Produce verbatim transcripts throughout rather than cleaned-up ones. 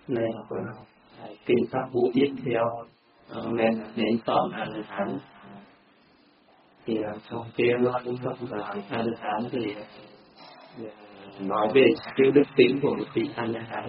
Này là kinh pháp vũ tiếp theo nên đến tóm A La Hán. Thì trong kia kinh pháp A La Hán thì nói về cái đức tính của một vị A La Hán.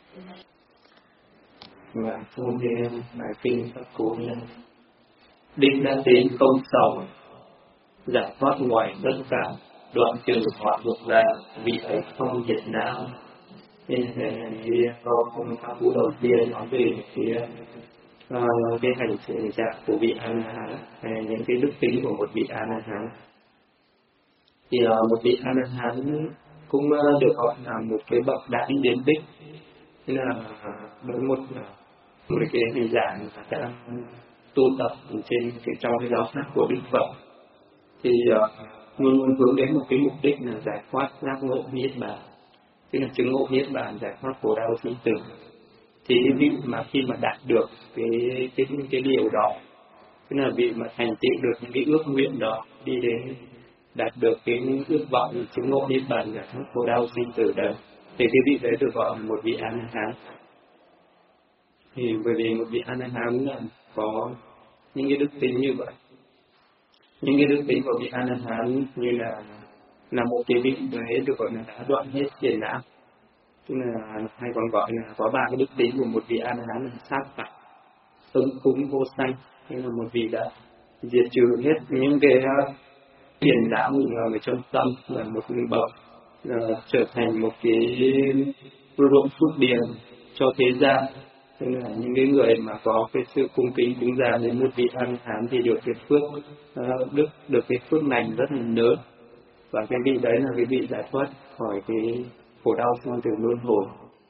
Và trong kia bài kinh pháp cố nhân đích đã đến không sầu, giải thoát ngoài tất cả, đoạn trừ mọi dục lạc, vì ấy không diệt não. Nên thì câu pháp vũ đầu tiên nói về cái uh, cái hành trình trạng của vị A La Hán, hay những cái đức tính của một vị A La Hán. Thì uh, một vị A La Hán cũng uh, được gọi là một cái bậc đã đi đến đích, tức là với một một cái hành giả người ta tu tập trên cái trong cái giáo pháp của Đức Phật, thì uh, luôn luôn hướng đến một cái mục đích là giải thoát giác ngộ niết bàn, tức là chứng ngộ niết bàn, giải thoát khổ đau sinh tử. Thì cái vị mà khi mà đạt được cái cái cái điều đó, tức là vị mà thành tựu được những cái ước nguyện đó, đi đến đạt được cái ước vọng chứng ngộ niết bàn, giải thoát khổ đau sinh tử đấy, thì cái vị đấy được gọi là một vị A La Hán. Thì bởi vì một vị A La Hán là có những cái đức tính như vậy. Những cái đức tính của vị A La Hán như là là một cái vị đấy được gọi là đã đoạn hết phiền não, tức là hay còn gọi là có ba cái đức tính của một vị A La Hán là sát phạt, ứng cúng, vô sanh, tức là một vị đã diệt trừ hết những cái phiền não ở trong tâm, là một người bậc uh, trở thành một cái ruộng phước điền cho thế gian. Tức là những cái người mà có cái sự cung kính cúng dường đến một vị A La Hán thì được cái phước uh, đức được cái phước lành rất là lớn, và cái vị đấy là cái vị giải thoát khỏi cái khổ đau sinh tử luân hồi.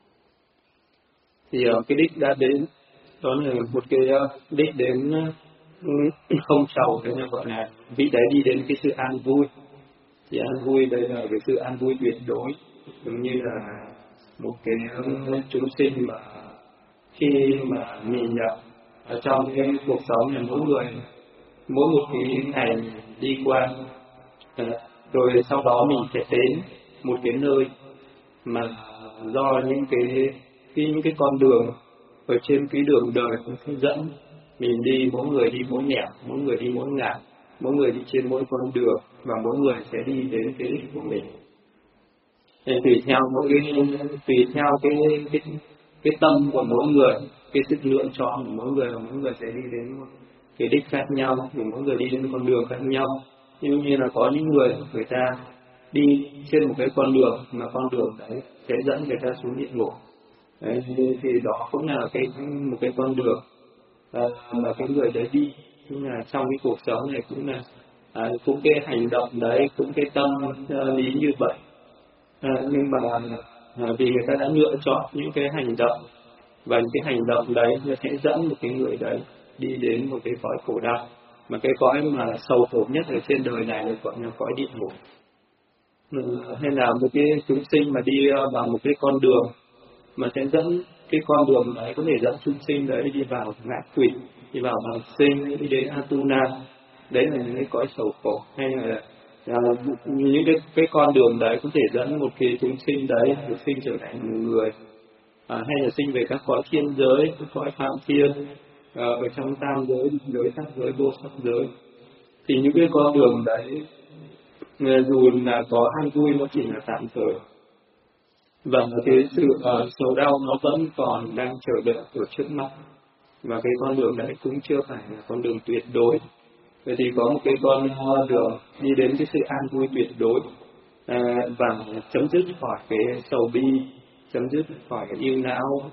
Thì uh, cái đích đã đến đó là một cái uh, đích đến uh, không sầu, đấy là gọi là vị đấy đi đến cái sự an vui. Thì an vui đây là cái sự an vui tuyệt đối, giống như là một cái uh, chúng sinh mà khi mà nhìn nhận ở trong cái cuộc sống là mỗi người mỗi một cái ngày đi qua, rồi sau đó mình sẽ đến một cái nơi mà do những cái, cái những cái con đường ở trên cái đường đời cũng dẫn mình đi, mỗi người đi mỗi nẻo, mỗi người đi mỗi ngả, mỗi người đi trên mỗi con đường, và mỗi người sẽ đi đến cái đích của mình. Thì tùy theo mỗi cái tùy theo cái cái cái tâm của mỗi người, cái sức lựa chọn của mỗi người, mỗi người sẽ đi đến một cái đích khác nhau, thì mỗi người đi đến con đường khác nhau. Như như là có những người người ta đi trên một cái con đường mà con đường đấy sẽ dẫn người ta xuống địa ngục. Đấy, thì đó cũng là cái một cái con đường à, mà cái người đấy đi, cũng là trong cái cuộc sống này cũng là à, cũng cái hành động đấy, cũng cái tâm uh, lý như vậy. À, nhưng mà à, vì người ta đã lựa chọn những cái hành động, và những cái hành động đấy nó sẽ dẫn một cái người đấy đi đến một cái cõi khổ đau, mà cái cõi mà sầu khổ nhất ở trên đời này là gọi là cõi địa ngục. Hay là một cái chúng sinh mà đi vào một cái con đường mà sẽ dẫn cái con đường đấy có thể dẫn chúng sinh đấy đi vào ngạ quỷ, đi vào bằng sinh, đi đến Atuna, đấy là những cái cõi sầu khổ. Hay là à, những cái cái con đường đấy có thể dẫn một cái chúng sinh đấy được sinh trở thành một người, à, hay là sinh về các cõi thiên giới, các cõi phạm thiên, à, ở trong tam giới, giới sắc giới, vô sắc giới. Thì những cái con đường đấy dù là có an vui nó chỉ là tạm thời, và cái sự uh, sầu đau nó vẫn còn đang chờ đợi ở trước mắt, và cái con đường đấy cũng chưa phải là con đường tuyệt đối. Vậy thì có một cái con đường đi đến cái sự an vui tuyệt đối, à, và chấm dứt khỏi cái sầu bi, chấm dứt khỏi cái yêu não,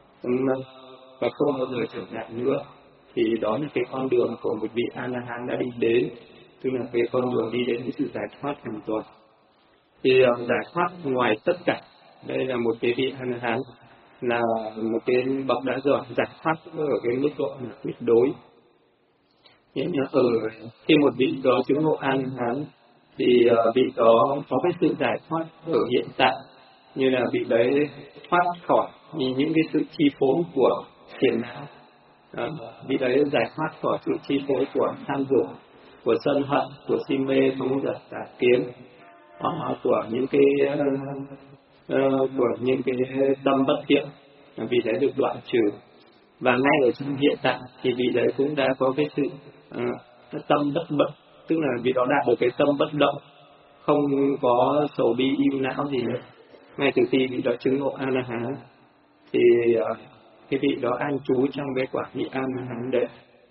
và không bao giờ trở lại nữa. Thì đó là cái con đường của một vị A La Hán đã đi đến, tức là cái con đường đi đến cái sự giải thoát hoàn toàn. Thì uh, giải thoát ngoài tất cả, đây là một cái vị A La Hán, là một cái bậc đã giỏi giải thoát ở cái mức độ là tuyệt đối. Nhưng ở khi một vị đó chứng ngộ A La Hán thì uh, vị đó có cái sự giải thoát ở hiện tại, như là vị đấy thoát khỏi những cái sự chi phối của phiền não, à, vị đấy giải thoát khỏi sự chi phối của tham dục, của sân hận, của si mê, không giật, tà kiến, uh, của những cái uh, uh, của những cái tâm bất thiện, vị đấy được đoạn trừ. Và ngay ở trong hiện tại thì vị đấy cũng đã có cái sự uh, tâm bất bận, tức là vị đó đạt được cái tâm bất động, không có sầu bi ưu não gì nữa. Ngay từ khi vị đó chứng ngộ A La Hán thì uh, cái vị đó an trú trong cái quả vị A La Hán đấy.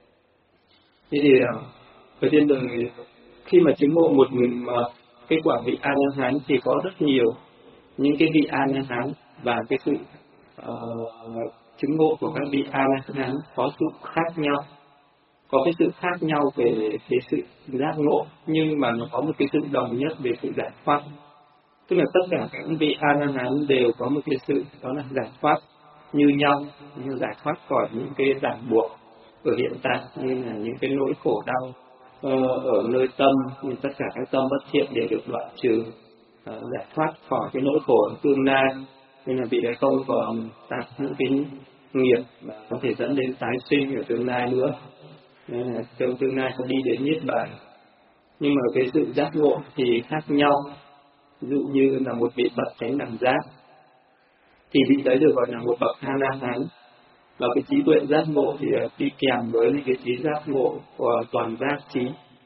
Thế thì uh, ở trên đời khi mà chứng ngộ một uh, cái quả vị A La Hán thì có rất nhiều những cái vị A La Hán, và cái sự uh, chứng ngộ của các vị A La Hán có sự khác nhau, có cái sự khác nhau về cái sự giác ngộ, nhưng mà nó có một cái sự đồng nhất về sự giải thoát. Tức là tất cả các vị A La Hán đều có một cái sự đó là giải thoát như nhau, như giải thoát khỏi những cái ràng buộc ở hiện tại, như là những cái nỗi khổ đau uh, ở nơi tâm, như tất cả các tâm bất thiện đều được đoạn trừ, uh, giải thoát khỏi cái nỗi khổ ở tương lai, nên là vị đấy không còn tạo những cái nghiệp mà có thể dẫn đến tái sinh ở tương lai nữa, nên là trong tương lai sẽ đi đến niết bàn. Nhưng mà cái sự giác ngộ thì khác nhau. Ví dụ như là một vị bậc chánh đẳng giác thì vị đấy được gọi là một bậc A La Hán, và cái trí tuệ giác ngộ thì đi kèm với cái trí giác ngộ của toàn giác trí,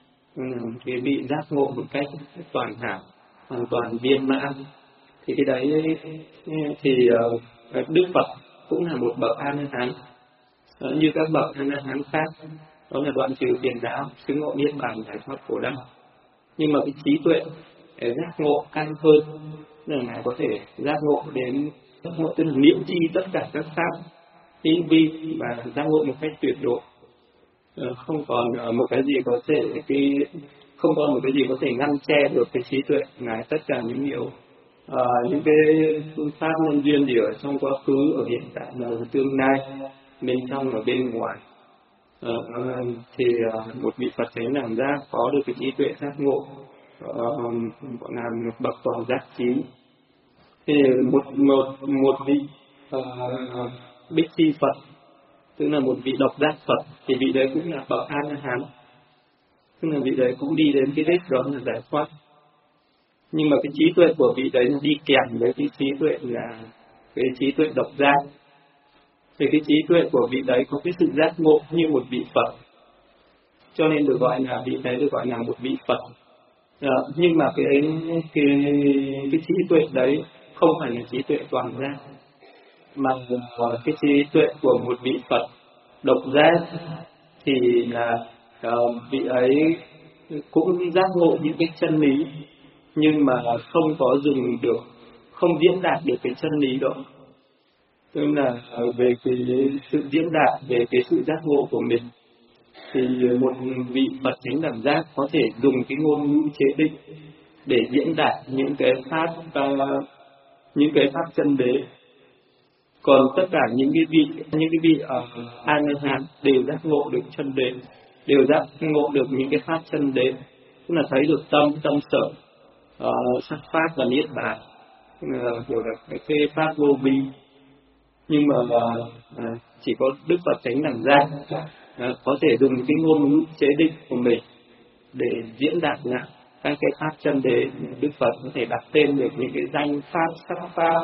cái vị giác ngộ một cách toàn hảo, hoàn toàn viên mãn. Thì cái đấy thì uh, Đức Phật cũng là một bậc A La Hán, uh, như các bậc A La Hán khác, đó là đoạn trừ phiền não, chứng ngộ niết bàn, giải thoát khổ đau. Nhưng mà cái trí tuệ giác ngộ cao hơn, là ngài có thể giác ngộ đến giác ngộ tức là liễu chi tất cả các pháp tinh vi và giác ngộ một cách tuyệt đối, uh, không còn một cái gì có thể cái không còn một cái gì có thể ngăn che được cái trí tuệ ngài. Tất cả những điều À, những cái phương pháp nhân duyên gì ở trong quá khứ, ở hiện tại, ở tương lai, bên trong và bên ngoài, à, thì à, một vị Phật chánh đẳng giác có được cái trí tuệ giác ngộ, à, gọi là một bậc toàn giác trí. Thì một một một vị à, bích chi Phật, tức là một vị độc giác Phật, thì vị đấy cũng là bậc A La Hán, tức là vị đấy cũng đi đến cái đích đó là giải thoát. Nhưng mà cái trí tuệ của vị đấy đi kèm với cái trí tuệ là cái trí tuệ độc giác. Thì cái trí tuệ của vị đấy có cái sự giác ngộ như một vị Phật, cho nên được gọi là vị đấy được gọi là một vị Phật. À, nhưng mà cái, cái cái trí tuệ đấy không phải là trí tuệ toàn giác, mà cái trí tuệ của một vị Phật độc giác thì là uh, vị ấy cũng giác ngộ những cái chân lý, nhưng mà không có dùng được, không diễn đạt được cái chân lý đó. Tức là về cái sự diễn đạt về cái sự giác ngộ của mình, thì một vị Phật chánh đẳng giác có thể dùng cái ngôn ngữ chế định để diễn đạt những cái pháp uh, những cái pháp chân đế. Còn tất cả những cái vị những cái vị ở uh, A La Hán đều giác ngộ được chân đế, đều giác ngộ được những cái pháp chân đế, tức là thấy được tâm tâm sở, Uh, sắc pháp và niết bàn, uh, hiểu được cái, cái pháp vô vi. Nhưng mà uh, chỉ có Đức Phật chánh đẳng giác uh, có thể dùng cái ngôn ngữ chế định của mình để diễn đạt lại các cái pháp chân đế. Đức Phật có thể đặt tên được những cái danh pháp, sắc pháp,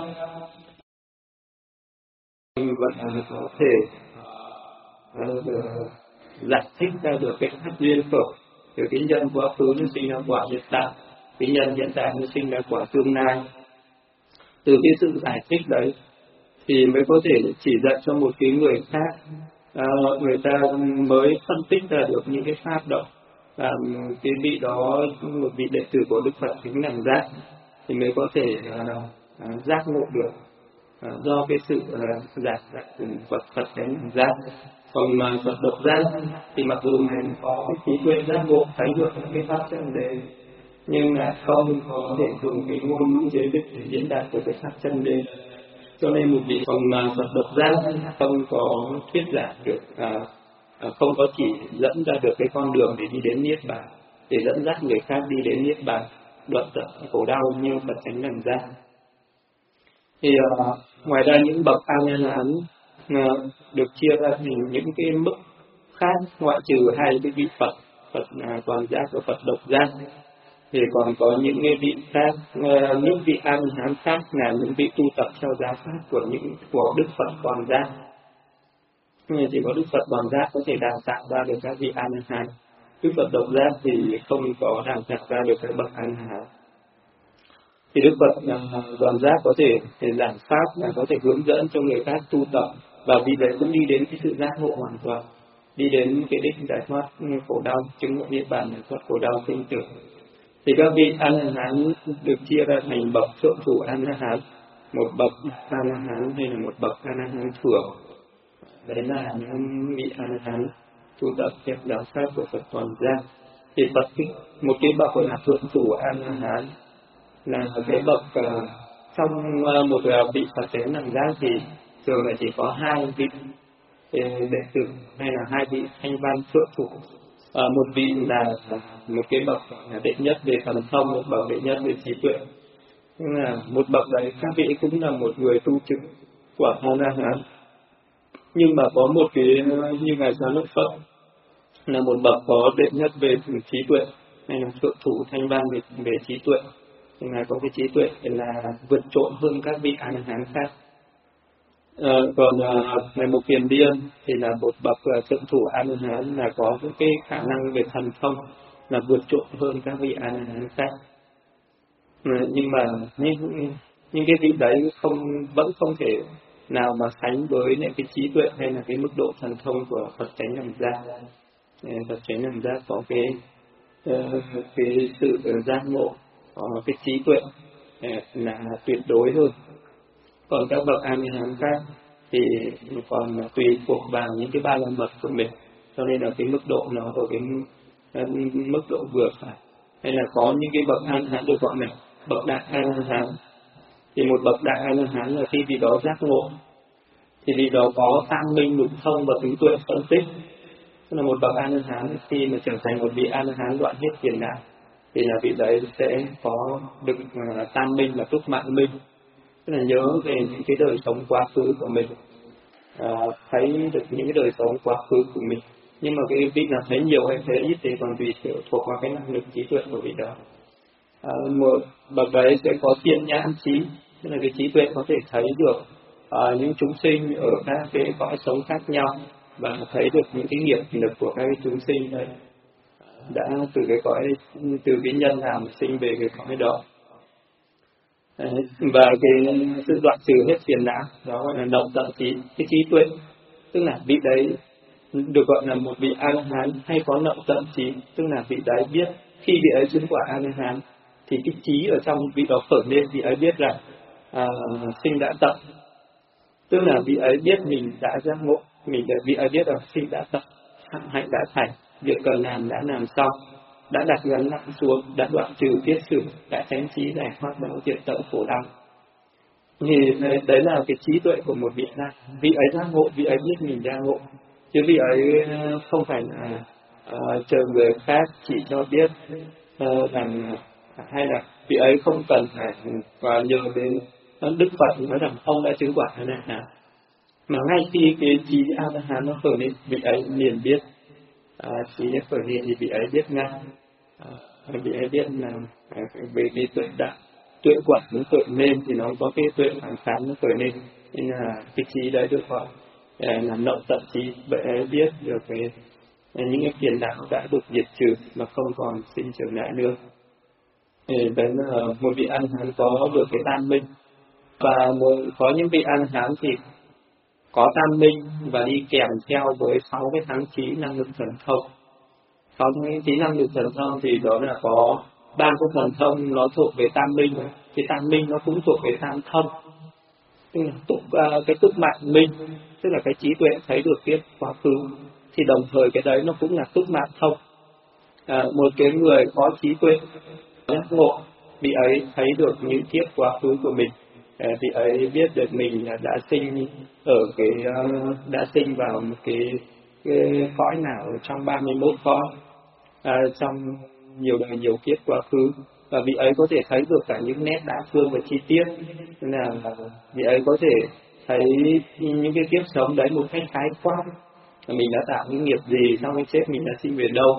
vẫn có thể uh, giải thích ra được cái pháp duyên khởi, từ cái nhân quá khứ nó sinh ra quả hiện tại, cái nhân hiện tại nó sinh ra quả tương lai. Từ cái sự giải thích đấy thì mới có thể chỉ dạy cho một cái người khác, à, người ta mới phân tích ra được những cái pháp đó, và cái vị đó, một vị đệ tử của Đức Phật chính đẳng giác thì mới có thể à, à, giác ngộ được, à, do cái sự à, giải giải của Phật Phật đến đẳng giác. Còn mà Phật độc giác thì mặc dù mình có cái trí tuệ giác ngộ, thấy được cái pháp chân đế, nhưng là không có thể dùng cái ngôn ngữ chế định để diễn đạt được cái pháp chân đế. Cho nên một vị còn mà Phật độc giác không có thuyết giảng được, à, à, không có chỉ dẫn ra được cái con đường để đi đến niết bàn, để dẫn dắt người khác đi đến niết bàn, đoạn tận khổ đau như Phật chánh đẳng giác. Thì à, ngoài ra những bậc A La Hán à, được chia ra thành những cái mức khác, ngoại trừ hai cái vị Phật, Phật à, toàn giác và Phật độc giác. Thì còn có những cái vị khác, uh, những vị A La Hán khác là những vị tu tập theo giáo pháp của những của Đức Phật Còn Giác. Nhưng chỉ có Đức Phật Còn Giác có thể đào tạo ra được các vị A La Hán. Đức Phật Độc Giác thì không có đào tạo ra được các bậc A La Hán. Thì Đức Phật uh, Còn Giác có thể thể giảng pháp và có thể hướng dẫn cho người khác tu tập, và vì đấy cũng đi đến cái sự giác ngộ hoàn toàn, đi đến cái đích giải thoát khổ đau, chứng ngộ niết bàn giải thoát khổ đau sinh tử. Thì các vị A La Hán được chia ra thành bậc thượng thủ A La Hán, một bậc A La Hán hay là một bậc A La Hán thường. Đấy là những vị A La Hán tu tập theo giáo pháp của Phật Toàn Giác. Thì Phật một cái bậc gọi là thượng thủ A La Hán là cái bậc uh, trong uh, một uh, vị Phật tế Đẳng Giác thì thường là chỉ có hai vị đệ tử hay là hai vị thanh văn thượng thủ. À, một vị là một cái bậc là đệ nhất về thần thông, một bậc đệ nhất về trí tuệ. Nhưng là một bậc đấy các vị cũng là một người tu chứng của A La Hán. Nhưng mà có một cái như ngài Xá Lợi Phất là một bậc có đệ nhất về trí tuệ hay là thượng thủ thanh văn về về trí tuệ. Nhưng ngài có cái trí tuệ là vượt trội hơn các vị A La Hán khác. À, còn à, ngày Mục Kiền Điên thì là một bậc à, thượng thủ A La Hán, là có những cái khả năng về thần thông là vượt trội hơn các vị A La Hán khác. À, nhưng mà những những cái vị đấy không vẫn không thể nào mà sánh với những cái trí tuệ hay là cái mức độ thần thông của Phật Chánh Đẳng Giác. Phật Chánh Đẳng Giác có cái uh, cái sự giác ngộ, có cái trí tuệ uh, là tuyệt đối hơn. Còn các bậc A La Hán khác thì còn tùy thuộc vào những cái ba la mật của mình, cho nên là cái mức độ nó ở cái mức độ vừa phải. Hay là có những cái bậc A La Hán được gọi là bậc đại A La Hán. Thì một bậc đại A La Hán là khi vị đó giác ngộ, thì vị đó có tam minh lục thông và tứ tuệ phân tích. Tức là một bậc A La Hán khi mà trở thành một vị A La Hán đoạn hết phiền não, thì là vị đấy sẽ có được uh, tam minh là túc mạng minh. Tức là nhớ về những cái đời sống quá khứ của mình, à, thấy được những cái đời sống quá khứ của mình. Nhưng mà cái vị nào thấy nhiều hay thấy ít thì còn tùy thuộc vào cái năng lực trí tuệ của vị đó. À, một bậc đấy sẽ có thiên nhãn trí, tức là cái trí tuệ có thể thấy được à, những chúng sinh ở các cái cõi sống khác nhau, và thấy được những cái nghiệp lực của các cái chúng sinh đấy đã từ cái cõi từ cái nhân nào mà sinh về cái cõi đó. Và cái sự đoạn trừ hết phiền não đó gọi là động tận trí. Cái trí tuệ tức là vị đấy được gọi là một vị A La Hán hay có động tận trí, tức là vị đấy biết khi vị ấy chứng quả A La Hán thì cái trí ở trong vị đó khởi lên, vị ấy biết rằng à, sinh đã tận, tức là vị ấy biết mình đã giác ngộ, mình đã vị ấy biết rằng sinh đã tận, hạnh đã thành, việc cần làm đã làm xong, đã đặt gắn nặng xuống, đã đoạn trừ tiết sử, đã tránh trí giải thoát đã diệt tận khổ đau. Thì đấy, đấy là cái trí tuệ của một vị giác. Vị ấy giác ngộ, vị ấy biết mình giác ngộ, chứ vị ấy không phải là uh, chờ người khác chỉ cho biết uh, rằng, hay là vị ấy không cần phải uh, nhờ đến Đức Phật nói rằng ông đã chứng quả hay là mà ngay khi cái trí A La Hán nó khởi lên, vị ấy liền biết. À, trí khởi lên thì vị ấy biết ngay, à, vị ấy biết là à, về cái tuệ đạo, tuệ quả nó khởi lên thì nó có cái tuệ phản kháng nó khởi lên, nên là cái trí đấy được gọi à, là nậu tận trí. Vậy ấy biết được cái những cái phiền não đã được diệt trừ mà không còn sinh trở lại nữa. Thì đấy là một vị A La Hán có được cái tam minh, và một, có những vị A La Hán thì có tam minh và đi kèm theo với sáu cái thắng trí năng lực thần thông. Sáu cái trí năng lực thần thông thì đó là có ba cái thần thông nó thuộc về tam minh, cái tam minh nó cũng thuộc về tam thông, tức là túc, uh, cái túc mạng minh, tức là cái trí tuệ thấy được kiếp quá khứ, thì đồng thời cái đấy nó cũng là túc mạng thông. À, một cái người có trí tuệ giác ngộ, vị ấy thấy được những kiếp quá khứ của mình, à, vị ấy biết được mình đã sinh ở cái uh, đã sinh vào một cái, cái cõi nào trong ba mươi mốt cõi, à, trong nhiều đời nhiều kiếp quá khứ, và vị ấy có thể thấy được cả những nét đa phương và chi tiết, nên là vị ấy có thể thấy những cái kiếp sống đấy một cách khái quát, mình đã tạo những nghiệp gì, sau khi chết mình đã sinh về đâu,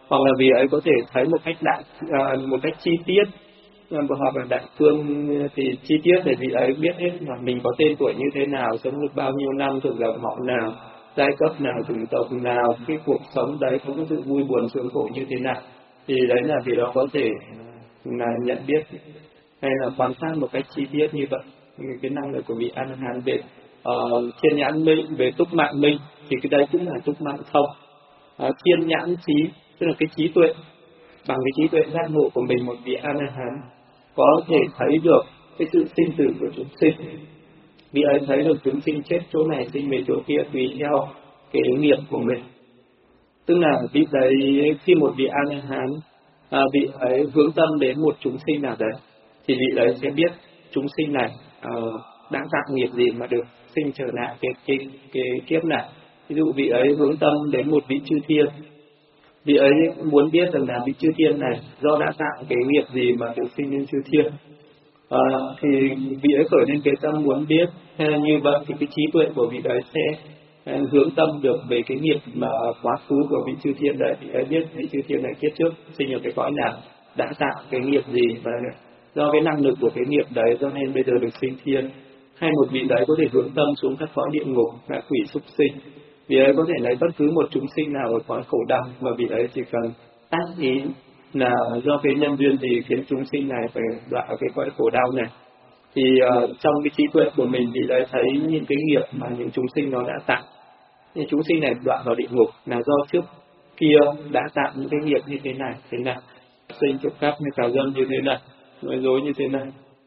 hoặc là vị ấy có thể thấy một cách đại à, một cách chi tiết, hoặc là đại phương thì chi tiết để vị ấy biết hết là mình có tên tuổi như thế nào, sống được bao nhiêu năm, thuộc dòng họ nào, giai cấp nào, chủng tộc nào, cái cuộc sống đấy có cái sự vui buồn sướng khổ như thế nào, thì đấy là vị đó có thể là nhận biết hay là quan sát một cách chi tiết như vậy. Cái năng lực của vị A La Hán về uh, thiên nhãn minh, về túc mạng minh thì cái đấy cũng là túc mạng thông. Uh, thiên nhãn trí tức là cái trí tuệ, bằng cái trí tuệ giác ngộ của mình, một vị A La Hán có thể thấy được cái sự sinh tử của chúng sinh. Vị ấy thấy được chúng sinh chết chỗ này sinh về chỗ kia tùy theo cái nghiệp của mình. Tức là vị đấy khi một vị A La Hán à, vị ấy hướng tâm đến một chúng sinh nào đấy thì vị đấy sẽ biết chúng sinh này uh, đã tạo nghiệp gì mà được sinh trở lại cái cái cái kiếp này. Ví dụ vị ấy hướng tâm đến một vị chư thiên, vị ấy muốn biết rằng là vị chư thiên này do đã tạo cái nghiệp gì mà được sinh lên chư thiên. À, thì vị ấy khởi lên cái tâm muốn biết, như vậy thì cái trí tuệ của vị đấy sẽ hướng tâm được về cái nghiệp mà quá khứ của vị chư thiên đấy. Vị ấy biết vị chư thiên này kiếp trước sinh ở cái cõi nào, đã tạo cái nghiệp gì, và do cái năng lực của cái nghiệp đấy cho nên bây giờ được sinh thiên. Hay một vị đấy có thể hướng tâm xuống các cõi địa ngục, ngạ quỷ, súc sinh. Vị ấy có thể lấy bất cứ một chúng sinh nào ở cõi khổ đau, mà vị ấy chỉ cần tác ý là do cái nhân duyên gì khiến chúng sinh này phải đọa ở cái cõi khổ đau này, thì uh, trong cái trí tuệ của mình thì đã thấy những cái nghiệp mà những chúng sinh nó đã tạo. Những chúng sinh này đọa vào địa ngục là do trước kia đã tạo những cái nghiệp như thế này, thế nào sinh trộm cắp như cào dâm như thế này, nói dối như thế này.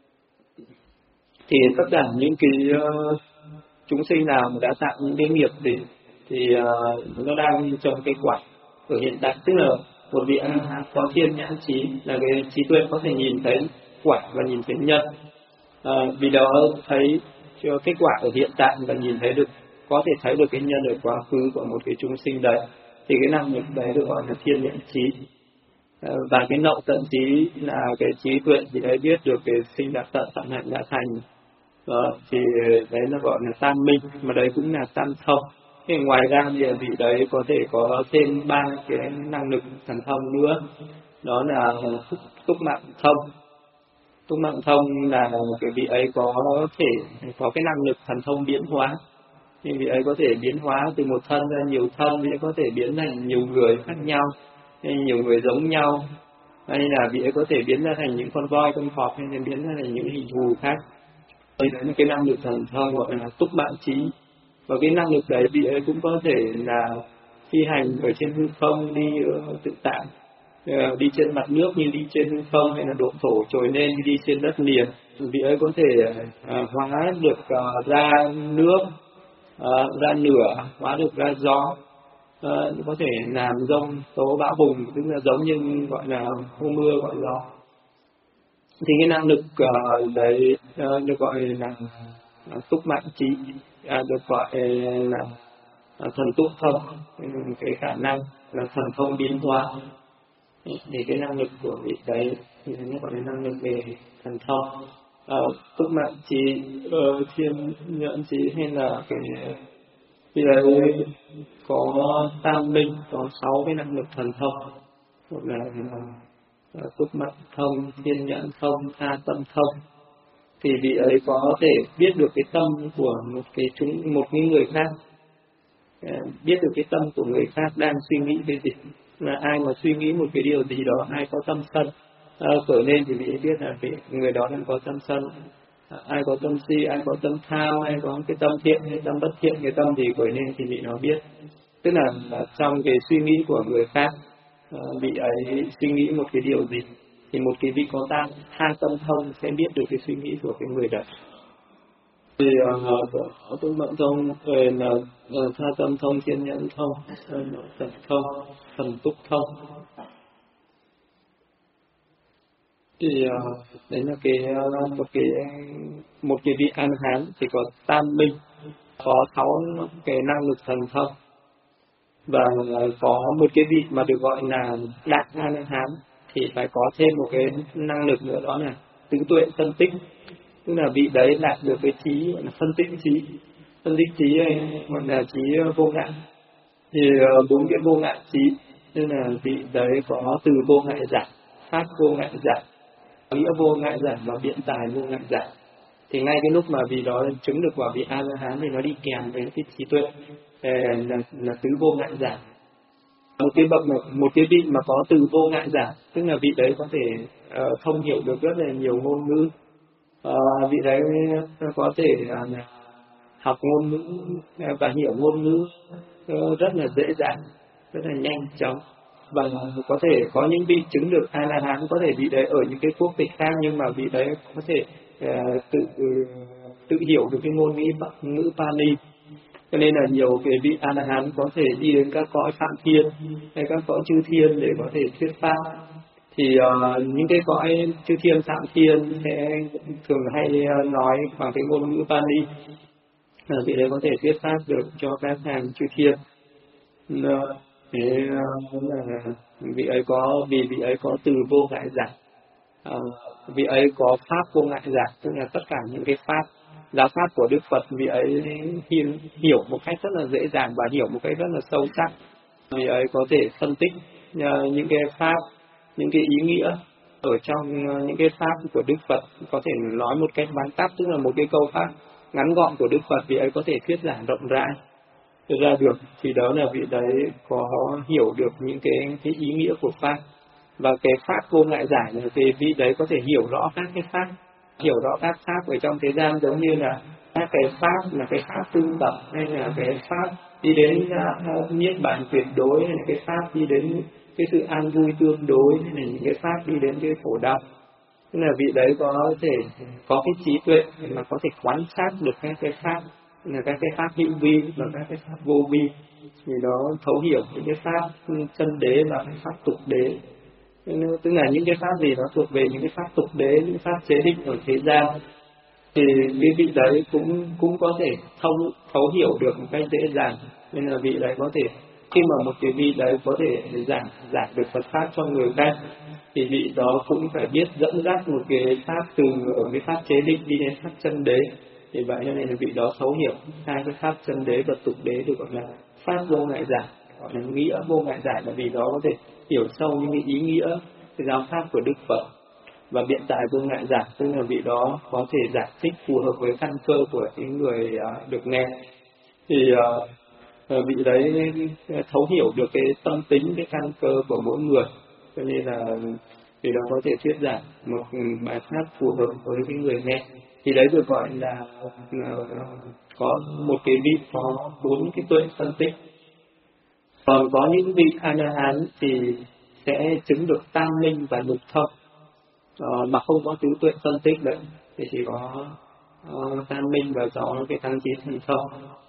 Thì tất cả những cái uh, chúng sinh nào mà đã tạo những cái nghiệp gì thì uh, nó đang trong cái quả ở hiện tại. Tức là một vị A La Hán có thiên nhãn trí, là cái trí tuệ có thể nhìn thấy quả và nhìn thấy nhân. À, vì đó thấy cho kết quả ở hiện tại và nhìn thấy được, có thể thấy được cái nhân ở quá khứ của một cái chúng sinh đấy, thì cái năng lực đấy được gọi là thiên nhãn trí. À, và cái nậu tận trí là cái trí tuệ thì đấy biết được cái sinh đã tận, tận hạnh đã thành. Đó, thì đấy nó gọi là tam minh, mà đấy cũng là tam thông. Thì ngoài ra thì vị đấy có thể có thêm ba cái năng lực thần thông nữa, đó là túc, túc mạng thông. Túc mạng thông là cái vị ấy có thể có cái năng lực thần thông biến hóa, nhưng vị ấy có thể biến hóa từ một thân ra nhiều thân, vị ấy có thể biến thành nhiều người khác nhau, hay nhiều người giống nhau, hay là vị ấy có thể biến ra thành những con voi, con thỏ, hay là biến ra thành những hình thù khác. Đây là cái năng lực thần thông gọi là túc mạng trí. Và cái năng lực đấy vị ấy cũng có thể là phi hành ở trên hư không, đi uh, tự tại, uh, đi trên mặt nước như đi trên hư không, hay là độ thổ trồi lên như đi trên đất liền. Vị ấy có thể uh, hóa được uh, ra nước, uh, ra lửa, hóa được ra gió, uh, có thể làm rông tố bão bùng, tức là giống như gọi là mưa mưa gọi gió. Thì cái năng lực uh, đấy uh, được gọi là uh, túc mạng trí. À, được gọi là à, thần túc thông, cái khả năng là thần thông biến hóa. Thì cái năng lực của vị đấy thì nó gọi là năng lực về thần thông. À, túc mạng trí, uh, thiên nhãn trí, hay là cái vị đấy có tam minh, có sáu cái năng lực thần thông. Một là uh, túc mạng thông, thiên nhãn thông, tha tâm thông. Thì vị ấy có thể biết được cái tâm của một cái chúng một cái người khác, biết được cái tâm của người khác đang suy nghĩ cái gì, là ai mà suy nghĩ một cái điều gì đó, ai có tâm sân à, khởi lên thì vị ấy biết là vị người đó đang có tâm sân, à, ai có tâm si, ai có tâm tham, ai có cái tâm thiện hay tâm bất thiện, cái tâm gì khởi lên thì vị nó biết. Tức là, là trong cái suy nghĩ của người khác, à, vị ấy suy nghĩ một cái điều gì thì một cái vị có tam tha tâm thông sẽ biết được cái suy nghĩ của cái người đó. Thì ở túc mạng thông về là uh, tha tâm thông, thiên nhãn thông, thần thông, thần túc thông. Thì uh, đấy là cái uh, một cái một cái vị A La Hán thì có tam minh, có sáu cái năng lực thần thông, và có một cái vị mà được gọi là đại A La Hán thì phải có thêm một cái năng lực nữa, đó là tứ tuệ phân tích. Tức là vị đấy đạt được cái trí gọi là phân tích trí. Phân tích trí gọi là trí vô ngã. Thì bốn cái vô ngã trí nên là vị đấy có từ vô ngại giải, pháp vô ngại giải, nghĩa vô ngại giải và biện tài vô ngại giải. Thì ngay cái lúc mà vị đó chứng được quả vị A La Hán thì nó đi kèm với cái trí tuệ là, là tứ vô ngại giải. Một cái bậc một, một cái vị mà có từ vô ngại giải, tức là vị đấy có thể uh, thông hiểu được rất là nhiều ngôn ngữ. Uh, vị đấy có thể uh, học ngôn ngữ và hiểu ngôn ngữ uh, rất là dễ dàng, rất là nhanh chóng. Và có thể có những vị chứng được A La Hán, có thể vị đấy ở những cái quốc tịch khác nhưng mà vị đấy có thể uh, tự uh, tự hiểu được cái ngôn ngữ ngữ Pali. Cho nên là nhiều cái vị A La Hán có thể đi đến các cõi Phạm Thiên hay các cõi chư thiên để có thể thuyết pháp. Thì uh, những cái cõi chư thiên Phạm Thiên sẽ thường hay uh, nói bằng cái ngôn ngữ Pali. Uh, vị đấy có thể thuyết pháp được cho các hàng chư thiên. Uh, thế uh, là vị ấy có vì vị ấy có từ vô ngại giải. Uh, vị ấy có pháp vô ngại giải, tức là tất cả những cái pháp giáo pháp của Đức Phật vị ấy hiểu một cách rất là dễ dàng và hiểu một cách rất là sâu sắc. Vị ấy có thể phân tích những cái pháp, những cái ý nghĩa ở trong những cái pháp của Đức Phật, có thể nói một cách vắn tắt, tức là một cái câu pháp ngắn gọn của Đức Phật vị ấy có thể thuyết giảng rộng rãi ra được. Thì đó là vị đấy có hiểu được những cái, cái ý nghĩa của pháp. Và cái pháp vô ngại giải là cái vị đấy có thể hiểu rõ các cái pháp, hiểu rõ các pháp ở trong thế gian, giống như là các cái pháp là cái pháp tương tập, hay là cái pháp đi đến uh, niết bàn tuyệt đối, hay là cái pháp đi đến cái sự an vui tương đối, hay là những cái pháp đi đến cái khổ đau. Tức là vị đấy có thể có cái trí tuệ mà có thể quan sát được các cái pháp, là các cái pháp hữu vi và các cái pháp vô vi, thì đó thấu hiểu những cái pháp chân đế và cái pháp tục đế. Tức là những cái pháp gì nó thuộc về những cái pháp tục đế, những pháp chế định ở thế gian, thì cái vị đấy cũng cũng có thể thấu thấu hiểu được một cách dễ dàng. Nên là vị đấy có thể, khi mà một cái vị đấy có thể giảng giảng được Phật pháp cho người khác, thì vị đó cũng phải biết dẫn dắt một cái pháp từ ở cái pháp chế định đi đến pháp chân đế. Thì vậy cho nên là vị đó thấu hiểu hai cái pháp chân đế và tục đế được gọi là pháp vô ngại giải, gọi là nghĩa vô ngại giải, là vì đó có thể hiểu sâu những cái ý nghĩa cái giáo pháp của Đức Phật. Và biện tài vô ngại giải, tức là vị đó có thể giải thích phù hợp với căn cơ của những người uh, được nghe. Thì uh, vị đấy thấu hiểu được cái tâm tính, cái căn cơ của mỗi người, cho nên là vị đó có thể thuyết giảng một bài pháp phù hợp với cái người nghe. Thì đấy được gọi là uh, có một cái vị có bốn cái tuệ phân tích. Còn có những vị A-la-hán thì sẽ chứng được tam minh và lục thông, uh, mà không có tứ tuệ phân tích đấy, thì chỉ có uh, tam minh và có cái tăng trí thần thông.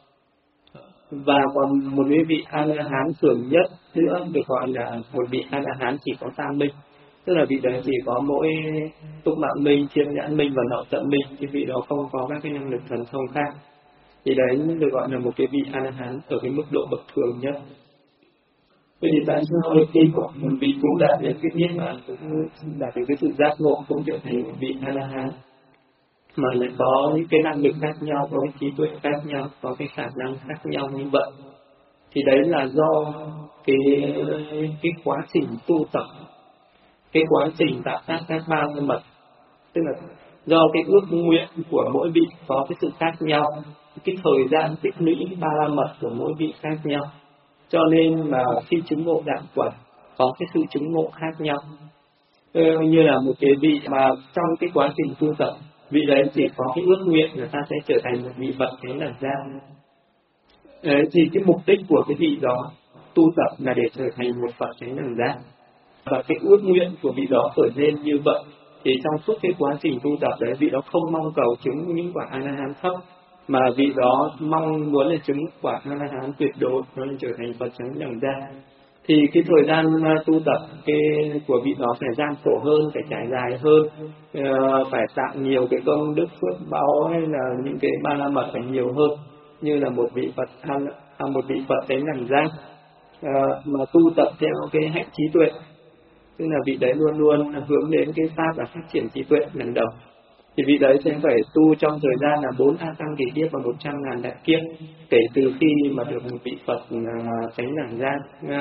Và còn một vị A-la-hán thường nhất nữa được gọi là một vị A-la-hán chỉ có tam minh, tức là vị đấy chỉ có mỗi túc mạng minh, chiêm nhãn minh và nậu tận minh, cái vị đó không có các cái năng lực thần thông khác. Thì đấy được gọi là một cái vị A-la-hán ở cái mức độ bậc thường nhất. Vậy thì tại sao khi một vị cũng đạt đến cái niết bàn, cũng đạt được cái sự giác ngộ, cũng trở thành một vị A-la-hán, mà lại có những cái năng lực khác nhau, có cái trí tuệ khác nhau, có cái khả năng khác nhau như vậy? Thì đấy là do cái cái quá trình tu tập, cái quá trình tạo tác các ba la mật, tức là do cái ước nguyện của mỗi vị có cái sự khác nhau, cái thời gian tích lũy ba la mật của mỗi vị khác nhau, cho nên mà khi chứng ngộ đạo quả có cái sự chứng ngộ khác nhau. Ừ, như là một cái vị mà trong cái quá trình tu tập, vị đấy chỉ có cái ước nguyện là ta sẽ trở thành một vị Phật Thánh Đẳng Giác. Đấy, thì cái mục đích của cái vị đó tu tập là để trở thành một Phật Thánh Đẳng Giác, và cái ước nguyện của vị đó khởi lên như vậy, thì trong suốt cái quá trình tu tập đấy, vị đó không mong cầu chứng những quả A-la-hán thấp, mà vị đó mong muốn là chứng quả A-la-hán tuyệt đối, nó trở thành Phật Thánh Đẳng Giác. Thì cái thời gian tu tập cái của vị đó phải gian khổ hơn, phải trải dài hơn, uh, phải tạo nhiều cái công đức phước báu, hay là những cái ba la mật phải nhiều hơn, như là một vị Phật à, một vị Phật Thánh Đẳng Giác uh, mà tu tập theo cái hạnh trí tuệ, tức là vị đấy luôn luôn hướng đến cái pháp là phát triển trí tuệ lần đầu. Thì vị đấy sẽ phải tu trong thời gian là bốn a tăng kỳ kiếp và một trăm ngàn đại kiếp, kể từ khi mà được một vị Phật uh, Thánh Đẳng Giác uh,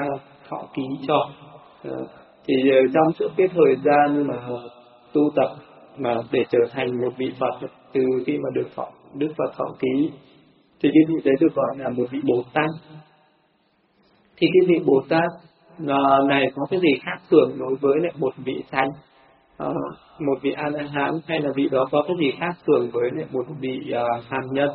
thọ ký cho. Uh, thì uh, trong suốt cái thời gian mà tu tập mà để trở thành một vị Phật, từ khi mà được thọ Đức Phật thọ ký thì cái vị đấy được gọi là một vị Bồ Tát. Thì cái vị Bồ Tát uh, này có cái gì khác thường đối với lại một vị thánh, uh, một vị A La Hán, hay là vị đó có cái gì khác thường với lại một vị uh, phàm nhân?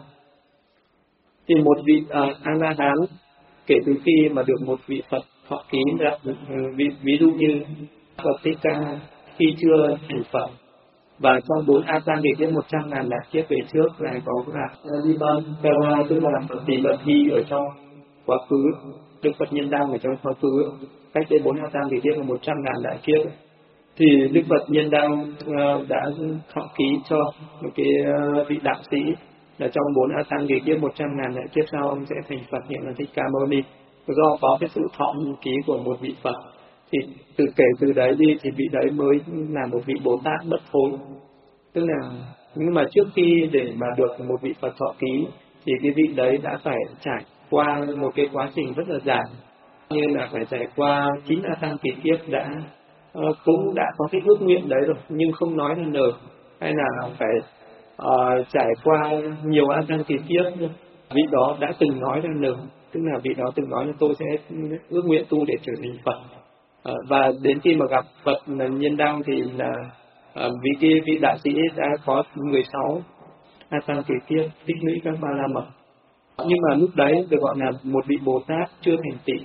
Thì một vị uh, A La Hán kể từ khi mà được một vị Phật thọ ký, ví, ví dụ như Phật Thích Ca khi chưa thành Phật, và trong bốn A Tăng Kỳ kiếp một trăm ngàn đại kiếp về trước là có cả Diban Kara, tức là Phật Tỳ Bật Thi ở trong quá khứ, Đức Phật Nhân Đăng ở trong quá khứ, cách đây bốn A Tăng Kỳ kiếp là một trăm ngàn đại kiếp. Thì Đức Phật Nhân Đăng uh, đã thọ ký cho một cái uh, vị đạo sĩ là trong bốn A Tăng Kỳ kiếp một trăm ngàn đại kiếp sau ông sẽ thành Phật, hiện là Thích Ca Mâu Ni. Do có cái sự thọ ký của một vị Phật, thì từ kể từ đấy đi thì vị đấy mới là một vị Bồ Tát bất thối. Tức là, nhưng mà trước khi để mà được một vị Phật thọ ký thì cái vị đấy đã phải trải qua một cái quá trình rất là dài, như là phải trải qua chín A Tăng Kỳ kiếp đã uh, cũng đã có cái ước nguyện đấy rồi nhưng không nói ra lời, hay là phải uh, trải qua nhiều A Tăng Kỳ kiếp vị đó đã từng nói ra lời, tức là vị đó từng nói là tôi sẽ ước nguyện tu để trở thành Phật. À, và đến khi mà gặp Phật là Nhân Đăng thì là à, vì cái vị đại sĩ đã có mười sáu A Tăng Kỳ kiếp tích lũy các ba la mật, nhưng mà lúc đấy được gọi là một vị Bồ Tát chưa thành tựu.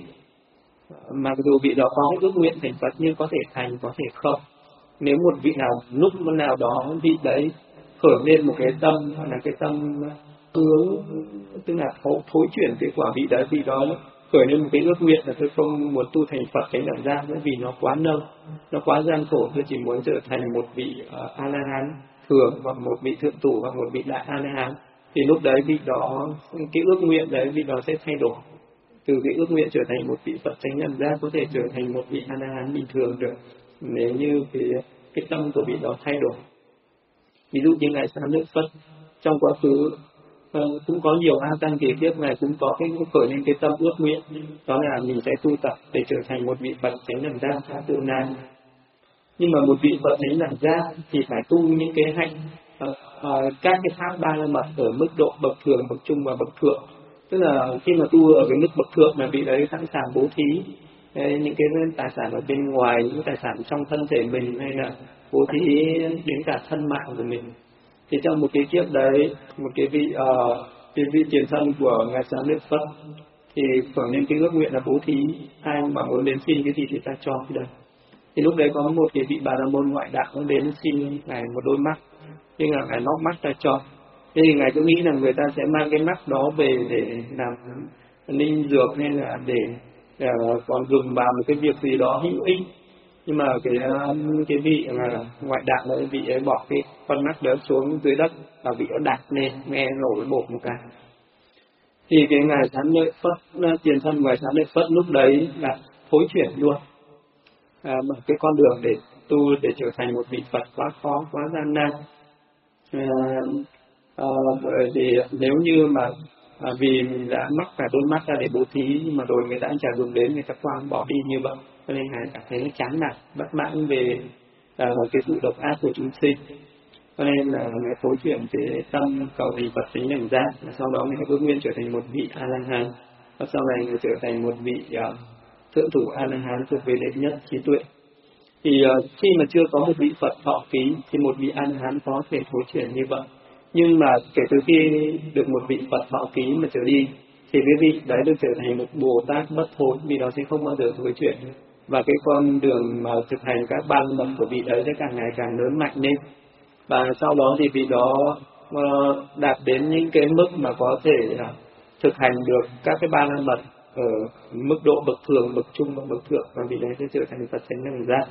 Mặc dù vị đó có ước nguyện thành Phật nhưng có thể thành có thể không. Nếu một vị nào lúc nào đó vị đấy khởi lên một cái tâm là cái tâm hướng, tức là thối, thối chuyển cái quả vị đấy, vị đó khởi lên một cái ước nguyện là tôi không muốn tu thành Phật cái đẳng gia nữa vì nó quá nông, nó quá gian khổ, tôi chỉ muốn trở thành một vị uh, A La Hán thường, hoặc một vị thượng thủ, hoặc một vị đại A La Hán. Thì lúc đấy vị đó, cái ước nguyện đấy vị đó sẽ thay đổi, từ cái ước nguyện trở thành một vị Phật chánh đẳng gia có thể trở thành một vị A La Hán bình thường được, nếu như cái cái tâm của vị đó thay đổi. Ví dụ như ngài Xá Lợi Phất trong quá khứ Uh, cũng có nhiều A Tăng Kỳ kiếp này cũng có cái khởi lên cái tâm ước nguyện, đó là mình sẽ tu tập để trở thành một vị Phật chánh đẳng gia Tha Tự Na. Nhưng mà một vị Phật chánh đẳng gia thì phải tu những cái hạnh uh, uh, các cái pháp ba la mật ở mức độ bậc thường, bậc trung và bậc thượng. Tức là khi mà tu ở cái mức bậc thượng là vị đấy sẵn sàng bố thí những cái tài sản ở bên ngoài, những tài sản trong thân thể mình, hay là bố thí đến cả thân mạng của mình. Thì trong một cái kiếp đấy, một cái vị uh, cái vị tiền thân của ngài Xá Lợi Phất thì khởi lên cái ước nguyện là bố thí, ai mà muốn đến xin cái gì thì ta cho cái đấy. Thì lúc đấy có một cái vị Bà La Môn ngoại đạo đến xin ngài một đôi mắt, nhưng mà ngài móc mắt ta cho. Thế thì ngài cứ nghĩ là người ta sẽ mang cái mắt đó về để làm ninh dược, hay là để, để còn dùng vào một cái việc gì đó hữu ích. Nhưng mà cái cái vị mà ngoại đạo đấy, vị ấy bỏ cái con mắt đó xuống dưới đất và vị nó đặt lên, nghe nổi bột một cái. Thì cái ngài Xá Lợi Phất, tiền thân ngài Xá Lợi Phất lúc đấy là thối chuyển luôn, à, mở cái con đường để tu để trở thành một vị Phật quá khó, quá gian nan. À, à, bởi vì nếu như mà à, vì mình đã mắc cả đôi mắt ra để bố thí, nhưng mà rồi người ta chả dùng đến, người ta quang bỏ đi như vậy, cho nên ngài cảm thấy chán nản, bất mãn về à, cái sự độc ác của chúng sinh, cho nên là ngài phối chuyển cái tâm cầu thành Phật chánh đẳng gia. Sau đó ngài ước nguyện trở thành một vị A La Hán, và sau này ngài trở thành một vị uh, thượng thủ A La Hán thuộc về đệ nhất trí tuệ. Thì uh, khi mà chưa có một vị Phật thọ ký thì một vị A La Hán có thể phối chuyển như vậy, nhưng mà kể từ khi được một vị Phật thọ ký mà trở đi thì cái vị đấy được trở thành một Bồ Tát bất thối, vì đó sẽ không bao giờ phối chuyển, và cái con đường mà thực hành các ban mật của vị đấy sẽ càng ngày càng lớn mạnh lên. Và sau đó thì vị đó uh, đạt đến những cái mức mà có thể uh, thực hành được các cái ba la mật ở mức độ bậc thường, bậc trung và bậc thượng, và vị đấy sẽ trở thành Phật chánh đẳng gia.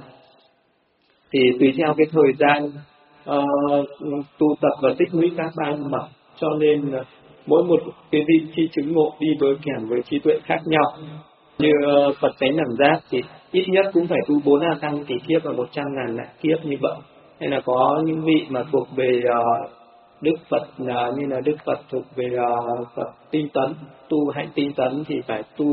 Thì tùy theo cái thời gian uh, tu tập và tích lũy các ba la mật, cho nên uh, mỗi một cái vị khi chứng ngộ đi với kèm với trí tuệ khác nhau. Như uh, Phật chánh đẳng gia thì ít nhất cũng phải tu bốn A Tăng Kỳ kiếp và một trăm ngàn đại kiếp như vậy. Hay là có những vị mà thuộc về uh, Đức Phật, uh, như là Đức Phật thuộc về uh, Phật tinh tấn, tu hạnh tinh tấn thì phải tu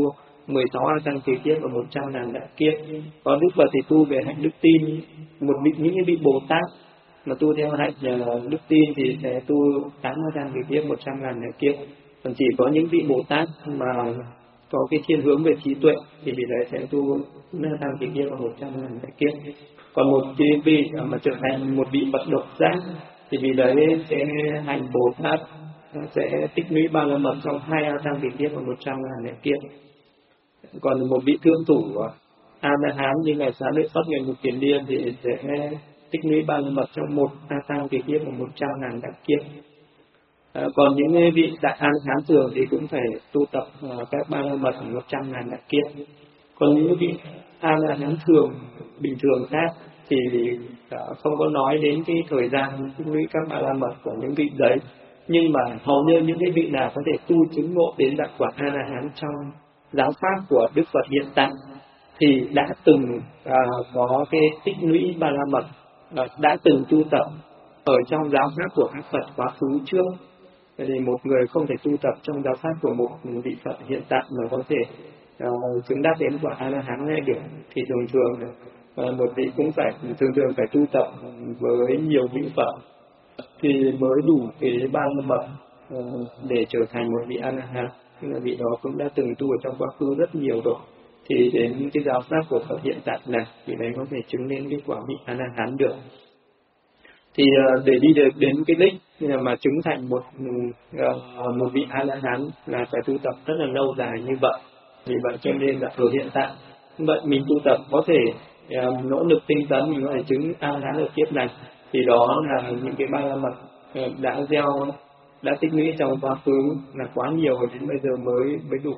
mười sáu a tăng kỳ kiếp và một trăm ngàn đại kiếp. Còn Đức Phật thì tu về hạnh đức tin, một vị những cái vị Bồ Tát mà tu theo hạnh uh, đức tin thì sẽ tu tám a tăng kỳ kiếp, một trăm ngàn đại kiếp. Còn chỉ có những vị Bồ Tát mà có cái thiên hướng về trí tuệ thì vị đấy sẽ tu tám a tăng kỳ kiếp và một trăm ngàn đại kiếp. Còn một cái vị mà trở thành một vị Bậc độc giác thì vị đấy sẽ hành Bồ Tát, sẽ tích lũy ba la mật trong hai a tăng kỳ kiếp và một trăm ngàn đại kiếp. Còn một vị thượng thủ A La Hán như ngài Xá Lợi Phất, ngài Mục Kiền Liên thì sẽ tích lũy ba la mật trong một a tăng kỳ kiếp và một trăm ngàn đại kiếp. À, còn những vị đại A La Hán thường thì cũng phải tu tập uh, các ba la mật một trăm ngàn đại kiếp. Còn những vị A La Hán thường bình thường khác thì uh, không có nói đến cái thời gian tích lũy các ba la mật của những vị đấy, nhưng mà hầu như những cái vị nào có thể tu chứng ngộ đến đạo quả A La Hán trong giáo pháp của Đức Phật hiện tại thì đã từng uh, có cái tích lũy ba la mật, uh, đã từng tu tập ở trong giáo pháp của các Phật quá khứ trước. Thì một người không thể tu tập trong giáo pháp của một vị Phật hiện tại mà có thể uh, chứng đắc đến quả A La Hán ngay được, thì thường thường uh, một vị cũng phải thường thường phải tu tập với nhiều vị Phật thì mới đủ cái ba la mật uh, để trở thành một vị A La Hán. Là vị đó cũng đã từng tu ở trong quá khứ rất nhiều rồi, thì đến cái giáo pháp của Phật hiện tại này thì đấy có thể chứng đến cái quả vị A La Hán được. Thì uh, để đi được đến cái đích mà chứng thành một uh, một vị A La Hán là phải tu tập rất là lâu dài như vậy. Vì vậy cho nên là ở hiện tại vậy mình tu tập có thể uh, nỗ lực tinh tấn mình có thể chứng A La Hán ở kiếp này, thì đó là những cái ba la mật uh, đã gieo đã tích lũy trong quá khứ là quá nhiều rồi, đến bây giờ mới mới đủ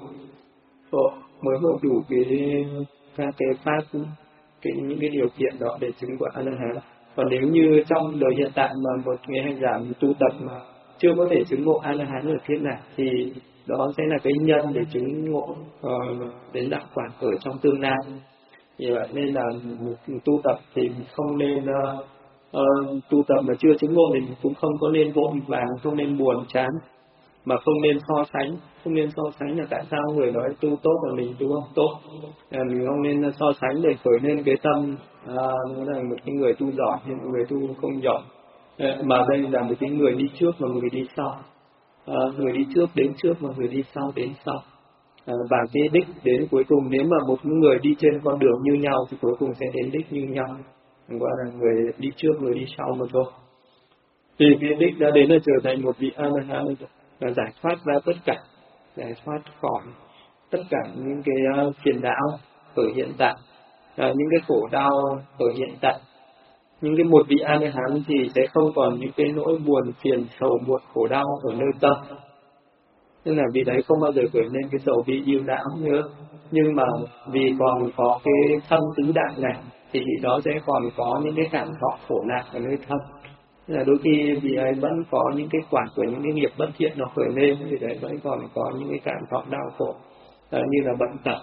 mới mới đủ cái các cái pháp cái những cái điều kiện đó để chứng quả A La Hán. Còn nếu như trong đời hiện tại mà một người hành giả tu tập mà chưa có thể chứng ngộ A La Hán ở kiếp này thì đó sẽ là cái nhân để chứng ngộ uh, đến đạo quả ở trong tương lai. Vì vậy nên là tu tập thì không nên uh, uh, tu tập mà chưa chứng ngộ thì cũng không có nên vội vàng, không nên buồn chán, mà không nên so sánh, không nên so sánh là tại sao người nói tu tốt mà mình tu không tốt. À, mình không nên so sánh để khởi lên cái tâm à, nó là một cái người tu giỏi hay một người tu không giỏi, à, mà đây là một cái người đi trước và người đi sau, à, người đi trước đến trước và người đi sau đến sau. À, và cái đích đến cuối cùng, nếu mà một người đi trên con đường như nhau thì cuối cùng sẽ đến đích như nhau, gọi là người đi trước người đi sau mà thôi. Thì cái đích đã đến là trở thành một vị A La Hán, là giải thoát ra tất cả, giải thoát khỏi tất cả những cái uh, phiền não ở hiện tại, uh, những cái khổ đau ở hiện tại. Những cái một vị A La Hán thì sẽ không còn những cái nỗi buồn phiền sầu muộn khổ đau ở nơi tâm, nên là vì đấy không bao giờ khởi lên cái sầu bi yêu não nữa. Nhưng mà vì còn có cái thân tứ đại này thì đó sẽ còn có những cái cảm thọ khổ nạn ở nơi thân. Là đôi khi vì ấy vẫn có những cái quả của những cái nghiệp bất thiện nó khởi lên, thì đấy vẫn còn có những cái cảm thọ đau khổ, à, như là bệnh tật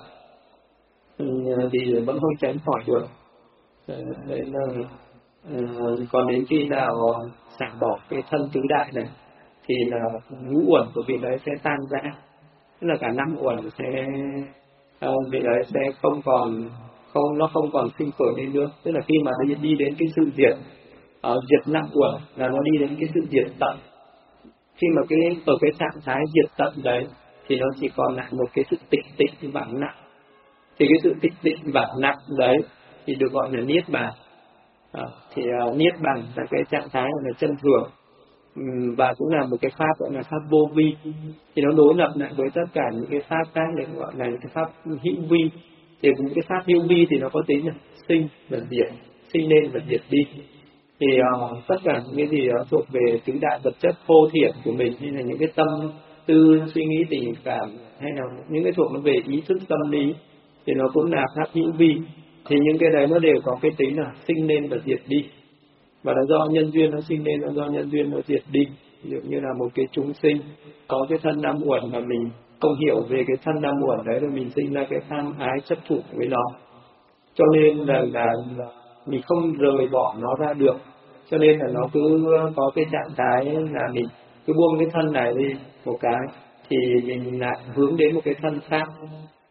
thì vẫn không tránh khỏi được. Đấy là à, còn đến khi nào xả bỏ cái thân tứ đại này thì là ngũ uẩn của vị đấy sẽ tan rã, tức là cả năm uẩn sẽ à, vị đấy sẽ không còn không nó không còn sinh khởi lên nữa. Tức là khi mà đi, đi đến cái sự diệt ở uh, diệt năm uẩn là nó đi đến cái sự diệt tận. Khi mà cái ở cái trạng thái diệt tận đấy thì nó chỉ còn lại một cái sự tịch tịnh vắng nặng. Thì cái sự tịch tịnh vắng nặng đấy thì được gọi là niết bàn. À, thì uh, niết bàn là cái trạng thái gọi là chân thường, uhm, và cũng là một cái pháp gọi là pháp vô vi. Thì nó đối lập lại với tất cả những cái pháp khác để gọi là những cái pháp hữu vi. Thì những cái pháp hữu vi thì nó có tính là sinh và diệt, sinh lên và diệt đi. Thì uh, tất cả những cái gì đó thuộc về tứ đại vật chất vô thiện của mình, hay là những cái tâm tư suy nghĩ tình cảm, hay là những cái thuộc nó về ý thức tâm lý, thì nó cũng là pháp hữu vi. Thì những cái đấy nó đều có cái tính là sinh lên và diệt đi, và nó do nhân duyên nó sinh lên, nó do nhân duyên nó diệt đi. Ví dụ như là một cái chúng sinh có cái thân năm uẩn mà mình không hiểu về cái thân năm uẩn đấy, rồi mình sinh ra cái tham ái chấp thủ với nó, cho nên là, là, là mình không rời bỏ nó ra được. Cho nên là nó cứ có cái trạng thái là mình cứ buông cái thân này đi một cái thì mình lại hướng đến một cái thân khác.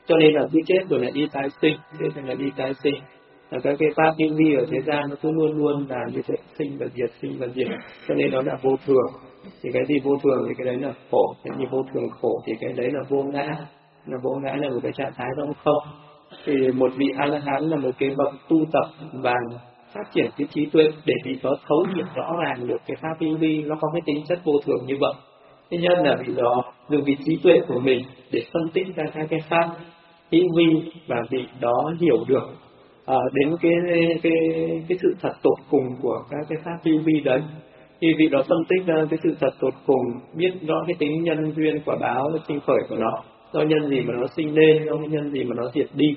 cho nên là cứ chết rồi lại đi tái sinh, chết rồi lại đi tái sinh. Là các cái pháp hữu vi ở thế gian nó cứ luôn luôn là như thế, sinh và diệt, sinh và diệt, cho nên nó là vô thường. Thì cái gì vô thường thì cái đấy là khổ, cái gì vô thường khổ thì cái đấy là vô ngã, là vô ngã là một cái trạng thái rỗng không. Thì một vị A La Hán là một cái bậc tu tập và phát triển cái trí tuệ để vị đó thấu hiểu rõ ràng được cái pháp hữu vi nó có cái tính chất vô thường như vậy. Thứ nhất là vị đó dùng cái trí tuệ của mình để phân tích ra các cái pháp hữu vi và vị đó hiểu được à, đến cái cái cái sự thật tột cùng của các cái pháp hữu vi đấy. Khi vị đó phân tích ra cái sự thật tột cùng, biết rõ cái tính nhân duyên quả báo sinh khởi của nó, do nhân gì mà nó sinh lên, do nhân gì mà nó diệt đi,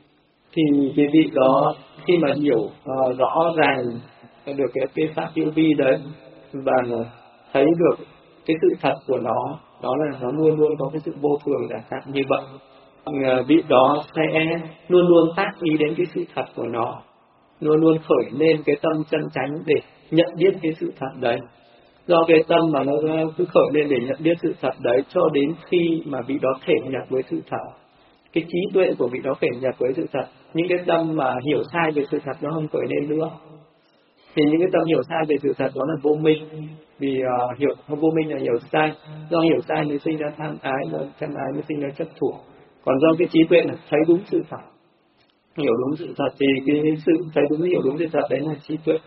thì cái vị đó khi mà hiểu uh, rõ ràng được cái, cái pháp hữu vi đấy và thấy được cái sự thật của nó, đó là nó luôn luôn có cái sự vô thường giả tạm như vậy, uh, vị đó sẽ luôn luôn tác ý đến cái sự thật của nó, luôn luôn khởi lên cái tâm chân chánh để nhận biết cái sự thật đấy. Do cái tâm mà nó cứ khởi lên để nhận biết sự thật đấy cho đến khi mà vị đó thể nhập với sự thật, cái trí tuệ của vị đó thể nhập với sự thật. Những cái tâm mà hiểu sai về sự thật nó không khởi lên nữa, thì những cái tâm hiểu sai về sự thật đó là vô minh. Vì uh, hiểu không, vô minh là hiểu sai, do hiểu sai mới sinh ra tham ái, do tham ái mới sinh ra chấp thủ. Còn do cái trí tuệ là thấy đúng sự thật, hiểu đúng sự thật, thì cái sự thấy đúng hiểu đúng sự thật đấy là trí tuệ.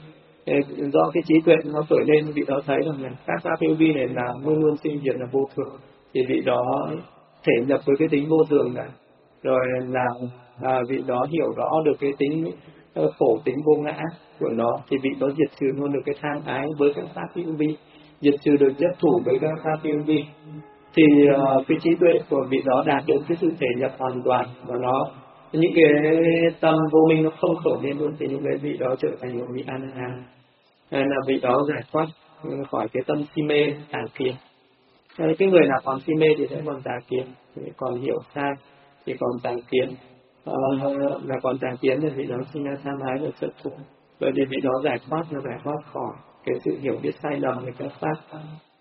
Do cái trí tuệ nó khởi lên, vị đó thấy rằng là các pháp hữu vi này là luôn luôn sinh diệt, là vô thường, thì vị đó thể nhập với cái tính vô thường này, rồi là à, vị đó hiểu rõ được cái tính uh, khổ, tính vô ngã của nó, thì vị đó diệt trừ luôn được cái tham ái với các pháp hữu vi, diệt trừ được chấp thủ với các pháp hữu vi, thì uh, cái trí tuệ của vị đó đạt được cái sự thể nhập hoàn toàn, và nó những cái tâm vô minh nó không khởi lên luôn, thì những cái vị đó trở thành một vị A La Hán, hay là vị đó giải thoát khỏi cái tâm si mê tà kiến. Cái người nào còn si mê thì sẽ còn tà kiến, còn hiểu sai thì còn tà kiến, à, là còn tà kiến thì vị đó sinh ra tham ái và chấp thủ. Vậy thì vị đó giải thoát là giải thoát khỏi cái sự hiểu biết sai lầm về các pháp.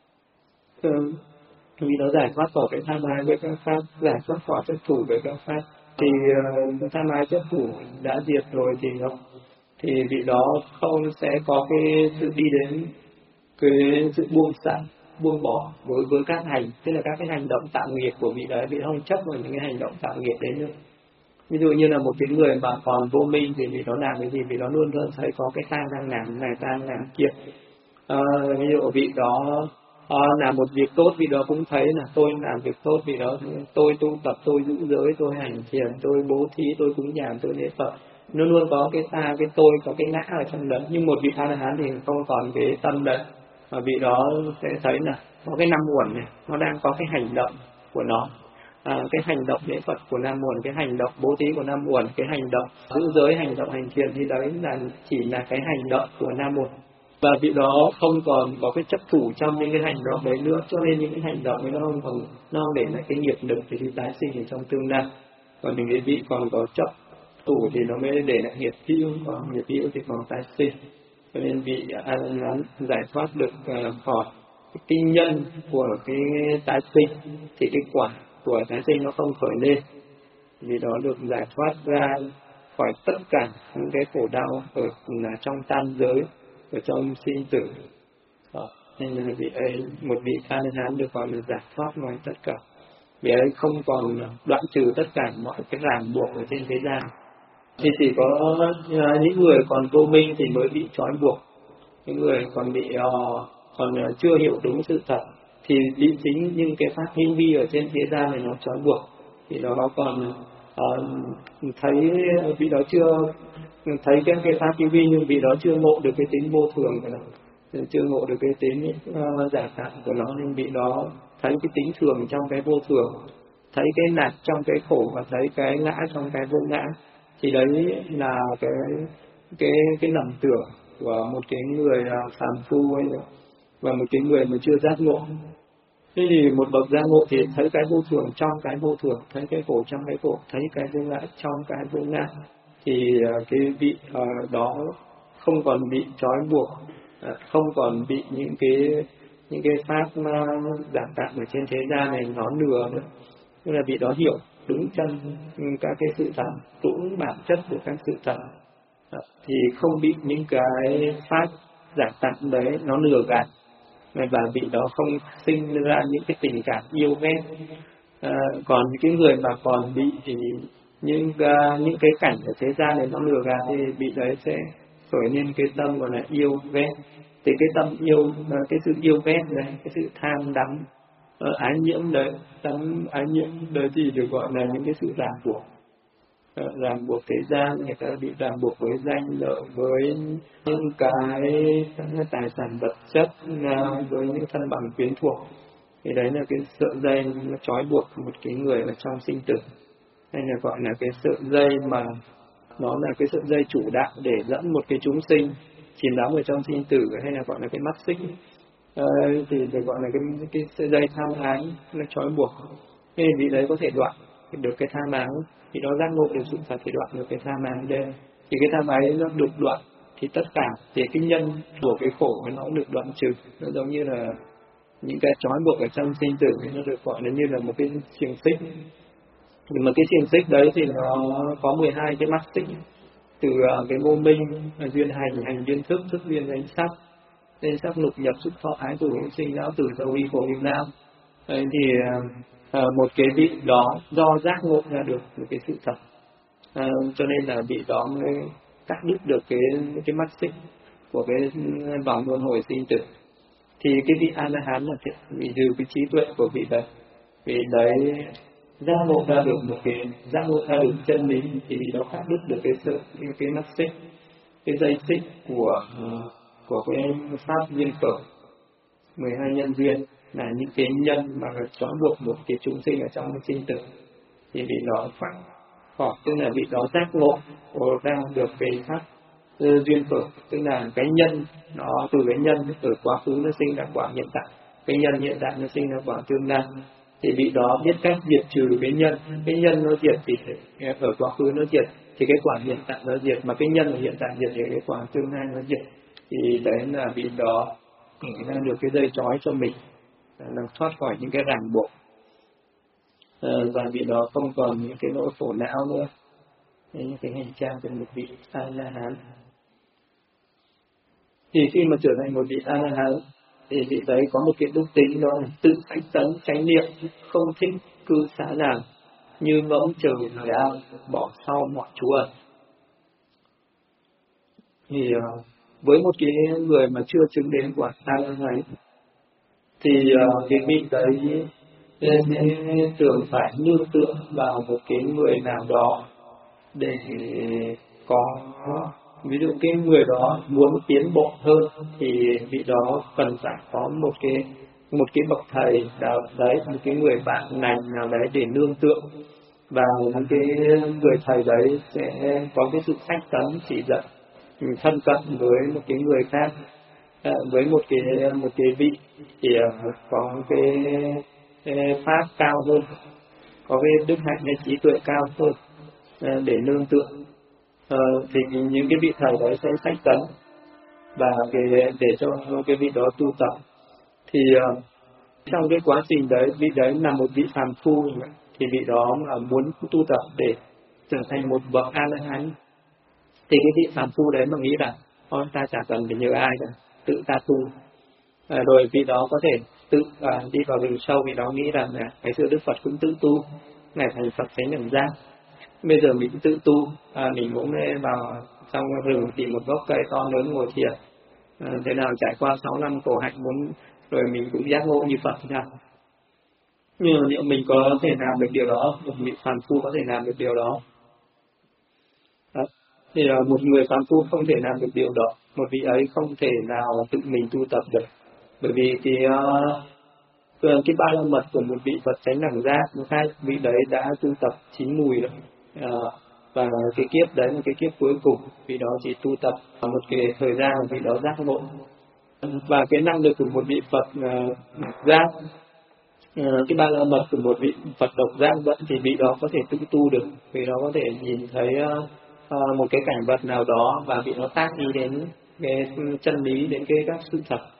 Ừ, vị đó giải thoát khỏi cái tham ái với các pháp, giải thoát khỏi chấp thủ với các pháp. Thì uh, tham ái chấp thủ đã diệt rồi thì nó thì vị đó không sẽ có cái sự đi đến cái sự buông xả, buông bỏ đối với các hành, tức là các cái hành động tạo nghiệp của vị đấy, vị không chấp vào những cái hành động tạo nghiệp đấy nữa. Ví dụ như là một cái người mà còn vô minh thì vị đó làm cái gì, vị đó luôn luôn thấy có cái ta đang làm này, ta đang làm kia. À, ví dụ vị đó à, làm một việc tốt, vị đó cũng thấy là tôi làm việc tốt, vị đó tôi tu tập, tôi giữ giới, tôi hành thiền, tôi bố thí, tôi cúng dường, tôi lễ Phật, luôn luôn có cái ta, cái tôi, có cái ngã ở trong đấy. Nhưng một vị A La Hán thì không còn cái tâm đấy, mà vị đó sẽ thấy là có cái năm uẩn này, nó đang có cái hành động của nó, à, cái hành động lễ Phật của năm uẩn, cái hành động bố thí của năm uẩn, cái hành động giữ giới, hành động hành thiền, thì đấy là chỉ là cái hành động của năm uẩn. Và vị đó không còn có cái chấp thủ trong những cái hành động đấy nữa, cho nên những cái hành động ấy nó không còn, nó không để lại cái nghiệp lực thì đi tái sinh ở trong tương lai. Còn những cái vị còn có chấp thủ thì nó mới để lại nghiệp hữu, còn nghiệp hữu thì còn tái sinh. Cho nên vị A La Hán giải thoát được uh, khỏi cái kinh nhân của cái tái sinh, thì cái quả của tái sinh nó không khởi lên, vì đó được giải thoát ra khỏi tất cả những cái khổ đau ở là trong tam giới, ở trong sinh tử. Đó. Nên là vị ấy, một vị A La Hán được gọi là giải thoát ngoài tất cả. Vị ấy không còn đoạn trừ tất cả mọi cái ràng buộc ở trên thế gian. Thì chỉ có uh, những người còn vô minh thì mới bị trói buộc, những người còn bị uh, còn uh, chưa hiểu đúng sự thật thì bị chính những cái pháp hữu vi ở trên thế gian này nó trói buộc. Thì đó còn uh, thấy vị đó chưa thấy cái cái pháp hữu vi, nhưng vị đó chưa ngộ được cái tính vô thường của nó, chưa ngộ được cái tính uh, giả tạm của nó, nên vị đó thấy cái tính thường trong cái vô thường, thấy cái lạc trong cái khổ và thấy cái ngã trong cái vô ngã. Thì đấy là cái cái cái lầm tưởng của một cái người phàm phu ấy, và một cái người mà chưa giác ngộ. Thế thì một bậc giác ngộ thì thấy cái vô thường trong cái vô thường, thấy cái khổ trong cái khổ, thấy cái vô ngã trong cái vô ngã, thì cái vị uh, đó không còn bị trói buộc, uh, không còn bị những cái những cái pháp uh, giả tạm ở trên thế gian này nó lừa nữa. Tức là vị đó hiểu đúng chân các cái sự thật, đúng bản chất của các sự thật, thì không bị những cái pháp giả tạm đấy nó lừa gạt, và vị đó không sinh ra những cái tình cảm yêu ghét. À, còn những cái người mà còn bị thì những uh, những cái cảnh ở thế gian này nó lừa gạt thì vị đấy sẽ khởi lên cái tâm gọi là yêu ghét. Thì cái tâm yêu, cái sự yêu ghét đấy, cái sự tham đắm, uh, ái nhiễm đấy, tâm ái nhiễm đấy thì được gọi là những cái sự ràng buộc. Uh, ràng buộc thế gian, người ta bị ràng buộc với danh lợi, với những cái, cái tài sản vật chất, uh, với những thân bằng quyến thuộc. Thì đấy là cái sợi dây nó trói buộc một cái người ở trong sinh tử, hay là gọi là cái sợi dây mà nó là cái sợi dây chủ đạo để dẫn một cái chúng sinh chìm đắm ở trong sinh tử, hay là gọi là cái mắt xích, à, thì được gọi là cái cái sợi dây tham ái nó trói buộc. Thế vì đấy có thể đoạn được cái tham ái, thì nó giác ngộ được sự thật thì đoạn được cái tham ái đây. Thì cái tham ái nó được đoạn thì tất cả thì cái nhân của cái khổ nó cũng được đoạn trừ. Nó giống như là những cái trói buộc ở trong sinh tử, nó được gọi là như là một cái xiềng xích. Nhưng mà cái xiềng xích đấy thì nó có mười hai cái mắt xích, từ cái vô minh, duyên hành, hành duyên thức, thức duyên danh sắc, danh sắc lục nhập xúc thọ ái tử hữu sinh lão tử dầu y khổ im não. Đấy thì à, một cái vị đó do giác ngộ ra được một cái sự thật, à, cho nên là vị đó mới cắt đứt được cái cái mắt xích của cái vòng luân hồi sinh tử. Thì cái vị A La Hán là vì từ cái trí tuệ của vị đấy, vì đấy giác ngộ ra được một cái giác ngộ ra được chân lý, thì vị đó cắt đứt được cái sự cái, cái mắt xích, cái dây xích của của cái pháp duyên khởi mười hai nhân duyên, là những cái nhân mà trói buộc một cái chúng sinh ở trong sinh tử. Thì vị đó phải khỏi, tức là vị đó giác ngộ ra được cái pháp duyên khởi, tức là cái nhân nó từ cái nhân từ quá khứ nó sinh ra quả hiện tại, cái nhân hiện tại nó sinh ra quả tương lai. Thì vị đó biết cách diệt trừ cái nhân, cái nhân nó diệt thì ở quá khứ nó diệt, thì cái quả hiện tại nó diệt, mà cái nhân ở hiện tại diệt thì cái quả tương lai nó diệt. Thì đấy là vị đó nghĩ ra được cái dây trói cho mình, là thoát khỏi những cái ràng buộc, và vị đó không còn những cái nỗi khổ não nữa. Những cái hành trang của một vị A La Hán. Thì khi mà trở thành một vị A La Hán thì vị đấy có một cái đức tính đó là tự sanh tấn chánh niệm, không thích cư xã nào, như ngỗng chờ lời ao, bỏ sau mọi trú ẩn. Thì uh, với một cái người mà chưa chứng đến quả A La Hán thì uh, cái vị đấy sẽ tưởng phải nương tựa vào một cái người nào đó để có, ví dụ cái người đó muốn tiến bộ hơn thì vị đó cần phải có một cái một cái bậc thầy nào đấy, một cái người bạn lành nào đấy để nương tựa, và những cái người thầy đấy sẽ có cái sự sách tấn chỉ dẫn, thân cận với một cái người khác, với một cái một cái vị thì có cái, cái pháp cao hơn, có cái đức hạnh hay trí tuệ cao hơn để nương tựa. Ờ, thì những cái vị thầy đấy sẽ sách tấn và cái, để cho cái vị đó tu tập. Thì uh, trong cái quá trình đấy, vị đấy là một vị phàm phu, thì vị đó là muốn tu tập để trở thành một bậc A La Hán, thì cái vị phàm phu đấy mà nghĩ là thôi ta chả cần phải nhờ ai cả, tự ta tu. À, rồi vị đó có thể tự à, đi vào rừng sâu, vị đó nghĩ rằng là ngày xưa Đức Phật cũng tự tu, ngày thành Phật thánh đẳng giác, bây giờ mình tự tu, à, mình cũng vào trong rừng tìm một gốc cây to lớn ngồi thiền, à, thế nào trải qua sáu năm khổ hạnh muốn rồi mình cũng giác ngộ như Phật thế nào. Nhưng mà liệu mình có thể làm được điều đó? Một vị phàm phu có thể làm được điều đó? Đó. Thì uh, một người phàm phu không thể làm được điều đó, một vị ấy không thể nào tự mình tu tập được, bởi vì cái uh, cái ba la mật của một vị Phật chánh đẳng giác, một hai vị đấy đã tu tập chín mùi rồi, uh, và cái kiếp đấy là cái kiếp cuối cùng, vị đó chỉ tu tập một cái thời gian vị đó giác ngộ. Và cái năng lực của một vị Phật uh, giác, uh, cái ba la mật của một vị Phật độc giác vẫn thì vị đó có thể tự tu được, vị đó có thể nhìn thấy uh, uh, một cái cảnh vật nào đó và vị đó tác đi đến cái chân lý, đến cái các sự thật,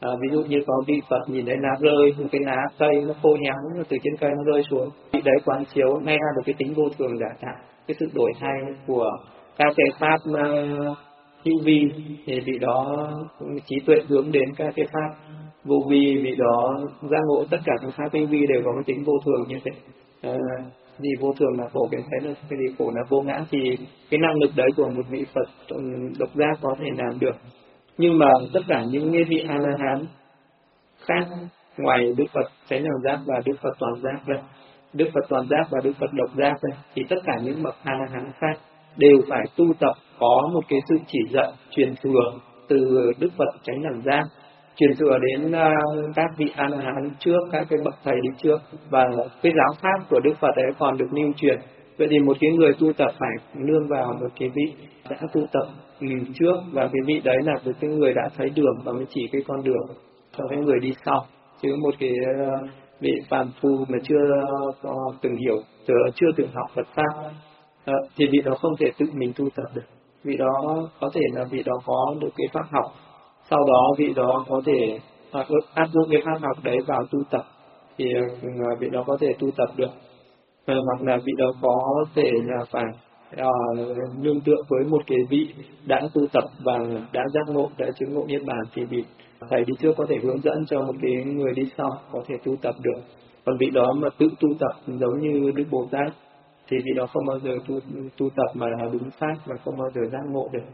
À, ví dụ như có vị Phật nhìn thấy lá rơi, một cái lá cây nó khô héo, nó từ trên cây nó rơi xuống, vị đấy quán chiếu ngay ra được cái tính vô thường giả tạo, cái sự đổi thay của các cái pháp uh, hữu vi, thì vị đó trí tuệ hướng đến các cái pháp vô vi, vị đó giác ngộ tất cả các pháp hữu vi đều có cái tính vô thường như thế. À, gì vô thường là khổ, cái thấy là cái gì khổ là vô ngã, thì cái năng lực đấy của một vị Phật độc giác có thể làm được. Nhưng mà tất cả những cái vị A La Hán khác ngoài Đức Phật chánh đẳng giác và Đức Phật toàn giác đây, Đức Phật toàn giác và Đức Phật độc giác đây, thì tất cả những bậc A La Hán khác đều phải tu tập có một cái sự chỉ dạy truyền thừa từ Đức Phật chánh đẳng giác, truyền thừa đến uh, các vị A La Hán trước, các cái bậc thầy đi trước, và cái giáo pháp của Đức Phật ấy còn được lưu truyền. Vậy thì một cái người tu tập phải nương vào một cái vị đã tu tập ừ, trước, và cái vị đấy là một cái người đã thấy đường và mới chỉ cái con đường cho cái người đi sau. Chứ một cái uh, vị phàm phu mà chưa uh, từng hiểu, chưa từng học Phật pháp, uh, thì vị đó không thể tự mình tu tập được. Vị đó có thể là vị đó có được cái pháp học, sau đó vị đó có thể uh, áp dụng cái pháp học đấy vào tu tập, thì uh, vị đó có thể tu tập được. Uh, hoặc là vị đó có thể là phải uh, nương tựa với một cái vị đã tu tập và đã giác ngộ, đã chứng ngộ niết bàn, thì vị thầy đi trước có thể hướng dẫn cho một cái người đi sau có thể tu tập được. Còn vị đó mà tự tu tập giống như Đức Bồ Tát thì vị đó không bao giờ tu, tu tập mà là đúng pháp và không bao giờ giác ngộ được.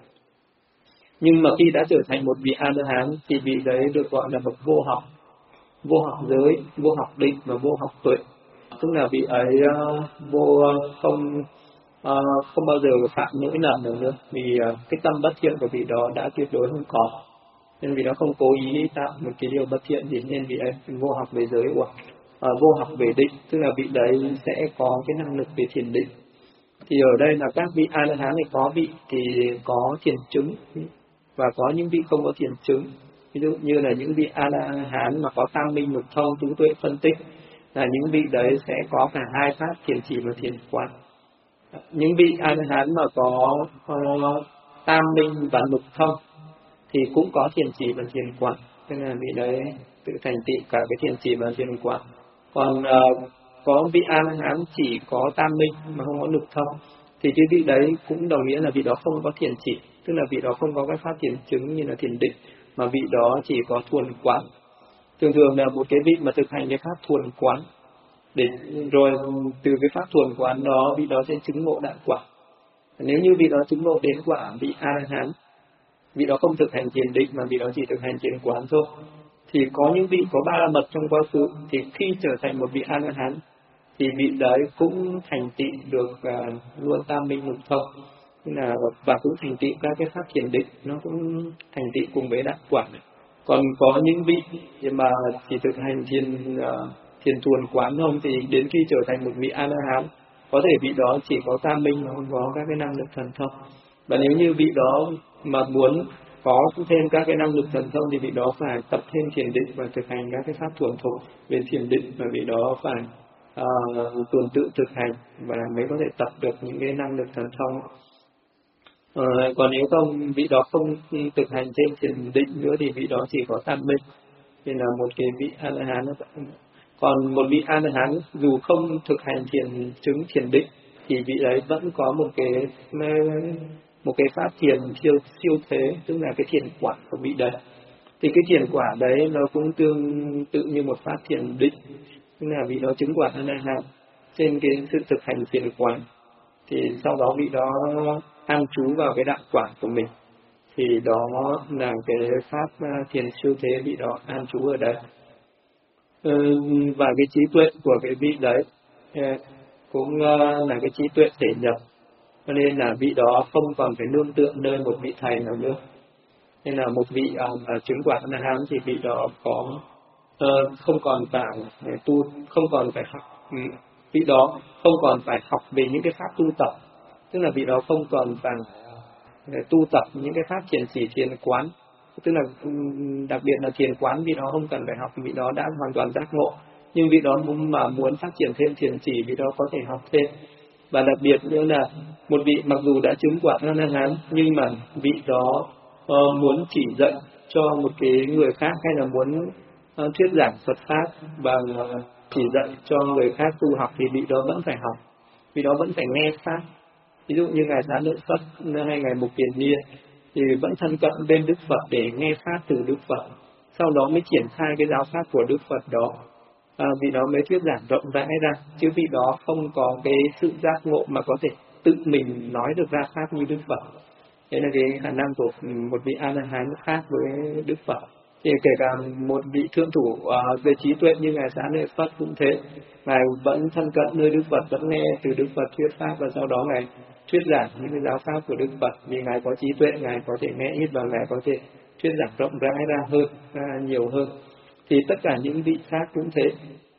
Nhưng mà khi đã trở thành một vị A La Hán thì vị đấy được gọi là bậc vô học, vô học giới, vô học định và vô học tuệ. Tức là vị ấy uh, vô không uh, không bao giờ phạm lỗi lầm được nữa, vì uh, cái tâm bất thiện của vị đó đã tuyệt đối không có, nên vì nó không cố ý tạo một cái điều bất thiện gì, nên vị ấy vô học về giới hoặc uh, vô học về định, tức là vị đấy sẽ có cái năng lực về thiền định. Thì ở đây là các vị A La Hán này có vị thì có thiền chứng và có những vị không có thiền chứng. Ví dụ như là những vị A La Hán mà có tam minh lục thông tứ tuệ phân tích, là những vị đấy sẽ có cả hai pháp thiền chỉ và thiền quán. Những vị A La Hán mà có uh, tam minh và lục thông thì cũng có thiền chỉ và thiền quán, tức là vị đấy tự thành tựu cả cái thiền chỉ và thiền quán. Còn uh, có vị A La Hán chỉ có tam minh mà không có lục thông thì cái vị đấy cũng đồng nghĩa là vị đó không có thiền chỉ, tức là vị đó không có cái pháp thiền chứng như là thiền định, mà vị đó chỉ có thuần quán. Thường thường là một cái vị mà thực hành cái pháp thuần quán, để rồi từ cái pháp thuần quán đó vị đó sẽ chứng ngộ đại quả. Nếu như vị đó chứng ngộ đến quả vị A La Hán, vị đó không thực hành thiền định mà vị đó chỉ thực hành thiền quán thôi, thì có những vị có ba la mật trong quá khứ, thì khi trở thành một vị A La Hán thì vị đấy cũng thành tựu được uh, luôn tam minh lục thông, là và cũng thành tựu các cái pháp thiền định, nó cũng thành tựu cùng với đại quả. Còn có những vị mà chỉ thực hành thiền uh, thiền thuần quán không, thì đến khi trở thành một vị A La Hán, có thể vị đó chỉ có tam minh mà không có các cái năng lực thần thông. Và nếu như vị đó mà muốn có thêm các cái năng lực thần thông thì vị đó phải tập thêm thiền định và thực hành các cái pháp thuần thục về thiền định, và vị đó phải uh, tuần tự thực hành và mới có thể tập được những cái năng lực thần thông. Uh, còn nếu không, vị đó không thực hành thêm thiền định nữa thì vị đó chỉ có tam minh, nên là một cái vị A La Hán. Còn một vị A La Hán dù không thực hành thiền chứng thiền định thì vị đấy vẫn có một cái một cái pháp thiền siêu siêu thế, tức là cái thiền quả của vị đấy. Thì cái thiền quả đấy nó cũng tương tự như một pháp thiền định, tức là vị đó chứng quả A La Hán trên cái sự thực hành thiền quán, thì sau đó vị đó an trú vào cái đạo quả của mình, thì đó là cái pháp thiền siêu thế vị đó an trú ở đây. Ừ, và cái trí tuệ của cái vị đấy cũng là cái trí tuệ thể nhập, cho nên là vị đó không còn phải nương tựa nơi một vị thầy nào nữa. Nên là một vị uh, chứng quả A La Hán thì vị đó có uh, không còn phải tu, không còn phải học, um, vị đó không còn phải học về những cái pháp tu tập, tức là vị đó không còn phải uh, tu tập những cái pháp thiền chỉ thiền quán, tức là um, đặc biệt là thiền quán vị đó không cần phải học, vị đó đã hoàn toàn giác ngộ. Nhưng vị đó muốn mà muốn phát triển thêm thiền chỉ, vị đó có thể học thêm. Và đặc biệt nữa là một vị mặc dù đã chứng quả A La Hán nhưng mà vị đó uh, muốn chỉ dạy cho một cái người khác, hay là muốn uh, thuyết giảng Phật pháp và uh, chỉ dạy cho người khác tu học, thì vị đó vẫn phải học, vị đó vẫn phải nghe pháp. Ví dụ như ngài Xá Lợi Phất hay ngài Mục Kiền Liên thì vẫn thân cận bên Đức Phật để nghe pháp từ Đức Phật, sau đó mới triển khai cái giáo pháp của Đức Phật đó. À, vị đó mới thuyết giảng rộng rãi ra, chứ vị đó không có cái sự giác ngộ mà có thể tự mình nói được ra pháp như Đức Phật. Đấy là cái khả năng của một vị A-la-hán khác với Đức Phật. Thì kể cả một vị thượng thủ uh, về trí tuệ như ngài Xá Lợi Phất cũng thế, ngài vẫn thân cận nơi Đức Phật, vẫn nghe từ Đức Phật thuyết pháp, và sau đó ngài thuyết giảng những cái giáo pháp của Đức Phật. Vì ngài có trí tuệ, ngài có thể nghe ít và ngài có thể thuyết giảng rộng rãi ra hơn, ra nhiều hơn. Thì tất cả những vị khác cũng thế,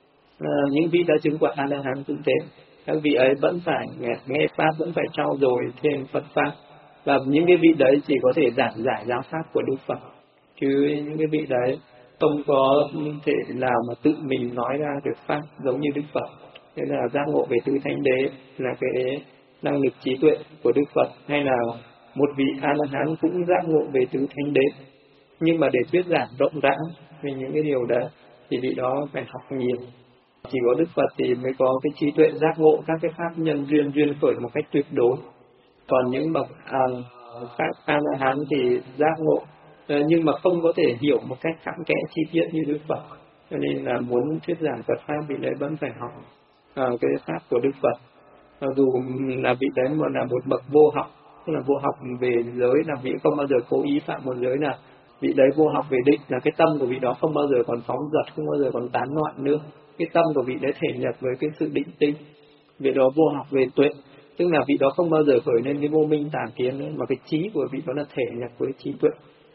à, những vị đã chứng quả A-la-hán cũng thế, các vị ấy vẫn phải nghe, nghe pháp, vẫn phải trau dồi thêm Phật pháp, và những cái vị đấy chỉ có thể giảng giải giáo pháp của Đức Phật, chứ những cái vị đấy không có thể nào mà tự mình nói ra được pháp giống như Đức Phật. Thế là giác ngộ về tứ thánh đế là cái năng lực trí tuệ của Đức Phật, hay là một vị A-la-hán cũng giác ngộ về tứ thánh đế, nhưng mà để thuyết giảng rộng rãi về những cái điều đấy thì vị đó phải học nhiều. Chỉ có Đức Phật thì mới có cái trí tuệ giác ngộ các cái pháp nhân duyên duyên khởi một cách tuyệt đối. Còn những bậc à, các A-la-hán thì giác ngộ nhưng mà không có thể hiểu một cách cặn kẽ chi tiết như Đức Phật, cho nên là muốn thuyết giảng Phật pháp vị đấy vẫn phải học à, cái pháp của Đức Phật. À, dù là vị đấy mà là một bậc vô học, tức là vô học về giới, là vị không bao giờ cố ý phạm một giới nào. Vị đấy vô học về định, là cái tâm của vị đó không bao giờ còn phóng dật, không bao giờ còn tán loạn nữa. Cái tâm của vị đấy thể nhập với cái sự định tinh. Vị đó vô học về tuệ, tức là vị đó không bao giờ khởi lên cái vô minh tà kiến nữa, mà cái trí của vị đó là thể nhập với trí tuệ.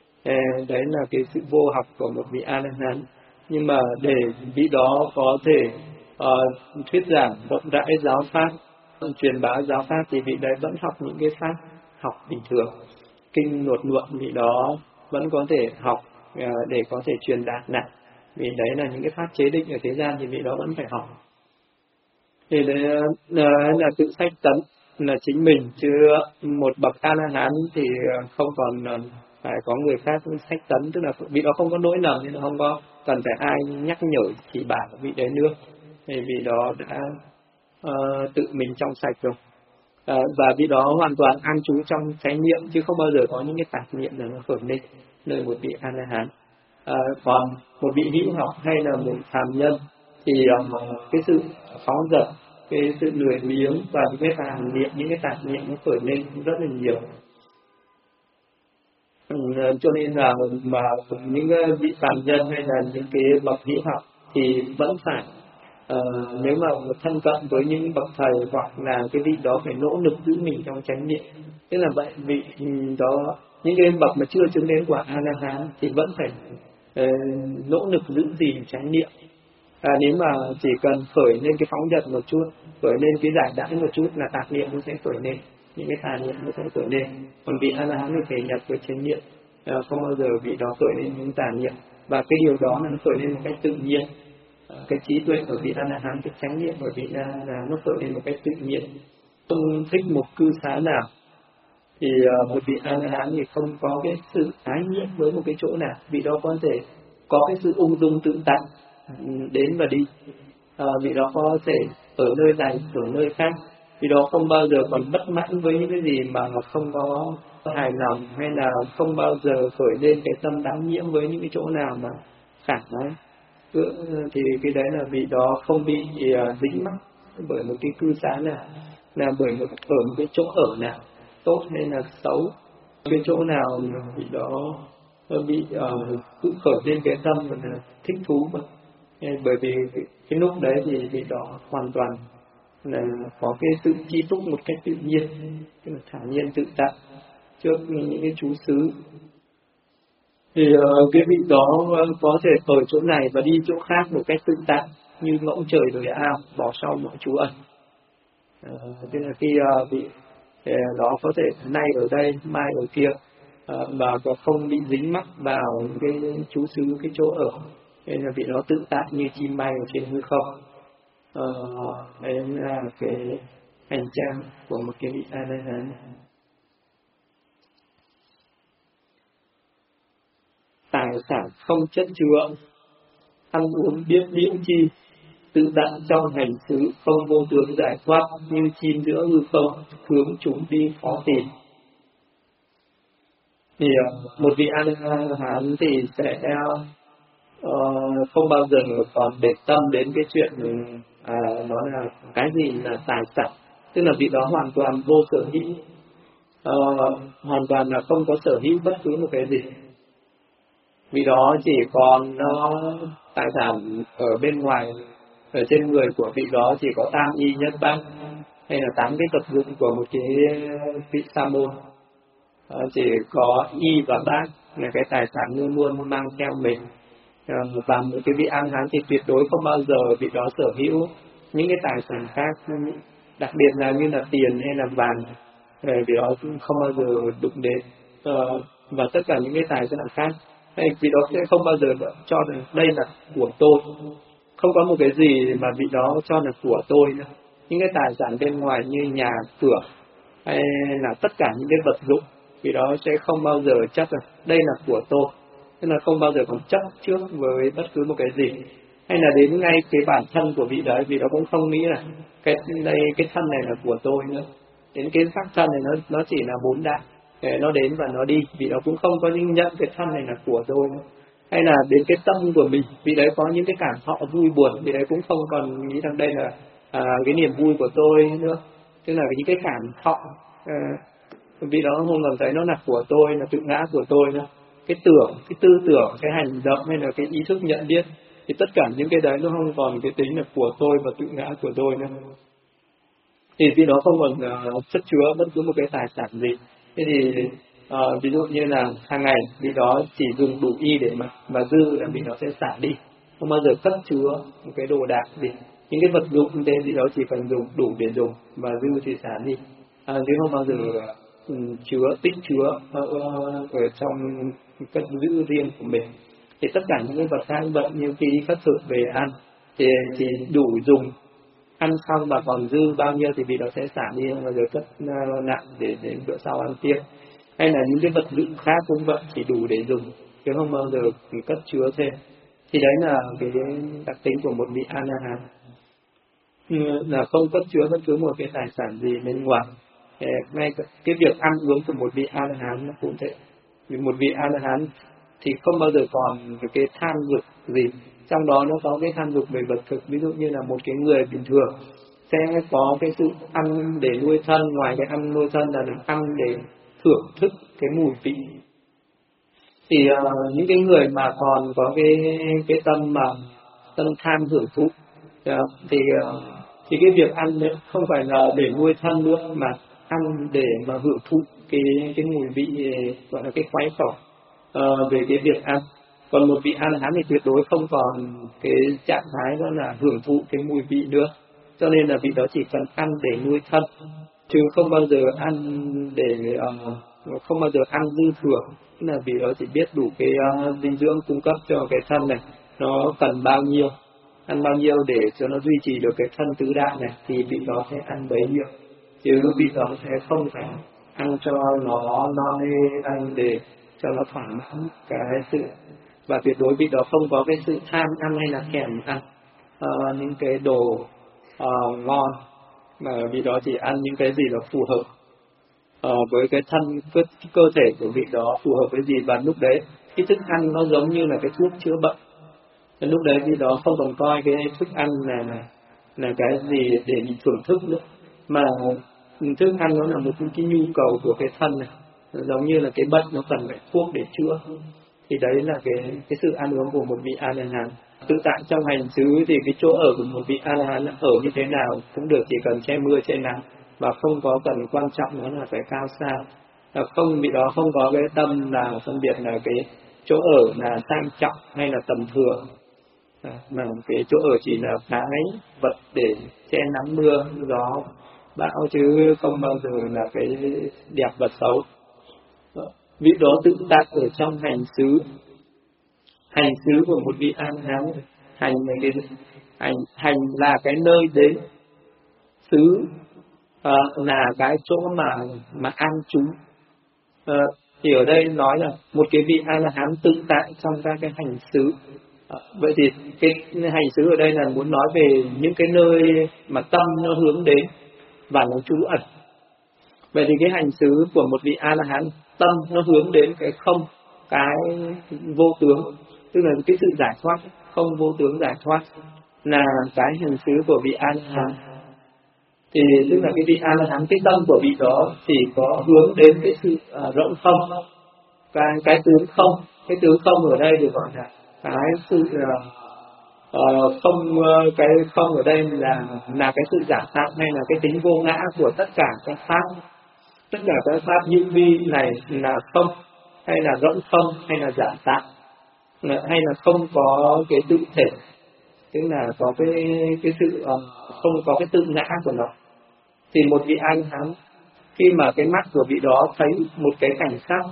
Đấy là cái sự vô học của một vị A-la-hán. Nhưng mà để vị đó có thể uh, thuyết giảng rộng rãi giáo pháp, truyền bá giáo pháp, thì vị đấy vẫn học những cái pháp học bình thường, kinh luật luận vị đó vẫn có thể học uh, để có thể truyền đạt lại. Vì đấy là những cái pháp chế định ở thế gian thì vị đó vẫn phải học. Thì đấy uh, là tự sách tấn là chính mình, chứ một bậc A-la-hán thì không còn uh, phải có người khác sách tấn, tức là vị đó không có lỗi lầm nên không có cần phải ai nhắc nhở chỉ bảo vị đấy nữa, thì vị đó đã uh, tự mình trong sạch rồi. Uh, và vị đó hoàn toàn an trú trong chánh niệm, chứ không bao giờ có những cái tạp niệm nào nó khởi lên nơi một vị A-la-hán. Uh, còn một vị hữu học hay là một phàm nhân thì um, cái sự phóng dật, cái sự lười biếng và những cái tạp niệm, những cái tạp niệm nó khởi lên rất là nhiều. Ừ, cho nên là mà những vị phàm nhân hay là những cái bậc hữu học thì vẫn phải uh, nếu mà thân cận với những bậc thầy hoặc là cái vị đó phải nỗ lực giữ mình trong chánh niệm. Tức là vậy, vị đó những cái bậc mà chưa chứng đến quả A-la-hán thì vẫn phải uh, nỗ lực giữ gìn chánh niệm. À, nếu mà chỉ cần khởi lên cái phóng dật một chút, khởi lên cái giải đãi một chút là tạp niệm nó sẽ khởi lên, những cái tà niệm nó sẽ khởi lên. Còn vị A-la-hán thì thể nhập với chánh niệm, à, không bao giờ vị đó khởi lên những tà niệm, và cái điều đó nó khởi lên một cách tự nhiên. À, cái trí tuệ của vị A-la-hán, cái chánh niệm của vị A-la-hán nó khởi lên một cách tự nhiên, không thích một cư xá nào. Thì uh, một vị A-la-hán thì không có cái sự ái nhiễm với một cái chỗ nào, vị đó có thể có cái sự ung dung tự tại đến và đi. À, vị đó có thể ở nơi này, ở nơi khác, vì đó không bao giờ còn bất mãn với những cái gì mà không có hài lòng, hay là không bao giờ khởi lên cái tâm đắm nhiễm với những cái chỗ nào mà khả nói. Thì cái đấy là vị đó không bị uh, dính mắc bởi một cái cư xá nào, là bởi một ở một cái chỗ ở nào tốt hay là xấu, cái chỗ nào vị đó bị uh, tự khởi lên cái tâm là thích thú mà. Bởi vì cái, cái lúc đấy thì vị đó hoàn toàn là có cái sự chi túc một cách tự nhiên, tức là thản nhiên tự tại trước những cái chú xứ. Thì uh, cái vị đó có thể ở chỗ này và đi chỗ khác một cách tự tại, như ngỗng trời đời ao, bỏ sau mọi trú ẩn. Uh, tức là khi uh, vị uh, đó có thể nay ở đây, mai ở kia, uh, và có không bị dính mắc vào cái chú xứ, cái chỗ ở. Nên là vị đó tự tại như chim bay ở trên hư không. Ờ, đấy là cái hành trang của một cái vị A-la-hán. sản không chất chứa, ăn uống biết liễu chi, tự tại trong hành xứ, không vô tướng giải thoát, như chim giữa hư không, hướng chúng đi khó tìm. Thì một vị A La Hán thì sẽ uh, không bao giờ còn để tâm đến cái chuyện à, nói là cái gì là tài sản, tức là vị đó hoàn toàn vô sở hữu, uh, hoàn toàn là không có sở hữu bất cứ một cái gì. Vì đó chỉ còn nó tài sản ở bên ngoài, ở trên người của vị đó chỉ có tam y nhất bát hay là tám cái vật dụng của một cái vị sa môn, à, chỉ có y và bát là cái tài sản luôn luôn mang theo mình. À, và một cái vị An Hán thì tuyệt đối không bao giờ vị đó sở hữu những cái tài sản khác, đặc biệt là như là tiền hay là vàng, vì đó không bao giờ đụng đến. À, và tất cả những cái tài sản khác vì đó sẽ không bao giờ cho rằng đây là của tôi, không có một cái gì mà vị đó cho là của tôi nữa. Những cái tài sản bên ngoài như nhà cửa hay là tất cả những cái vật dụng vì đó sẽ không bao giờ chấp rằng đây là của tôi, tức là không bao giờ còn chấp trước với bất cứ một cái gì, hay là đến ngay cái bản thân của vị đấy vì đó cũng không nghĩ là cái đây cái thân này là của tôi nữa. Đến cái xác thân này nó nó chỉ là bốn đại, nó đến và nó đi, vì đó cũng không có nhận cái thân này là của tôi nữa. Hay là đến cái tâm của mình, vì đấy có những cái cảm thọ vui buồn, vì đấy cũng không còn nghĩ rằng đây là à, cái niềm vui của tôi nữa, tức là những cái cảm thọ à, vì đó không còn thấy nó là của tôi, là tự ngã của tôi nữa. Cái tưởng, cái tư tưởng, cái hành động hay là cái ý thức nhận biết, thì tất cả những cái đấy nó không còn cái tính là của tôi và tự ngã của tôi nữa. Thì vì đó không còn uh, chất chứa bất cứ một cái tài sản gì. Thế thì uh, ví dụ như là hàng ngày vì đó chỉ dùng đủ y để mà mà dư là vì nó sẽ xả đi, không bao giờ cất chứa một cái đồ đạc gì. Những cái vật dụng tên thì đó chỉ cần dùng đủ để dùng và dư thì xả đi, à, chứ không bao giờ um, chứa tích chứa uh, uh, ở trong cất giữ riêng của mình. Thì tất cả những cái vật khác vậy, như khi khất thực về ăn thì chỉ đủ dùng, ăn xong và còn dư bao nhiêu thì vì đó sẽ xả đi, và rồi cất uh, nặng để đến bữa sau ăn tiếp. Hay là những cái vật dụng khác cũng vậy, chỉ đủ để dùng chứ không bao giờ cất chứa thêm. Thì đấy là cái đặc tính của một vị A La Hán, là không cất chứa bất cứ một cái tài sản gì bên ngoài. Ngay cái việc ăn uống của một vị A La Hán nó cũng thế. Vì một vị A La Hán thì không bao giờ còn cái tham dục gì, trong đó nó có cái tham dục về vật thực. Ví dụ như là một cái người bình thường sẽ có cái sự ăn để nuôi thân, ngoài cái ăn nuôi thân là được ăn để thưởng thức cái mùi vị. Thì uh, những cái người mà còn có cái cái tâm mà tâm tham hưởng thụ, uh, thì uh, thì cái việc ăn đấy không phải là để nuôi thân nữa, mà ăn để mà hưởng thụ cái cái mùi vị, gọi là cái khoái khẩu uh, về cái việc ăn. Còn một vị A La Hán thì tuyệt đối không còn cái trạng thái đó là hưởng thụ cái mùi vị nữa, cho nên là vị đó chỉ cần ăn để nuôi thân, chứ không bao giờ ăn để uh, không bao giờ ăn dư thừa. Tức là vì đó chỉ biết đủ cái uh, dinh dưỡng cung cấp cho cái thân này, nó cần bao nhiêu, ăn bao nhiêu để cho nó duy trì được cái thân tứ đại này, thì vị đó sẽ ăn bấy nhiêu, chứ vị đó sẽ không phải ăn cho nó no nê, ăn để cho nó thỏa mãn cái sự. Và tuyệt đối vị đó không có cái sự tham ăn hay là thèm ăn uh, những cái đồ uh, ngon, mà vị đó chỉ ăn những cái gì đó phù hợp uh, với cái thân, cái, cái cơ thể của vị đó phù hợp với gì. Và lúc đấy cái thức ăn nó giống như là cái thuốc chữa bệnh. Cái lúc đấy vị đó không còn coi cái thức ăn là là cái gì để mình thưởng thức nữa, mà thức ăn nó là một cái nhu cầu của cái thân này, giống như là cái bệnh nó cần phải thuốc để chữa. Thì đấy là cái cái sự ăn uống của một vị A La Hán. Tự tại trong hành xứ thì cái chỗ ở của một vị A La Hán ở như thế nào cũng được, chỉ cần che mưa che nắng, và không có cần quan trọng nó là phải cao xa. Là không, vị đó không có cái tâm là phân biệt là cái chỗ ở là sang trọng hay là tầm thường, à, mà cái chỗ ở chỉ là cái vật để che nắng mưa gió bão, chứ không bao giờ là cái đẹp vật xấu. Vị đó tự tại ở trong hành xứ. Hành xứ của một vị A La Hán, hành là cái hành hành là cái nơi đến, xứ uh, là cái chỗ mà mà an trú. Uh, Thì ở đây nói là một cái vị A La Hán tự tại trong các cái hành xứ. À, vậy thì cái hành xứ ở đây là muốn nói về những cái nơi mà tâm nó hướng đến và nó trú ẩn. Vậy thì cái hành xứ của một vị A La Hán, tâm nó hướng đến cái không, cái vô tướng, tức là cái sự giải thoát, không vô tướng giải thoát là cái hành xứ của vị A La Hán. Thì tức là cái vị A La Hán, cái tâm của vị đó thì có hướng đến cái sự uh, rộng không, cái cái tướng không. Cái tướng không ở đây được gọi là cái sự uh, uh, không, uh, cái không ở đây là là cái sự giả tạo hay là cái tính vô ngã của tất cả các pháp. Tất cả các pháp như vi này là không, hay là rỗng không, hay là giả tạo, hay là không có cái tự thể, tức là có cái cái sự uh, không có cái tự ngã của nó. Thì một vị A La Hán khi mà cái mắt của vị đó thấy một cái cảnh sắc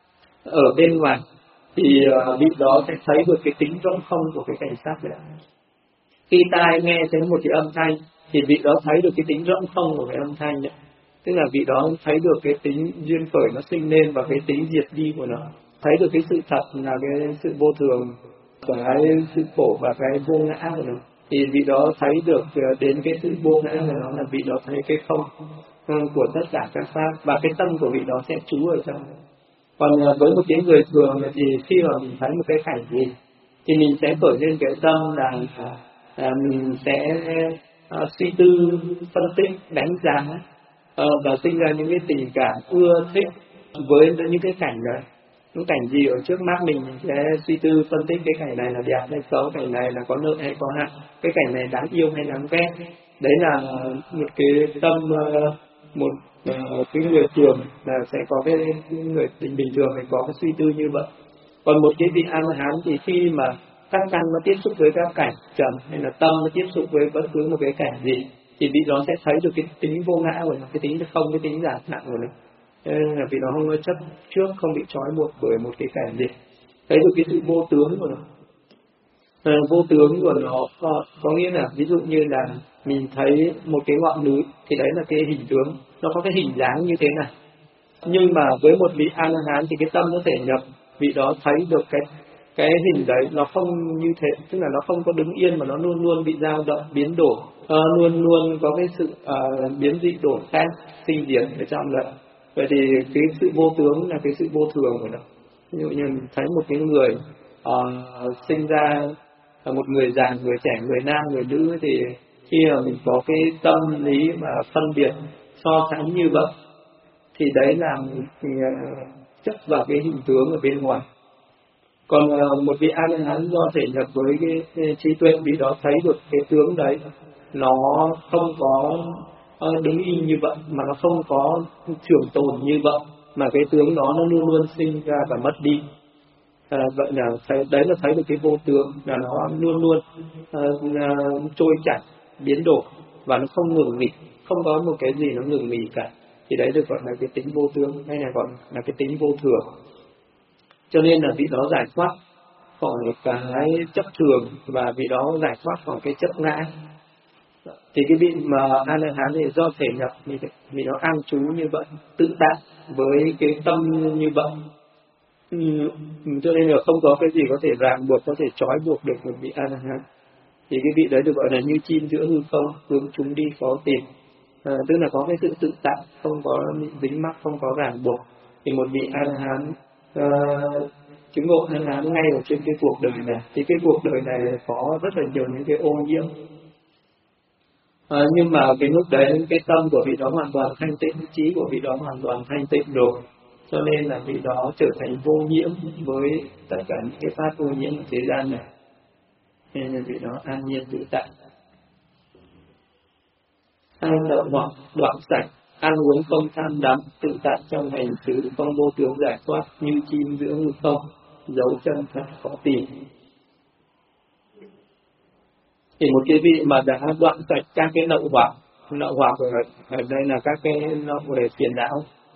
ở bên ngoài thì uh, vị đó sẽ thấy được cái tính rỗng không của cái cảnh sắc đấy. Khi tai nghe thấy một cái âm thanh thì vị đó thấy được cái tính rỗng không của cái âm thanh đấy. Tức là vị đó thấy được cái tính duyên khởi nó sinh lên và cái tính diệt đi của nó, thấy được cái sự thật là cái sự vô thường, cái sự khổ và cái vô ngã của nó. Thì vị đó thấy được đến cái sự vô ngã của nó, là vị đó thấy cái không của tất cả các pháp, và cái tâm của vị đó sẽ trú ở trong. Còn với một cái người thường thì khi mà mình thấy một cái cảnh gì thì mình sẽ khởi lên cái tâm là, là mình sẽ uh, suy tư, phân tích, đánh giá uh, và sinh ra những cái tình cảm ưa thích với những cái cảnh đấy. Những cảnh gì ở trước mắt mình, mình sẽ suy tư phân tích cái cảnh này là đẹp hay xấu, cảnh này là có lợi hay có hại, cái cảnh này đáng yêu hay đáng ghét. Đấy là một cái tâm, một uh, cái người thường là sẽ có cái người bình bình thường phải có cái suy tư như vậy. Còn một cái vị A La Hán thì khi mà các căn nó tiếp xúc với các cảnh trần, hay là tâm nó tiếp xúc với bất cứ một cái cảnh gì, thì vị đó sẽ thấy được cái tính vô ngã của nó, cái tính không, cái tính giả tạo của nó. Nên là vì nó không có chấp trước, không bị trói buộc bởi một cái cảnh gì, thấy được cái sự vô tướng của nó. À, vô tướng của nó có, có nghĩa là ví dụ như là mình thấy một cái ngọn núi thì đấy là cái hình tướng, nó có cái hình dáng như thế này. Nhưng mà với một vị A La Hán thì cái tâm nó thể nhập, vị đó thấy được cái cái hình đấy nó không như thế, tức là nó không có đứng yên mà nó luôn luôn bị dao động, biến đổi, à, luôn luôn có cái sự à, biến dị đổi khác, sinh diệt ở trong đấy. Vậy thì cái sự vô tướng là cái sự vô thường của nó. Ví dụ như mình thấy một cái người uh, sinh ra là một người già, người trẻ, người nam, người nữ, thì khi mà mình có cái tâm lý mà phân biệt, so sánh như vậy, thì đấy là mình uh, chấp vào cái hình tướng ở bên ngoài. Còn uh, một vị A La Hán do thể nhập với cái, cái trí tuệ, vị đó thấy được cái tướng đấy nó không có uh, đứng y như vậy, mà nó không có trường tồn như vậy, mà cái tướng đó nó luôn luôn sinh ra và mất đi. À, vậy là thấy, đấy là thấy được cái vô tướng, là nó luôn luôn uh, uh, trôi chảy, biến đổi và nó không ngừng nghỉ, không có một cái gì nó ngừng nghỉ cả. Thì đấy được gọi là cái tính vô tướng, hay là gọi là cái tính vô thường. Cho nên là vị đó giải thoát khỏi cái chấp thường, và vị đó giải thoát khỏi cái chấp ngã. Thì cái vị mà A La Hán thì do thể nhập thì vị đó an trú như vậy, tự tại với cái tâm như vậy. Ừ, cho nên là không có cái gì có thể ràng buộc, có thể trói buộc được một vị A La Hán. Thì cái vị đấy được gọi là như chim giữa hư không, hướng chúng đi khó tìm. À, tức là có cái sự tự tại, không có dính mắc, không có ràng buộc. Thì một vị A La Hán uh, chứng ngộ A La Hán ngay ở trên cái cuộc đời này, thì cái cuộc đời này có rất là nhiều những cái ô nhiễm. À, nhưng mà cái lúc đấy cái tâm của vị đó hoàn toàn thanh tịnh, trí của vị đó hoàn toàn thanh tịnh rồi, cho nên là vị đó trở thành vô nhiễm với tất cả những cái pháp ô nhiễm của thế gian này, nên là vị đó an nhiên tự tại. An đậu hoặc đoạn sạch, ăn uống không tham đắm, tự tại trong hành xử, không vô tướng giải thoát, như chim giữa hư không, dấu chân thật khó tìm. Thì một cái vị mà đã đoạn sạch các cái lậu hoặc, lậu hoặc ở, ở đây là các cái lậu về phiền não,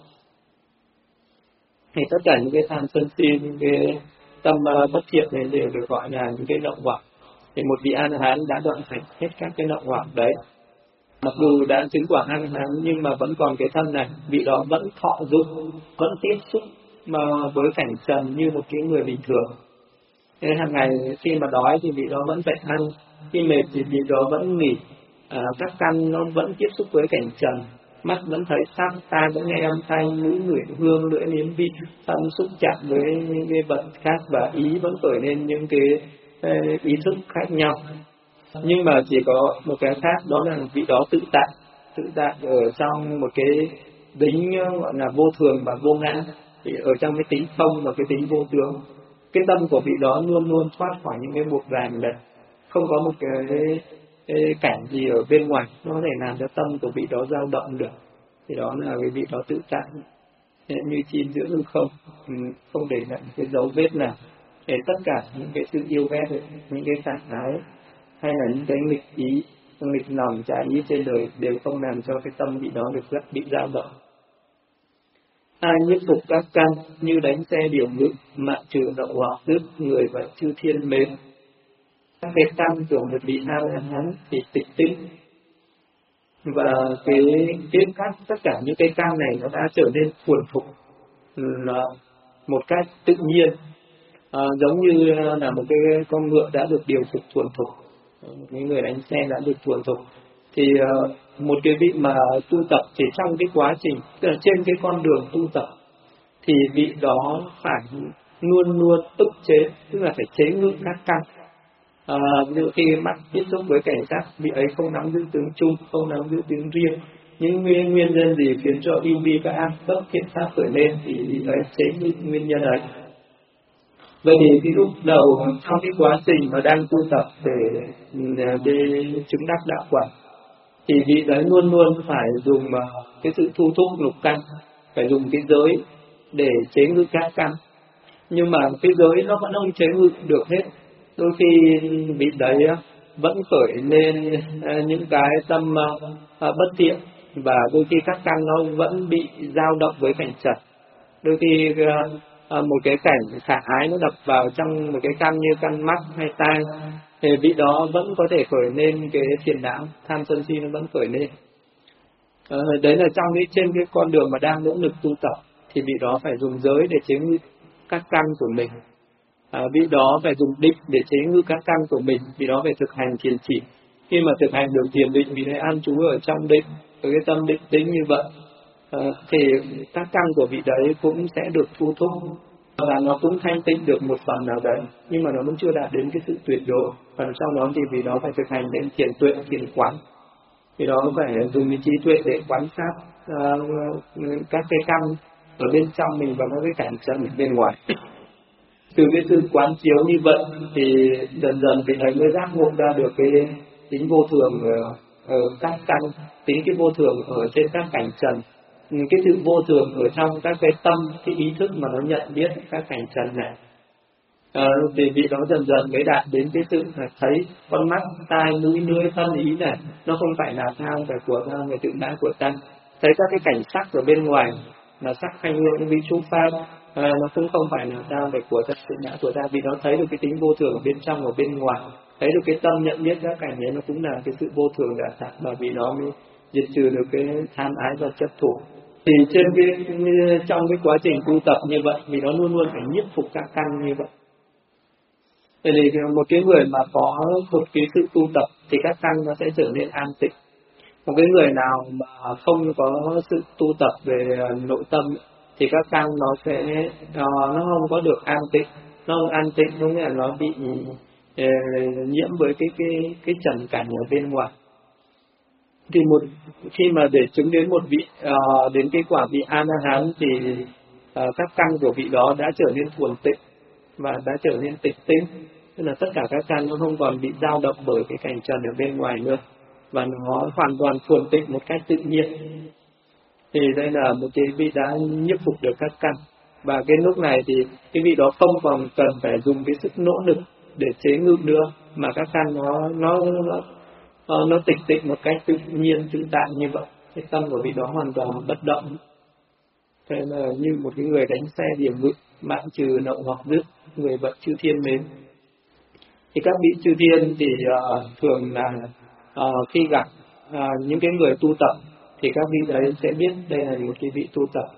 thì tất cả những cái tham sân si, những cái tâm uh, bất thiện này đều được gọi là những cái lậu hoặc. Thì một vị A La Hán đã đoạn sạch hết các cái lậu hoặc đấy. Mặc dù đã chứng quả A La Hán nhưng mà vẫn còn cái thân này, vị đó vẫn thọ dụng, vẫn tiếp xúc mà với cảnh trần như một cái người bình thường. Nên hàng ngày khi mà đói thì vị đó vẫn phải ăn, khi mệt thì vị đó vẫn nghỉ. À, các căn nó vẫn tiếp xúc với cảnh trần, mắt vẫn thấy sắc, tai vẫn nghe âm thanh, mũi ngửi hương, lưỡi nếm vị, thân xúc chạm với những cái vật khác, và ý vẫn khởi lên những cái ý thức khác nhau. Nhưng mà chỉ có một cái khác, đó là vị đó tự tại, tự tại ở trong một cái tính gọi là vô thường và vô ngã, thì ở trong cái tính không và cái tính vô tướng. Cái tâm của vị đó luôn luôn thoát khỏi những cái buộc ràng này, không có một cái, cái cảnh gì ở bên ngoài nó có thể làm cho tâm của vị đó dao động được. Thì đó là cái vị đó tự tại, như chim giữa hư không, không để lại cái dấu vết nào. Để tất cả những cái sự yêu ghét, những cái trạng thái hay là những cái nghịch ý, nghịch lòng trái ý trên đời đều không làm cho cái tâm vị đó được rất bị dao động. Ai nhiếp phục các căn như đánh xe điều ngự, mạng trừ đậu hoặc đức, người và chư thiên mến. Các cái căn của một vị A La Hán thì tịch tĩnh, và cái biết các tất cả những cái căn này nó đã trở nên thuần thục là một cách tự nhiên, à, giống như là một cái con ngựa đã được điều phục thuần thục, một cái người đánh xe đã được thuần thục. Thì uh, một cái vị mà tu tập chỉ trong cái quá trình, tức là trên cái con đường tu tập, thì vị đó phải luôn luôn ức chế, tức là phải chế ngự các căn. À, như khi mắt tiếp xúc với cảnh sắc, vị ấy không nắm giữ tướng chung, không nắm giữ tướng riêng. Những nguyên, nguyên nhân gì khiến cho ưu bi các ác bất thiện pháp khởi lên thì vị ấy chế ngự nguyên nhân ấy. Vậy thì cái lúc đầu trong cái quá trình mà đang tu tập để để chứng đắc đạo quả, thì vị đấy luôn luôn phải dùng cái sự thu thúc lục căn, phải dùng cái giới để chế ngự các căn. Nhưng mà cái giới nó vẫn không chế ngự được hết. Đôi khi vị đấy vẫn khởi lên những cái tâm bất thiện, và đôi khi các căn nó vẫn bị dao động với cảnh trần. Đôi khi một cái cảnh khả ái nó đập vào trong một cái căn như căn mắt hay tai, thì vị đó vẫn có thể khởi lên cái phiền não, tham sân si nó vẫn khởi lên. À, đấy là trong cái trên cái con đường mà đang nỗ lực tu tập, thì vị đó phải dùng giới để chế ngự các căn của mình. À, vị đó phải dùng định để chế ngự các căn của mình, vị đó phải thực hành thiền chỉ. Khi mà thực hành được thiền định, vị đấy an trú ở trong định, với cái tâm định tĩnh như vậy, à, thì các căn của vị đấy cũng sẽ được thu thúc, và nó cũng thanh tịnh được một phần nào đấy, nhưng mà nó vẫn chưa đạt đến cái sự tuyệt đối. Phần sau đó thì vị đó phải thực hành đến thiền tuệ, thiền quán. Vì đó phải dùng cái trí tuệ để quan sát uh, các cái căn ở bên trong mình và các cái cảnh trần ở bên ngoài. Từ cái sự quán chiếu như vậy thì dần dần thì thầy mới giác ngộ ra được cái tính vô thường ở, ở các căn, tính cái vô thường ở trên các cảnh trần, cái sự vô thường ở trong các cái tâm, cái ý thức mà nó nhận biết các cảnh trần này. À, thì vị đó dần dần mới đạt đến cái sự thấy con mắt, tai, mũi, lưỡi, thân, ý này nó không phải là ta, không phải của ta, người tự ngã của ta. Thấy các cái cảnh sắc ở bên ngoài là sắc hay hương, vi trú pháp, à, nó cũng không phải là ta, phải của ta, tự ngã của ta. Vì nó thấy được cái tính vô thường ở bên trong và bên ngoài, thấy được cái tâm nhận biết các cảnh ấy, nó cũng là cái sự vô thường đã thật, và vì nó mới diệt trừ được cái tham ái và chấp thủ. Thì trên cái trong cái quá trình tu tập như vậy, vì nó luôn luôn phải nhiếp phục các căn như vậy. Thì một cái người mà có một cái sự tu tập thì các căn nó sẽ trở nên an tịnh. Một cái người nào mà không có sự tu tập về nội tâm thì các căn nó sẽ nó không có được an tịnh. Nó không an tịnh có nghĩa là nó bị uh, nhiễm với cái cái cái trần cảnh ở bên ngoài. Thì một khi mà để chứng đến một vị uh, đến cái quả vị A La Hán thì uh, các căn của vị đó đã trở nên thuần tịnh và đã trở nên tịch tĩnh, tức là tất cả các căn nó không còn bị dao động bởi cái cảnh trần ở bên ngoài nữa, và nó hoàn toàn thuần tịnh một cách tự nhiên. Thì đây là một cái vị đã nhiếp phục được các căn, và cái lúc này thì cái vị đó không còn cần phải dùng cái sức nỗ lực để chế ngự nữa, mà các căn nó nó nó nó, nó tịch tịnh một cách tự nhiên tự tại như vậy. Cái tâm của vị đó hoàn toàn bất động. Thế là như một cái người đánh xe điểm ngự, mạng trừ nậu hoặc dứt, người vận chư thiên mến. Thì các vị chư thiên thì uh, thường là uh, khi gặp uh, những cái người tu tập thì các vị đấy sẽ biết đây là một cái vị tu tập,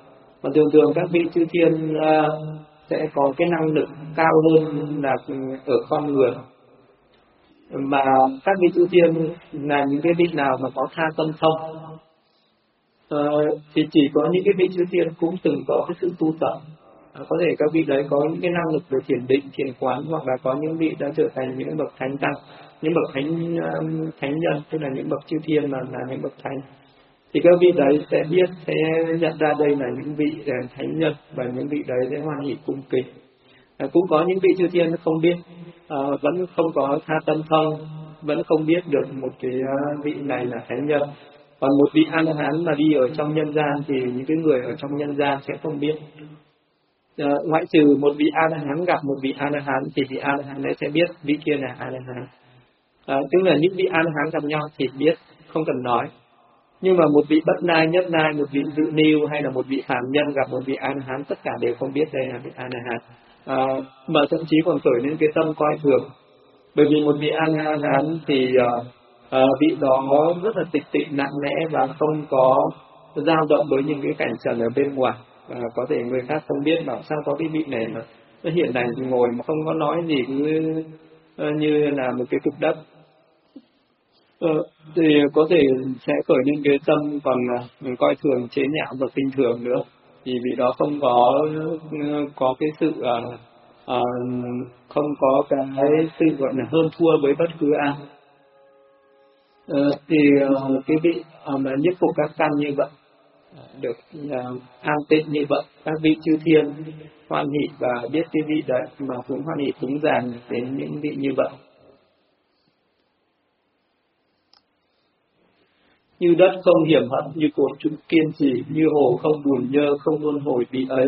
Mà thường thường các vị chư thiên uh, sẽ có cái năng lực cao hơn là ở con người. Mà các vị chư thiên là những cái vị nào mà có tha tâm thông, uh, thì chỉ có những cái vị chư thiên cũng từng có cái sự tu tập. Uh, có thể các vị đấy có những cái năng lực về thiền định, thiền quán, hoặc là có những vị đã trở thành những bậc thánh tăng, những bậc thánh um, thánh nhân, tức là những bậc chư thiên mà là những bậc thánh. Thì các vị đấy sẽ biết, sẽ nhận ra đây là những vị uh, thánh nhân, và những vị đấy sẽ hoan hỷ cung kính. À, cũng có những vị chư thiên không biết, à, vẫn không có tha tâm thông, vẫn không biết được một cái uh, vị này là thánh nhân. Còn một vị A La Hán mà đi ở trong nhân gian thì những cái người ở trong nhân gian sẽ không biết. À, ngoại trừ một vị A La Hán gặp một vị A La Hán thì vị A La Hán ấy sẽ biết vị kia là A La Hán. À, tức là những vị A La Hán gặp nhau thì biết, không cần nói. Nhưng mà một vị Bất Nai, Nhất Nai, một vị Dự Niu hay là một vị phàm nhân gặp một vị A La Hán, tất cả đều không biết đây là vị A La Hán. À, mà thậm chí còn khởi lên cái tâm coi thường. Bởi vì một vị A La Hán thì uh, uh, vị đó rất là tịch tịnh nặng nẽ và không có dao động với những cái cảnh trần ở bên ngoài. Và có thể người khác không biết bảo sao có cái vị này mà nó hiện này ngồi mà không có nói gì, cứ uh, như là một cái cục đất. Uh, thì có thể sẽ khởi lên cái tâm còn uh, coi thường, chế nhạo và khinh thường nữa. Thì vị đó không có có cái sự uh, uh, không có cái sự gọi là hơn thua với bất cứ ai. Uh, thì uh, cái vị uh, mà nhiếp phục các căn như vậy, uh, được uh, an tịnh như vậy, các vị chư thiên hoan hỷ và biết cái vị đấy mà cũng hoan hỷ cúng dường đến những vị như vậy. Như đất không hiểm hận, như cột trụ kiên trì, như hồ không bùn nhơ, không luân hồi vị ấy.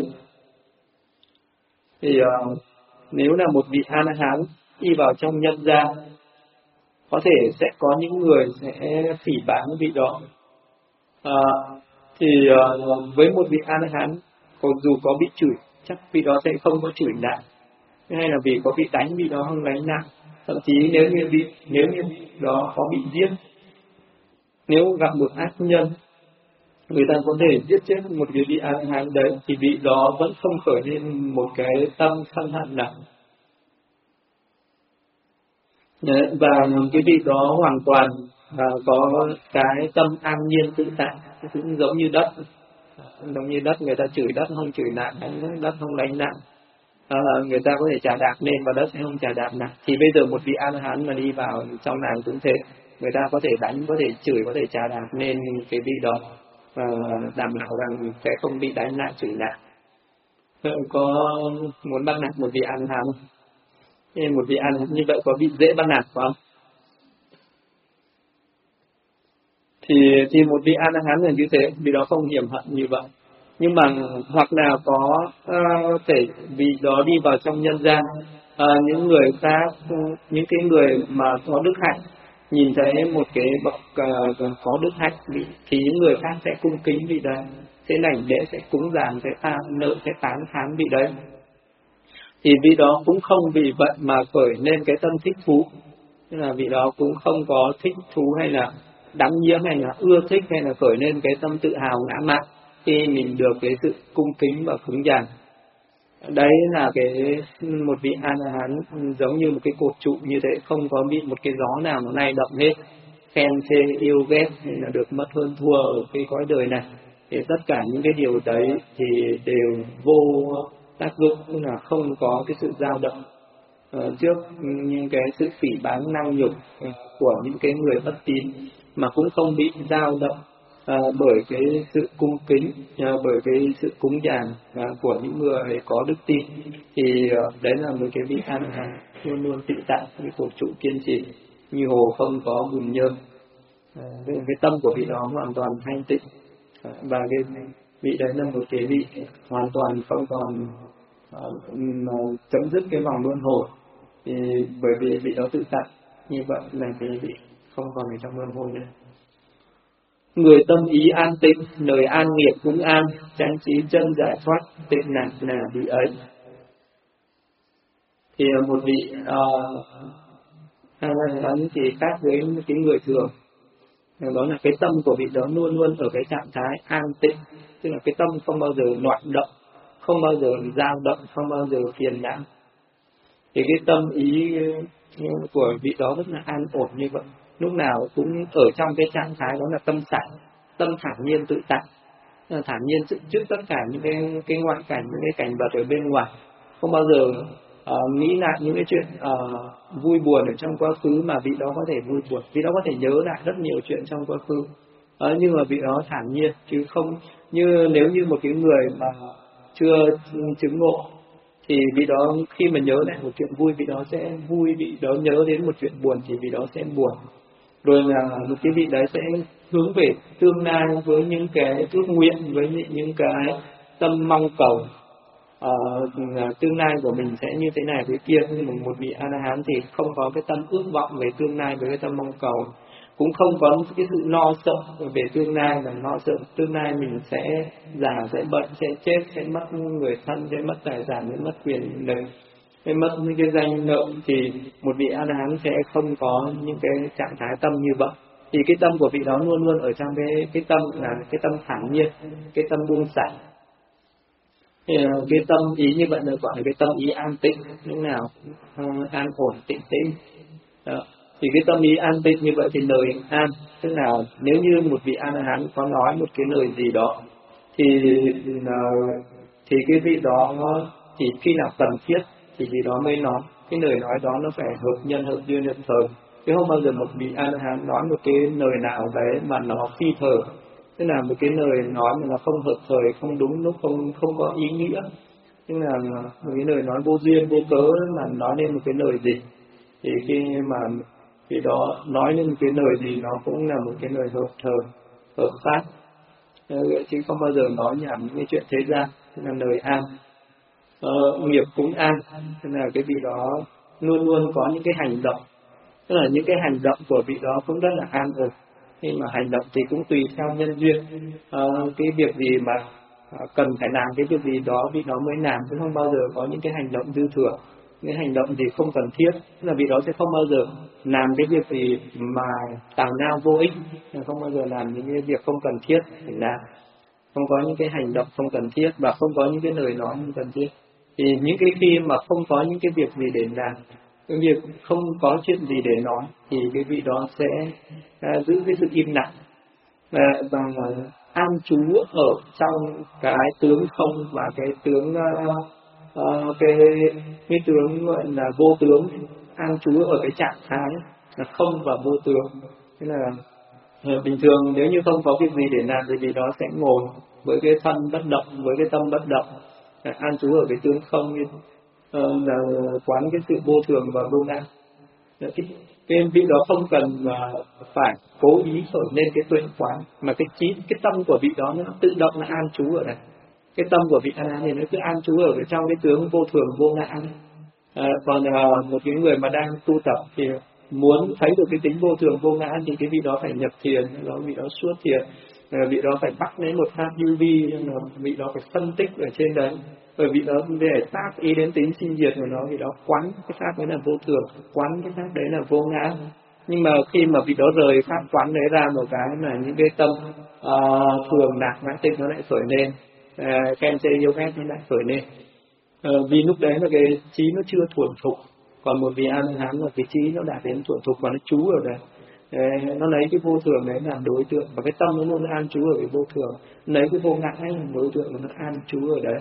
Thì uh, nếu là một vị A La Hán đi vào trong nhân gian, có thể sẽ có những người sẽ phỉ báng vị đó. Uh, thì uh, với một vị A La Hán, còn dù có bị chửi, chắc vị đó sẽ không có chửi lại, hay là vì có bị đánh vị đó không đánh lại. Thậm chí nếu như vị nếu như vị đó có bị giết, nếu gặp một ác nhân, người ta có thể giết chết một cái vị A La Hán đấy, thì vị đó vẫn không khởi lên một cái tâm sân hận nào. Và cái vị đó hoàn toàn à, có cái tâm an nhiên tự tại, cũng giống như đất, giống như đất, người ta chửi đất không chửi lại, đánh đất không đánh lại. À, người ta có thể chà đạp lên và đất sẽ không chà đạp lại. Thì bây giờ một vị A La Hán mà đi vào trong nàng cũng thế, người ta có thể đánh, có thể chửi, có thể chà đạp lên cái vị đó, và đảm bảo rằng sẽ không bị đánh lại, chửi lại. Có muốn bắt nạt một vị A La Hán không? Nên một vị A La Hán như vậy có bị dễ bắt nạt không? Thì thì một vị A La Hán là như thế, vì đó không hiểm hận như vậy. Nhưng mà hoặc là có uh, thể vì đó đi vào trong nhân gian, uh, những người khác, những cái người mà có đức hạnh nhìn thấy một cái bậc uh, có đức hạnh thì những người khác sẽ cung kính vị đấy, sẽ đảnh lễ, sẽ cúng dường, sẽ than nợ, sẽ tán thán vị đấy. Thì vị đó cũng không vì vậy mà khởi lên cái tâm thích thú, tức là vị đó cũng không có thích thú hay là đắm nhiễm hay là ưa thích hay là khởi lên cái tâm tự hào ngã mạn khi mình được cái sự cung kính và cúng dường. Đấy là cái một vị A La Hán giống như một cái cột trụ như thế, không có bị một cái gió nào nó lay động hết, khen chê yêu ghét hay là được mất hơn thua ở cái cõi đời này. Thì tất cả những cái điều đấy thì đều vô tác dụng, tức là không có cái sự dao động uh, trước những cái sự phỉ báng năng nhục uh, của những cái người bất tín, mà cũng không bị dao động uh, bởi cái sự cung kính, uh, bởi cái sự cúng dường uh, của những người có đức tin. Thì uh, đấy là một cái vị A La Hán luôn luôn tự tại, cái cột trụ kiên trì, như hồ không có bùn nhơ. Uh, cái tâm của vị đó hoàn toàn thanh tịnh, uh, và cái vị đấy là một cái vị hoàn toàn không còn uh, chấm dứt cái vòng luân hồi. Thì bởi vì vị đó tự tại như vậy là cái vị không còn ở trong luân hồi nữa. Người tâm ý an tịnh, lời an nghiệp cũng an, chánh trí chân giải thoát, tịnh nạn là vị ấy. Thì một vị A La Hán thì khác với cái người thường, đó là cái tâm của vị đó luôn luôn ở cái trạng thái an tịnh, tức là cái tâm không bao giờ loạn động, không bao giờ dao động, không bao giờ phiền não. Thì cái tâm ý của vị đó rất là an ổn như vậy, lúc nào cũng ở trong cái trạng thái đó là tâm sảng, tâm thản nhiên tự tại, thản nhiên trước tất cả những cái cái ngoại cảnh, những cái cảnh vật ở bên ngoài, không bao giờ uh, nghĩ lại những cái chuyện uh, vui buồn ở trong quá khứ mà vị đó có thể vui buồn, vị đó có thể nhớ lại rất nhiều chuyện trong quá khứ, uh, nhưng mà vị đó thản nhiên, chứ không như nếu như một cái người mà chưa chứng ngộ thì vị đó khi mà nhớ lại một chuyện vui vị đó sẽ vui, vị đó nhớ đến một chuyện buồn thì vị đó sẽ buồn. Rồi là một cái vị đấy sẽ hướng về tương lai với những cái ước nguyện, với những cái tâm mong cầu uh, tương lai của mình sẽ như thế này thế kia. Nhưng mà một vị A-la-hán thì không có cái tâm ước vọng về tương lai với cái tâm mong cầu, cũng không có cái sự lo sợ về tương lai, là lo sợ tương lai mình sẽ già, sẽ bệnh, sẽ chết, sẽ mất người thân, sẽ mất tài sản, sẽ mất quyền lực, sẽ mất những cái danh lợi. Thì một vị A-la-hán sẽ không có những cái trạng thái tâm như vậy. Thì cái tâm của vị đó luôn luôn ở trong cái cái tâm là cái tâm thản nhiên, cái tâm buông xả. Cái tâm ý như vậy được gọi là cái tâm ý an tịnh, lúc nào uh, an ổn tịnh tĩnh. Đó. Thì cái tâm ý an tịnh như vậy thì lời an, tức là nếu như một vị A-la-hán có nói một cái lời gì đó thì uh, thì cái vị đó chỉ khi nào cần thiết thì vị đó mới nói. Cái lời nói đó nó phải hợp nhân, hợp duyên, hợp thời, chứ không bao giờ một vị A-la-hán nói một cái lời nào đấy mà nó phi thời, tức là một cái lời nói mà nó không hợp thời, không đúng lúc, không không có ý nghĩa, tức là một cái lời nói vô duyên vô cớ mà nói lên một cái lời gì thì khi mà khi đó nói lên một cái lời gì nó cũng là một cái lời hợp thời, hợp pháp, chứ không bao giờ nói nhảm những cái chuyện thế gian, tức là lời an. Ờ, nghiệp cũng an, tức là cái vị đó luôn luôn có những cái hành động, tức là những cái hành động của vị đó cũng rất là an ổn. Nhưng mà hành động thì cũng tùy theo nhân duyên, à, cái việc gì mà à, cần phải làm cái việc gì đó vị đó mới làm, chứ không bao giờ có những cái hành động dư thừa, những hành động gì không cần thiết, tức là vị đó sẽ không bao giờ làm cái việc gì mà tào lao vô ích, không bao giờ làm những cái việc không cần thiết để làm, không có những cái hành động không cần thiết và không có những cái lời nói không cần thiết. Thì những cái khi mà không có những cái việc gì để làm, cái việc không có chuyện gì để nói thì cái vị đó sẽ à, giữ cái sự im lặng và, và an trú ở trong cái tướng không và cái tướng uh, uh, cái cái tướng gọi là vô tướng, an trú ở cái trạng thái là không và vô tướng. Thế là uh, bình thường nếu như không có việc gì để làm thì vị đó sẽ ngồi với cái thân bất động, với cái tâm bất động, an trú ở cái tướng không, như uh, là quán cái sự vô thường và vô ngã. Cái, cái vị đó không cần uh, phải cố ý khởi lên cái tuệ quán, mà cái trí, cái tâm của vị đó nó tự động là an trú ở đây. Cái tâm của vị A thì nó cứ an trú ở trong cái tướng vô thường vô ngã. À, còn uh, một cái người mà đang tu tập thì muốn thấy được cái tính vô thường vô ngã thì cái vị đó phải nhập thiền, đó vị đó suốt thiền, à, vị đó phải bắt lấy một pháp lưu vi, vị đó phải phân tích ở trên đấy. Bởi vì đó để tác ý đến tính sinh diệt của nó, vì đó quán cái pháp đấy là vô thường, quán cái pháp đấy là vô ngã. Nhưng mà khi mà vị đó rời pháp quán đấy ra một cái là những cái tâm uh, thường lạc mãn tịnh nó lại khởi lên, uh, khen chê yêu ghét nó lại khởi lên. Uh, vì lúc đấy là cái trí nó chưa thuần thục, còn một vị A-la-hán là cái trí nó đạt đến thuần thục và nó trú ở đây. Uh, nó lấy cái vô thường đấy làm đối tượng và cái tâm nó luôn an trú ở cái vô thường, lấy cái vô ngã ấy làm đối tượng và nó an trú ở đấy.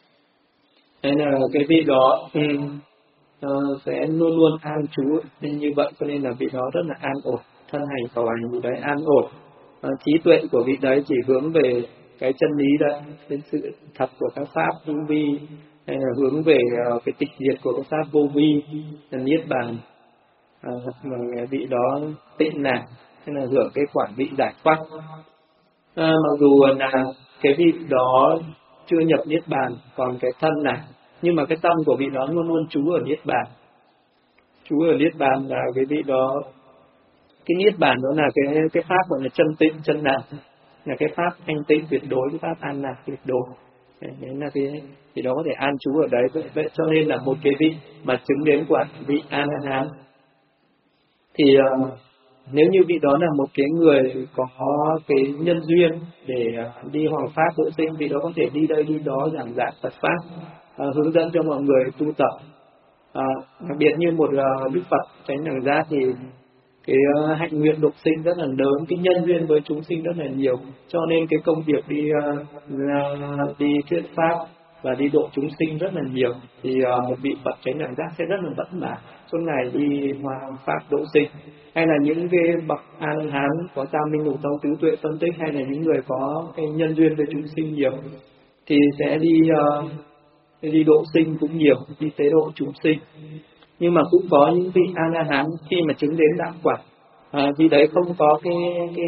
Nên là cái vị đó um, uh, sẽ luôn luôn an trú nên như vậy, cho nên là vị đó rất là an ổn, thân hành khẩu hành vị đấy an ổn. Uh, trí tuệ của vị đấy chỉ hướng về cái chân lý đấy, cái sự thật của các pháp hữu vi, hay là hướng về uh, cái tịch diệt của các pháp vô vi, là niết bàn. Uh, mà vị đó tịnh lạc, hay là hưởng cái quả vị giải thoát. Uh, mặc dù là cái vị đó chưa nhập niết bàn, còn cái thân này, nhưng mà cái tâm của vị đó luôn luôn trú ở niết bàn. Trú ở niết bàn là cái vị đó, cái niết bàn đó là cái cái pháp gọi là chân tịnh, chân lạc, là cái pháp thanh tịnh tuyệt đối, cái pháp an lạc tuyệt đối. Đấy là cái vị đó có thể an trú ở đấy. Vậy cho nên là một cái vị mà chứng đến quả vị A-la-hán thì uh, nếu như vị đó là một cái người có cái nhân duyên để đi hoằng pháp độ sinh, vị đó có thể đi đây đi đó giảng dạy Phật pháp, à, hướng dẫn cho mọi người tu tập. À, đặc biệt như một uh, Đức Phật Chánh Đẳng Giác thì cái uh, hạnh nguyện độ sinh rất là lớn, cái nhân duyên với chúng sinh rất là nhiều, cho nên cái công việc đi uh, uh, đi thuyết pháp và đi độ chúng sinh rất là nhiều. Thì uh, một vị Phật Chánh Đẳng Giác sẽ rất là vất vả suốt ngày đi hoằng pháp độ sinh. Hay là những cái bậc A Hán có tam minh ngũ thông tứ tuệ phân tích, hay là những người có cái nhân duyên với chúng sinh nhiều thì sẽ đi uh, đi độ sinh cũng nhiều, đi tế độ chúng sinh. Nhưng mà cũng có những vị A La Hán khi mà chứng đến đạo quả, à, vì đấy không có cái,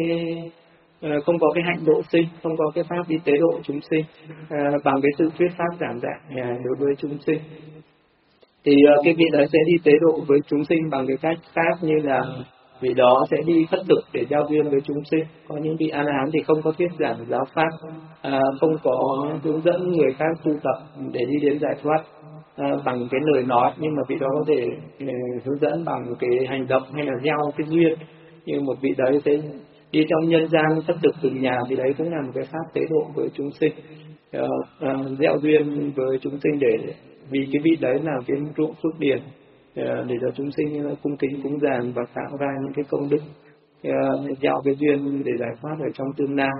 cái không có cái hạnh độ sinh, không có cái pháp đi tế độ chúng sinh à, bằng cái sự thuyết pháp giảng dạy à, đối với chúng sinh, thì uh, cái vị đấy sẽ đi tế độ với chúng sinh bằng cái cách khác, như là vị đó sẽ đi khất thực để giao duyên với chúng sinh. Có những vị A La Hán thì không có thuyết giảng giáo pháp, à, không có hướng dẫn người khác tu tập để đi đến giải thoát à, bằng cái lời nói, nhưng mà vị đó có thể uh, hướng dẫn bằng cái hành động hay là gieo cái duyên. Như một vị đấy sẽ đi trong nhân gian khất thực từng nhà, vì đấy cũng là một cái pháp tế độ với chúng sinh, uh, uh, gieo duyên với chúng sinh, để vì cái vị đấy là cái ruộng phước điển để cho chúng sinh cung kính cúng dường và tạo ra những cái công đức gieo cái duyên để giải thoát ở trong tương lai.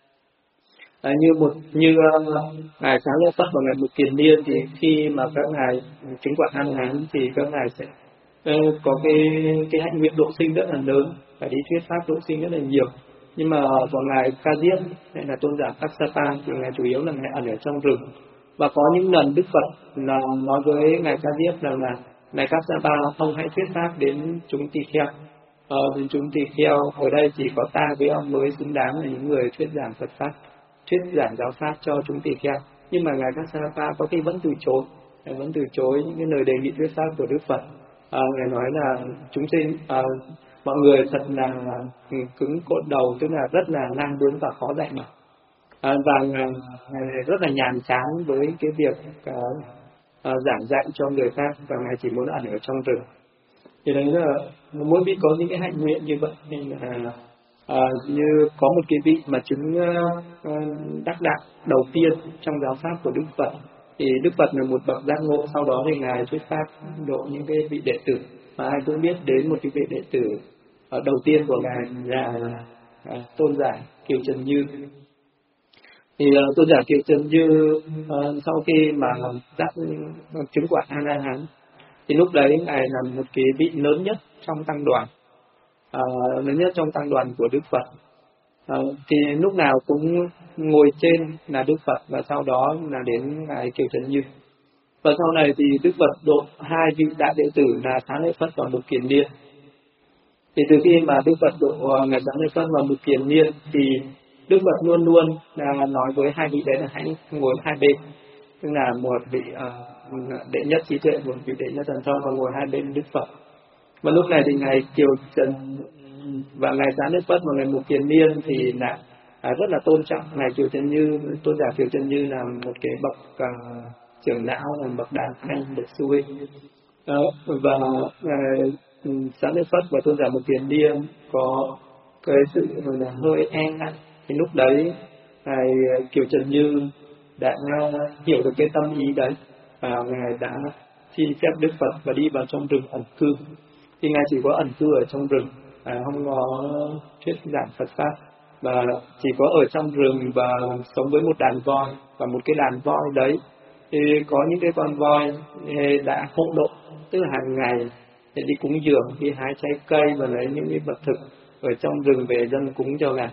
À, như một như uh, ngài Xá Lợi Phất và ngài Mục Kiền Liên thì khi mà các ngài chứng quả A La Hán thì các ngài sẽ uh, có cái cái hạnh nguyện độ sinh rất là lớn, phải đi thuyết pháp độ sinh rất là nhiều. Nhưng mà của ngài Ca Diếp hay là tôn giả Kassapa thì ngài chủ yếu là ngài ẩn ở trong rừng. Và có những lần Đức Phật là nói với ngài Ca Diếp rằng là ngài Kassapa không hãy thuyết pháp đến chúng tỳ kheo, ờ, đến chúng tỳ kheo ở đây chỉ có ta với ông mới xứng đáng là những người thuyết giảng Phật pháp, thuyết giảng giáo pháp cho chúng tỳ kheo. Nhưng mà ngài Kassapa có khi vẫn từ chối, ngài vẫn từ chối những cái lời đề nghị thuyết pháp của Đức Phật. À, ngài nói là chúng sinh, à, mọi người thật là cứng cột đầu, tức là rất là ngang bướng và khó dạy mà. À, và ngài, ngài rất là nhàm chán với cái việc uh, uh, giảng dạy cho người khác, và ngài chỉ muốn ẩn ở trong rừng. Thì đấy là mỗi vị có những cái hạnh nguyện như vậy, nên là uh, như có một cái vị mà chứng uh, uh, đắc đạo đầu tiên trong giáo pháp của Đức Phật, thì Đức Phật là một bậc giác ngộ, sau đó thì ngài thuyết pháp độ những cái vị đệ tử, mà ai cũng biết đến một cái vị đệ tử uh, đầu tiên của ngài là uh, tôn giả Kiều Trần Như. Thì uh, tôn giả Kiều Trần Như uh, sau khi mà giác uh, chứng quả A La Hán thì lúc đấy ngài là một cái vị lớn nhất trong tăng đoàn, uh, lớn nhất trong tăng đoàn của Đức Phật. Uh, thì lúc nào cũng ngồi trên là Đức Phật, và sau đó là đến ngài Kiều Trần Như. Và sau này thì Đức Phật độ hai vị đại đệ tử là Xá Lợi Phất và Mục Kiền Liên. Thì từ khi mà Đức Phật độ ngài Xá Lợi Phất và Mục Kiền Liên thì Đức Phật luôn luôn là nói với hai vị đấy là hãy ngồi hai bên, tức là một vị uh, đệ nhất trí tuệ, một vị đệ nhất thần thông, và ngồi hai bên Đức Phật. Và lúc này thì ngài Kiều Trần và ngài Xá Lợi Phất và ngài Mục Kiền Liên thì là uh, rất là tôn trọng ngài Kiều Trần Như. Tôn giả Kiều Trần Như là một cái bậc uh, trưởng lão, là bậc đàn anh, bậc sư huynh. Uh, và ngài Xá Lợi Phất và tôn giả Mục Kiền Liên có cái sự là hơi e ngại. Thì lúc đấy ngài Kiều Trần Như đã hiểu được cái tâm ý đấy, và ngài đã xin phép Đức Phật và đi vào trong rừng ẩn cư. Thì ngài chỉ có ẩn cư ở trong rừng, à, không có thuyết giảng Phật pháp, và chỉ có ở trong rừng và sống với một đàn voi. Và một cái đàn voi đấy thì có những cái con voi đã hộ độ, tức là hàng ngày để đi cúng dường, đi hái trái cây và lấy những cái vật thực ở trong rừng về dâng cúng cho ngài.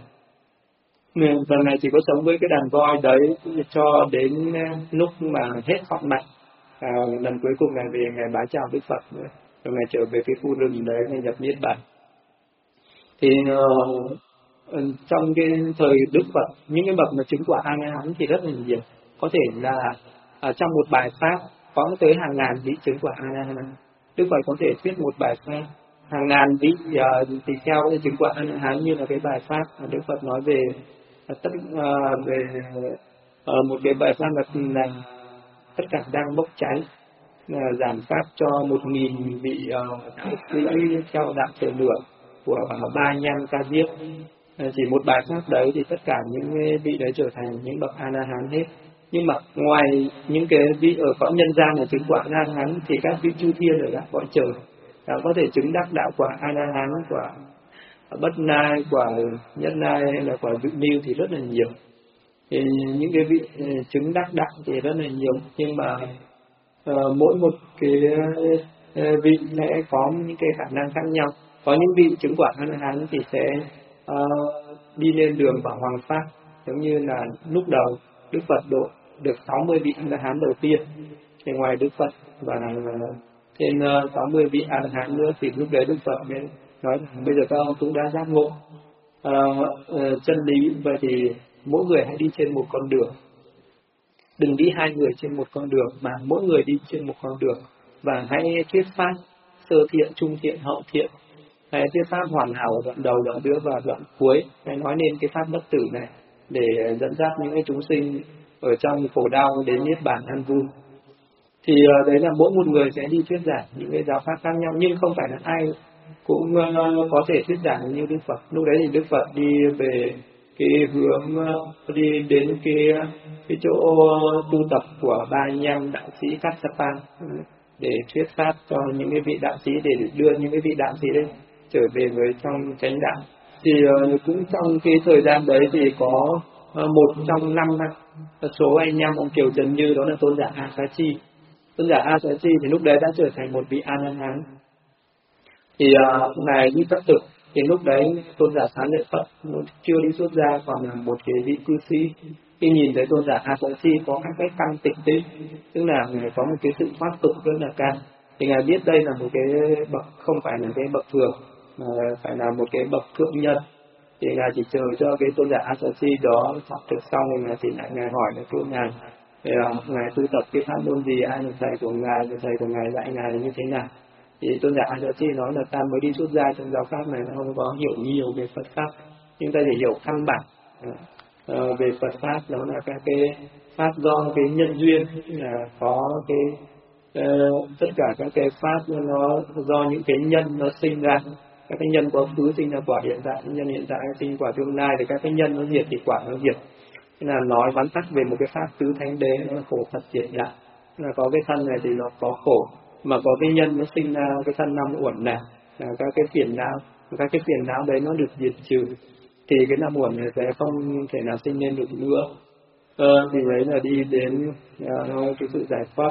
Và ngài chỉ có sống với cái đàn voi đấy cho đến lúc mà hết thọ mạng. À, lần cuối cùng ngài về ngài bái chào Đức Phật, rồi ngài trở về cái khu rừng đấy, ngài nhập niết bàn. Thì uh, trong cái thời Đức Phật, những cái bậc mà chứng quả A La Hán thì rất là nhiều. Có thể là uh, trong một bài pháp có tới hàng ngàn vị chứng quả A La Hán. Đức Phật có thể thuyết một bài pháp hàng ngàn vị uh, tỳ kheo có thể chứng quả A La Hán, như là cái bài pháp mà Đức Phật nói về tất uh, về uh, một cái bài pháp là, là tất cả đang bốc cháy, uh, giảng pháp cho một nghìn vị uh, đạo sĩ theo đạo trời lửa, của Ba Nhan Ca Diếp. Chỉ một bài pháp đấy thì tất cả những vị đấy trở thành những bậc A La Hán hết. Nhưng mà ngoài những cái vị ở cõi nhân gian là chứng quả A La Hán thì các vị chư thiên ở các cõi trời đã có thể chứng đắc đạo quả A La Hán, quả Bất Nai, quả Nhất Nai hay là quả Vị Niu thì rất là nhiều. Thì những cái vị chứng đắc đạo thì rất là nhiều, nhưng mà uh, mỗi một cái uh, vị sẽ có những cái khả năng khác nhau. Có những vị chứng quả A La Hán thì sẽ uh, đi lên đường bảo hoàng pháp, giống như là lúc đầu Đức Phật độ được sáu mươi vị A La Hán đầu tiên. Thì ngoài Đức Phật và thêm uh, sáu mươi vị A La Hán nữa thì lúc đấy Đức Phật mới nói rằng bây giờ các ông cũng đã giác ngộ uh, uh, chân lý, vậy thì mỗi người hãy đi trên một con đường, đừng đi hai người trên một con đường mà mỗi người đi trên một con đường, và hãy thuyết pháp sơ thiện, trung thiện, hậu thiện. Hãy thuyết pháp hoàn hảo ở đoạn đầu, đoạn giữa và đoạn cuối. Hãy nói nên cái pháp bất tử này để dẫn dắt những cái chúng sinh ở trong khổ đau đến niết bàn an vui. Thì uh, đấy là mỗi một người sẽ đi thuyết giảng những cái giáo pháp khác nhau, nhưng không phải là ai cũng uh, có thể thuyết giảng như Đức Phật. Lúc đấy thì Đức Phật đi về cái hướng uh, đi đến cái cái chỗ tu tập của Ba Nham đạo sĩ Kassapa để thuyết pháp cho những cái vị đạo sĩ, để đưa những cái vị đạo sĩ đấy trở về với trong chánh đạo. Thì uh, cũng trong cái thời gian đấy thì có uh, một trong năm số anh em ông Kiều Trần Như, đó là tôn giả A Xá Chi. Tôn giả A Xá Chi thì lúc đấy đã trở thành một vị A La Hán. Thì uh, ngài đi Cát Thực, thì lúc đấy tôn giả Xá Lợi Phật chưa đi xuất gia, còn là một cái vị cư sĩ. Khi nhìn thấy tôn giả A Xá Chi có các cái căn tịnh tĩnh, tức là ngài có một cái sự thoát tục rất là cao, thì ngài biết đây là một cái bậc không phải là cái bậc thường, mà phải là một cái bậc thượng nhân. Thì ngài chỉ chờ cho cái tôn giả A Xá Chi đó thoát thực xong rồi ngài thì lại ngài hỏi là thưa ngài, thì uh, ngài tu tập cái pháp môn gì, ai là thầy của ngài, thầy của ngài dạy ngài là như thế nào. Thì tôn giả A Xá Chi nói là ta mới đi xuất gia, trong giáo pháp này không có hiểu nhiều về Phật pháp, nhưng ta chỉ hiểu căn bản uh, về Phật pháp, đó là các cái pháp do cái nhân duyên, là có cái uh, tất cả các cái pháp nó do những cái nhân nó sinh ra, các cái nhân quá khứ sinh ra quả hiện tại, nhân hiện tại sinh quả tương lai, thì các cái nhân nó diệt thì quả nó diệt. Thế là nói vắn tắt về một cái pháp tứ thánh đế, nó là khổ thật diệt đạo, là có cái thân này thì nó có khổ, mà có cái nhân nó sinh ra cái thân năm uẩn này, là các cái phiền não, các cái phiền não đấy nó được diệt trừ, thì cái năm uẩn này sẽ không thể nào sinh lên được nữa. Ờ, thì đấy là đi đến uh, cái sự giải thoát.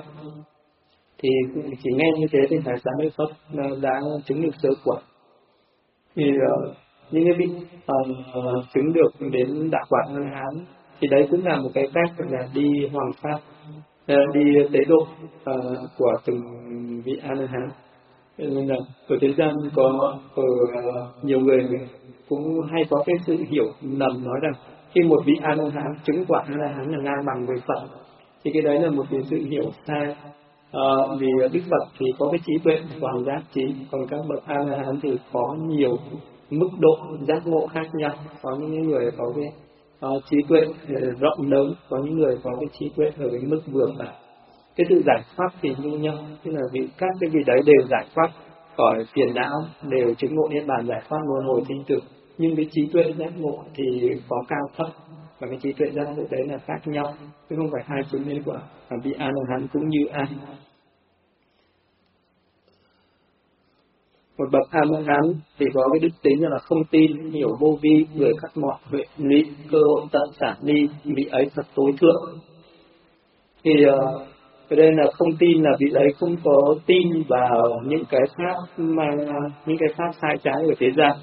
Thì chỉ nghe như thế thì Ngài Xá Lợi Phất uh, đã chứng được sơ quả. Thì uh, những cái vị uh, chứng được đến đạo quả A La Hán thì đấy cũng là một cái cách là đi hoàng pháp, uh, đi tế độ uh, của từng vị A La Hán. Nên là ở thế gian có ở uh, nhiều người cũng hay có cái sự hiểu lầm, nói rằng khi một vị A La Hán chứng quả A La Hán là ngang bằng với Phật, thì cái đấy là một cái sự hiểu sai. Uh, vì Đức Phật thì có cái trí tuệ toàn giác trí, còn các bậc A La Hán thì có nhiều mức độ giác ngộ khác nhau. Có những người có cái uh, trí tuệ rộng lớn, có những người có cái trí tuệ ở cái mức vừa phải. Cái sự giải thoát thì như nhau, tức là vì các cái vị đấy đều giải thoát khỏi phiền não, đều chứng ngộ niết bàn, giải thoát luân hồi sinh tử, nhưng cái trí tuệ giác ngộ thì có cao thấp, và cái trí tuệ giác ngộ đấy là khác nhau, chứ không phải hai chứng nên quả và vị A La Hán cũng như ai. Một bậc A La Hán thì có cái đức tính là không tin, hiểu vô vi, người khắc mọi huệ lý, cơ hội tận xả ly, vị ấy thật tối thượng. Thì uh, cái đây là không tin, là vị ấy không có tin vào những cái pháp mà những cái pháp sai trái của thế gian.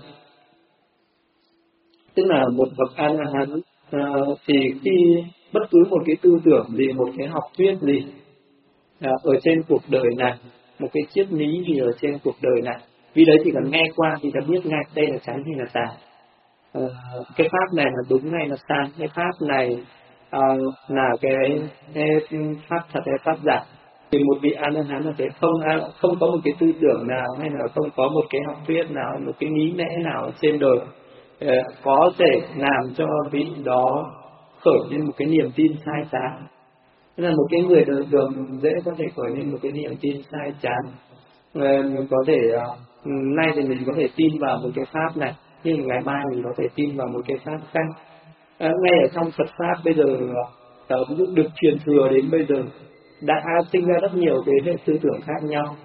Tức là một bậc A La Hán uh, thì khi bất cứ một cái tư tưởng gì, một cái học thuyết gì uh, ở trên cuộc đời này, một cái triết lý gì ở trên cuộc đời này, vì đấy chỉ cần nghe qua thì ta biết ngay đây là trái hay là tà, uh, cái pháp này là đúng hay là sai, cái pháp này uh, là cái, cái pháp thật hay pháp giả. Thì một vị A La Hán là sẽ không không có một cái tư tưởng nào, hay là không có một cái học thuyết nào, một cái lý lẽ nào trên đời uh, có thể làm cho vị đó khởi lên một cái niềm tin sai trái. Tức là một cái người đời thường dễ có thể khởi lên một cái niềm tin sai trái, uh, có thể uh, nay thì mình có thể tin vào một cái pháp này, nhưng ngày mai mình có thể tin vào một cái pháp khác. À, ngay ở trong Phật pháp bây giờ uh, được truyền thừa đến bây giờ đã sinh ra rất nhiều cái hệ tư tưởng khác nhau,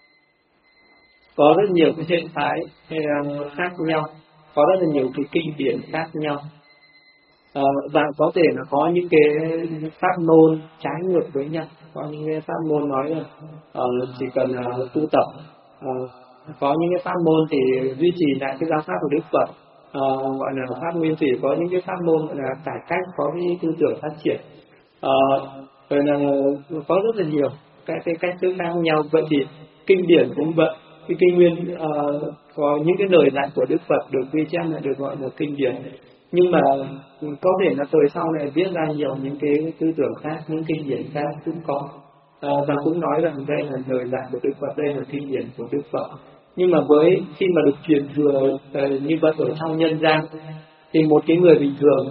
có rất nhiều cái hệ phái uh, khác nhau, có rất là nhiều cái kinh điển khác nhau. Uh, và có thể là có những cái pháp môn trái ngược với nhau, có những cái pháp môn nói là uh, chỉ cần uh, tu tập, uh, có những cái pháp môn thì duy trì lại cái giáo pháp của Đức Phật, uh, gọi là pháp nguyên thủy, có những cái pháp môn gọi là cải cách, có cái tư tưởng phát triển, uh, rồi là có rất là nhiều các cái cách thức khác nhau. Vậy thì kinh điển cũng vậy, cái kinh nguyên uh, có những cái lời dạy của Đức Phật được ghi chép là được gọi là kinh điển, nhưng mà có thể là thời sau này viết ra nhiều những cái tư tưởng khác, những kinh điển khác cũng có, à, và cũng nói rằng đây là lời dạy của Đức Phật, đây là kinh điển của Đức Phật. Nhưng mà với khi mà được truyền thừa uh, như vậy ở trong nhân gian, thì một cái người bình thường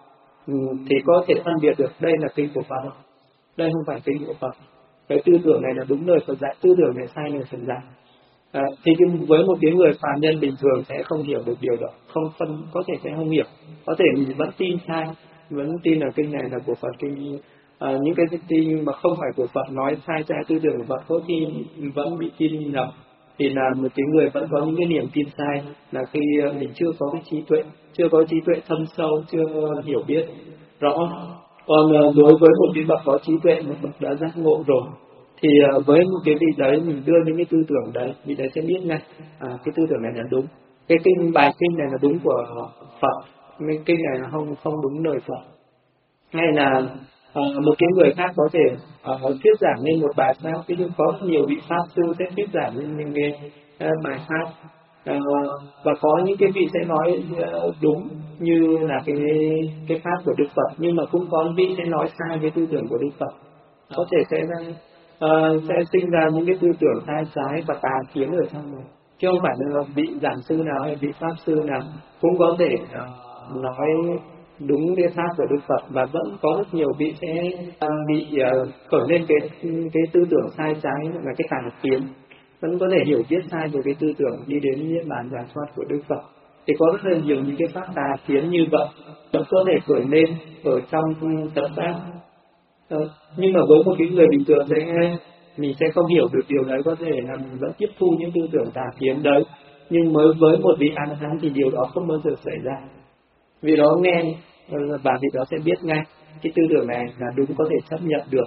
um, thì có thể phân biệt được đây là kinh của Phật không? Đây không phải kinh của Phật. Cái tư tưởng này là đúng lời Phật dạy, tư tưởng này sai lời Phật dạy. À, thì với một cái người phàm nhân bình thường sẽ không hiểu được điều đó, không phân, có thể sẽ không hiểu, có thể mình vẫn tin sai, vẫn tin là kinh này là của Phật, kinh à, những cái tin mà không phải của Phật nói sai trái tư tưởng của Phật, có khi vẫn bị tin nhầm. Thì là một cái người vẫn có những cái niềm tin sai, là khi mình chưa có cái trí tuệ, chưa có trí tuệ thâm sâu, chưa hiểu biết rõ. Còn đối với một cái bậc có trí tuệ, một bậc đã giác ngộ rồi, thì với một cái vị đấy mình đưa những cái tư tưởng đấy, vị đấy sẽ biết ngay à, cái tư tưởng này là đúng, cái kinh bài kinh này là đúng của Phật, cái kinh này là không không đúng lời Phật. Hay là à, một cái người khác có thể à, thuyết giảng lên một bài pháp, ví dụ có nhiều vị pháp sư sẽ thuyết giảng lên những cái à, bài pháp, à, và có những cái vị sẽ nói à, đúng như là cái cái pháp của Đức Phật, nhưng mà cũng có vị sẽ nói sai cái tư tưởng của Đức Phật, có thể sẽ uh, sẽ sinh ra những cái tư tưởng sai trái và tà kiến ở trong này, chứ không phải là vị giảng sư nào hay vị pháp sư nào cũng có thể uh, nói đúng cái pháp của Đức Phật, và vẫn có rất nhiều vị sẽ uh, bị uh, khởi lên cái cái tư tưởng sai trái và cái tà kiến, vẫn có thể hiểu biết sai về cái tư tưởng đi đến niết bàn giải thoát của Đức Phật. Thì có rất là nhiều những cái pháp tà kiến như vậy vẫn có thể khởi lên ở trong Phật pháp. Uh, nhưng mà với một cái người bình thường sẽ mình sẽ không hiểu được điều đấy, có thể là mình vẫn tiếp thu những tư tưởng tà kiến đấy, nhưng mới với một vị A Hán thì điều đó không bao giờ xảy ra. Vì đó nghe và vị đó sẽ biết ngay cái tư tưởng này là đúng, có thể chấp nhận được.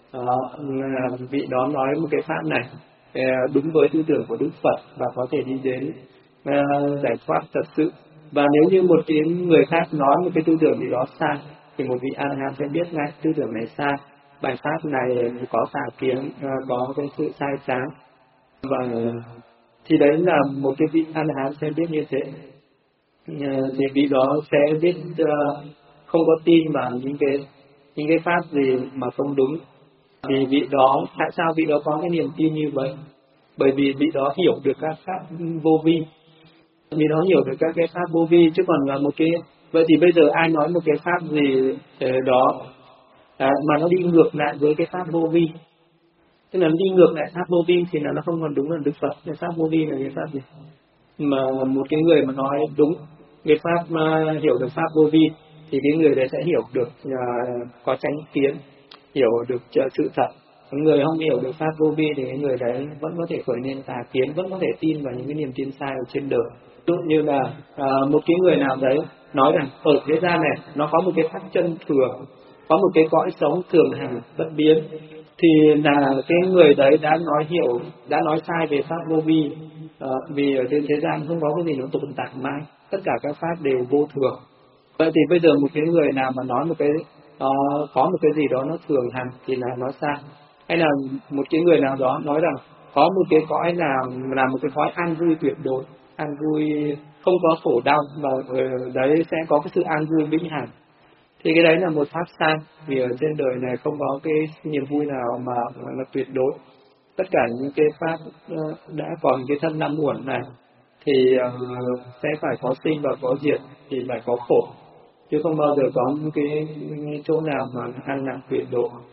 Uh, vị đó nói một cái pháp này uh, đúng với tư tưởng của Đức Phật và có thể đi đến uh, giải thoát thật sự. Và nếu như một cái người khác nói một cái tư tưởng gì đó sai, thì một vị A Hán sẽ biết ngay tư tưởng này sai, bài pháp này có tà kiến, có cái sự sai trái, và thì đấy là một cái vị A Hán sẽ biết như thế. Thì vị đó sẽ biết không có tin vào những cái những cái pháp gì mà không đúng. Vì vị đó, tại sao vị đó có cái niềm tin như vậy? Bởi vì vị đó hiểu được các pháp vô vi, vì đó hiểu được các cái pháp vô vi, chứ còn là một cái vậy thì bây giờ ai nói một cái pháp gì đó à, mà nó đi ngược lại với cái pháp vô vi, tức là nó đi ngược lại pháp vô vi thì là nó không còn đúng là Đức Phật. Cái pháp vô vi là cái pháp gì? Mà một cái người mà nói đúng cái pháp mà hiểu được pháp vô vi thì cái người đấy sẽ hiểu được uh, có chánh kiến, hiểu được uh, sự thật. Người không hiểu được pháp vô vi thì cái người đấy vẫn có thể khởi lên tà kiến, vẫn có thể tin vào những cái niềm tin sai ở trên đời. Ví dụ như là uh, một cái người nào đấy nói rằng ở thế gian này nó có một cái pháp chân thường, có một cái cõi sống thường hằng bất biến, thì là cái người đấy đã nói hiểu, đã nói sai về pháp vô vi. À, vì ở trên thế gian không có cái gì nó tồn tại mãi, tất cả các pháp đều vô thường. Vậy thì bây giờ một cái người nào mà nói một cái uh, có một cái gì đó nó thường hằng thì là nó sai. Hay là một cái người nào đó nói rằng có một cái cõi nào là một cái cõi an vui tuyệt đối, an vui không có khổ đau, và uh, đấy sẽ có cái sự an vui vĩnh hằng, thì cái đấy là một pháp sai. Vì ở trên đời này không có cái niềm vui nào mà là tuyệt đối. Tất cả những cái pháp đã còn cái thân năm uẩn này thì uh, sẽ phải có sinh và có diệt, thì phải có khổ, chứ không bao giờ có những cái chỗ nào mà an lạc tuyệt độ.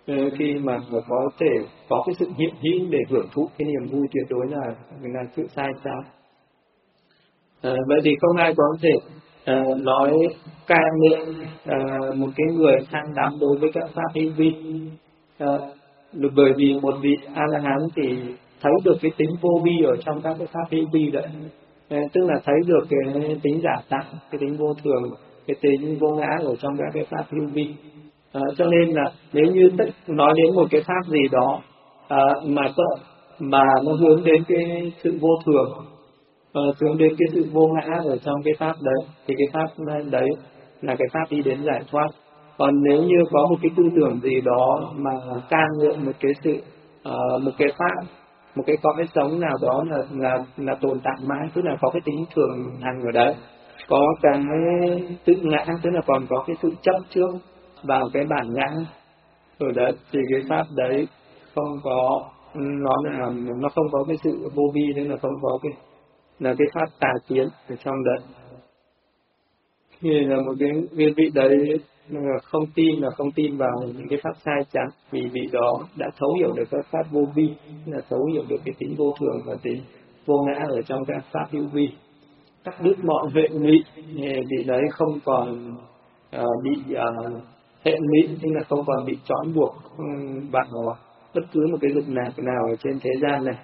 khi mà có thể có cái sự hiện hữu để hưởng thụ cái niềm vui tuyệt đối là là sự sai sao. À, vậy thì không ai có thể à, nói ca ngợi à, một cái người tham đắm đối với các pháp hữu vi, à, bởi vì một vị A La Hán thì thấy được cái tính vô vi ở trong các cái pháp hữu vi đấy, à, tức là thấy được cái tính giả tạm, cái tính vô thường, cái tính vô ngã ở trong các cái pháp hữu vi. À, cho nên là nếu như tất nói đến một cái pháp gì đó à, mà mà nó hướng đến cái sự vô thường, à, hướng đến cái sự vô ngã ở trong cái pháp đấy, thì cái pháp đấy là cái pháp đi đến giải thoát. Còn nếu như có một cái tư tưởng gì đó mà ca ngợi một cái sự uh, một cái pháp, một cái cõi sống nào đó là là là tồn tại mãi, tức là có cái tính thường hằng ở đấy, có cái tự ngã, tức là còn có cái sự chấp trước vào cái bản ngã ở đấy, thì cái pháp đấy không có, nó là nó không có cái sự vô vi, nên là không có cái là cái pháp tà kiến ở trong đấy. Thì là một cái viên vị đấy không tin là không tin vào những cái pháp sai chắn, vì vị đó đã thấu hiểu được các pháp vô vi, là thấu hiểu được cái tính vô thường và tính vô ngã ở trong các pháp hữu vi, cắt đứt mọi hệ lụy. Vị đấy không còn uh, bị uh, hệ lụy, tức là không còn bị trói buộc um, vào bất cứ một cái dục lạc nào ở trên thế gian này,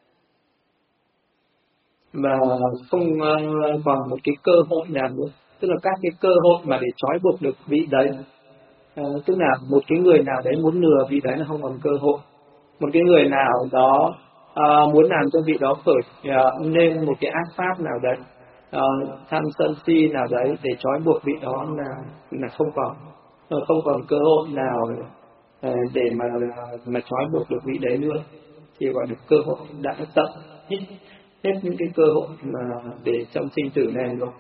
mà không uh, còn một cái cơ hội nào nữa, tức là các cái cơ hội mà để trói buộc được vị đấy, uh, tức là một cái người nào đấy muốn lừa vị đấy là không còn cơ hội, một cái người nào đó uh, muốn làm cho vị đó khởi uh, nên một cái ác pháp nào đấy, uh, tham sân si nào đấy để trói buộc vị đó là là không còn uh, không còn cơ hội nào uh, để mà mà trói buộc được vị đấy nữa, thì gọi được cơ hội đã tận hết hết những cái cơ hội mà để trong sinh tử này rồi.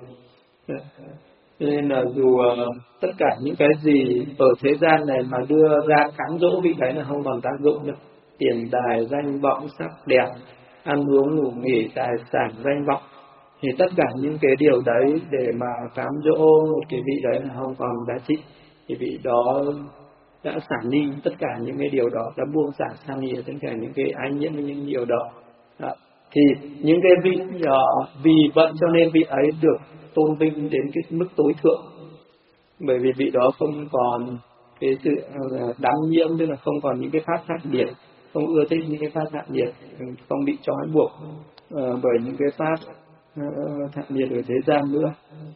Nên là dù uh, tất cả những cái gì ở thế gian này mà đưa ra cám dỗ vị đấy là không còn tác dụng nữa, tiền tài danh vọng sắc đẹp, ăn uống ngủ nghỉ, tài sản danh vọng, thì tất cả những cái điều đấy để mà cám dỗ một cái vị đấy là không còn giá trị, thì vị đó đã xả ly tất cả những cái điều đó, đã buông xả sang lìa tất cả những cái ái nhiễm với những điều đó. Đó. Thì những cái vị đó, vì vậy cho nên vị ấy được tôn vinh đến cái mức tối thượng, bởi vì vị đó không còn cái sự đắm nhiễm, tức là không còn những cái pháp hạ nhiệt, không ưa thích những cái pháp hạ nhiệt, không bị trói buộc uh, bởi những cái pháp uh, hạ nhiệt ở thế gian nữa.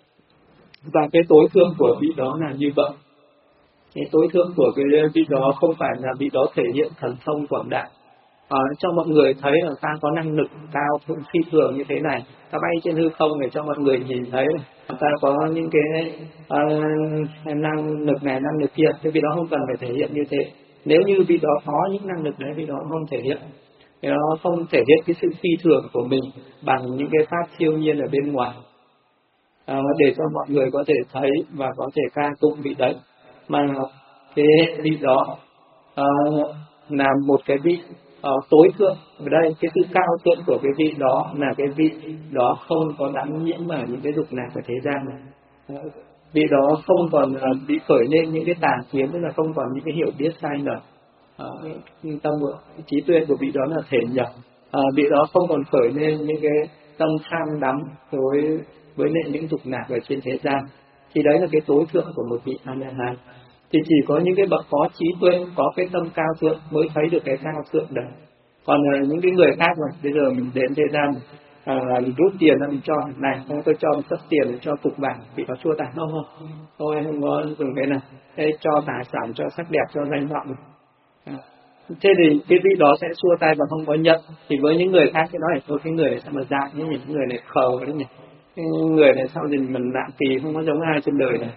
Và cái tối thượng của vị đó là như vậy. Cái tối thượng của cái vị đó không phải là vị đó thể hiện thần thông quảng đại, à, cho mọi người thấy là ta có năng lực cao phi thường như thế này, ta bay trên hư không để cho mọi người nhìn thấy ta có những cái uh, năng lực này năng lực kia, thì vị đó không cần phải thể hiện như thế. Nếu như vị đó có những năng lực đấy, vị đó không thể hiện, nó không thể hiện cái sự phi thường của mình bằng những cái pháp siêu nhiên ở bên ngoài, à, để cho mọi người có thể thấy và có thể ca tụng vị đấy. Mà cái vị đó uh, là một cái vị uh, tối thượng. Ở đây cái sự cao thượng của cái vị đó là cái vị đó không có đắm nhiễm vào những cái dục lạc của thế gian này. Uh, vị đó không còn uh, bị khởi lên những cái tà kiến, tức là không còn những cái hiểu biết sai lầm. Uh, tâm trí tuệ của vị đó là thể nhập. Uh, vị đó không còn khởi lên những cái tâm tham đắm đối với những dục lạc ở trên thế gian. Thì đấy là cái tối thượng của một vị A-la-hán. Thì chỉ có những cái bậc có trí tuệ, có cái tâm cao thượng mới thấy được cái cao thượng đấy. Còn uh, những cái người khác mà bây giờ mình đến thế gian uh, rút tiền ra mình cho này, không tôi cho một sấp tiền để cho tục bảng, bị nó chua tài không không, tôi không có dùng cái này, thế cho tài sản, cho sắc đẹp, cho danh vọng. À. Thế thì cái vị đó sẽ xua tay và không có nhận. Thì với những người khác cái nói là tôi cái người này sao mà dại như những người này khờ đấy nhỉ, cái người này sao thì mình lạ kỳ, không có giống ai trên đời này.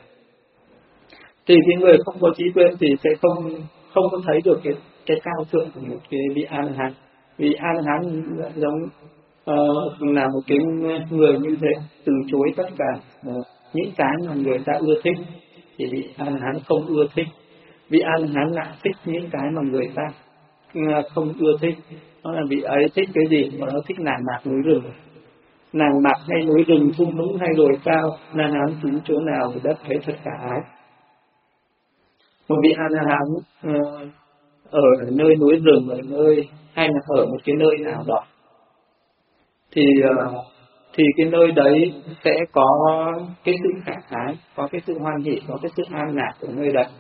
Thì cái người không có trí tuệ thì sẽ không không có thấy được cái cái cao thượng của một cái vị A-la-hán. Vì A-la-hán giống uh, là một cái người như thế, từ chối tất cả uh, những cái mà người ta ưa thích, thì vị A-la-hán không ưa thích. Vị A-la-hán lại thích những cái mà người ta uh, không ưa thích. Đó là vị ấy thích cái gì? Mà nó thích nàng mạc núi rừng, nàng mạc hay núi rừng, thung lũng hay đồi cao, nàng hán trú chỗ nào thì đất thấy thật cả ái. Một vị A-la-hán uh, ở nơi núi rừng, ở nơi hay là ở một cái nơi nào đó, thì thì cái nơi đấy sẽ có cái sự khả ái, có cái sự hoan hỷ, có cái sự an lạc ở nơi đấy.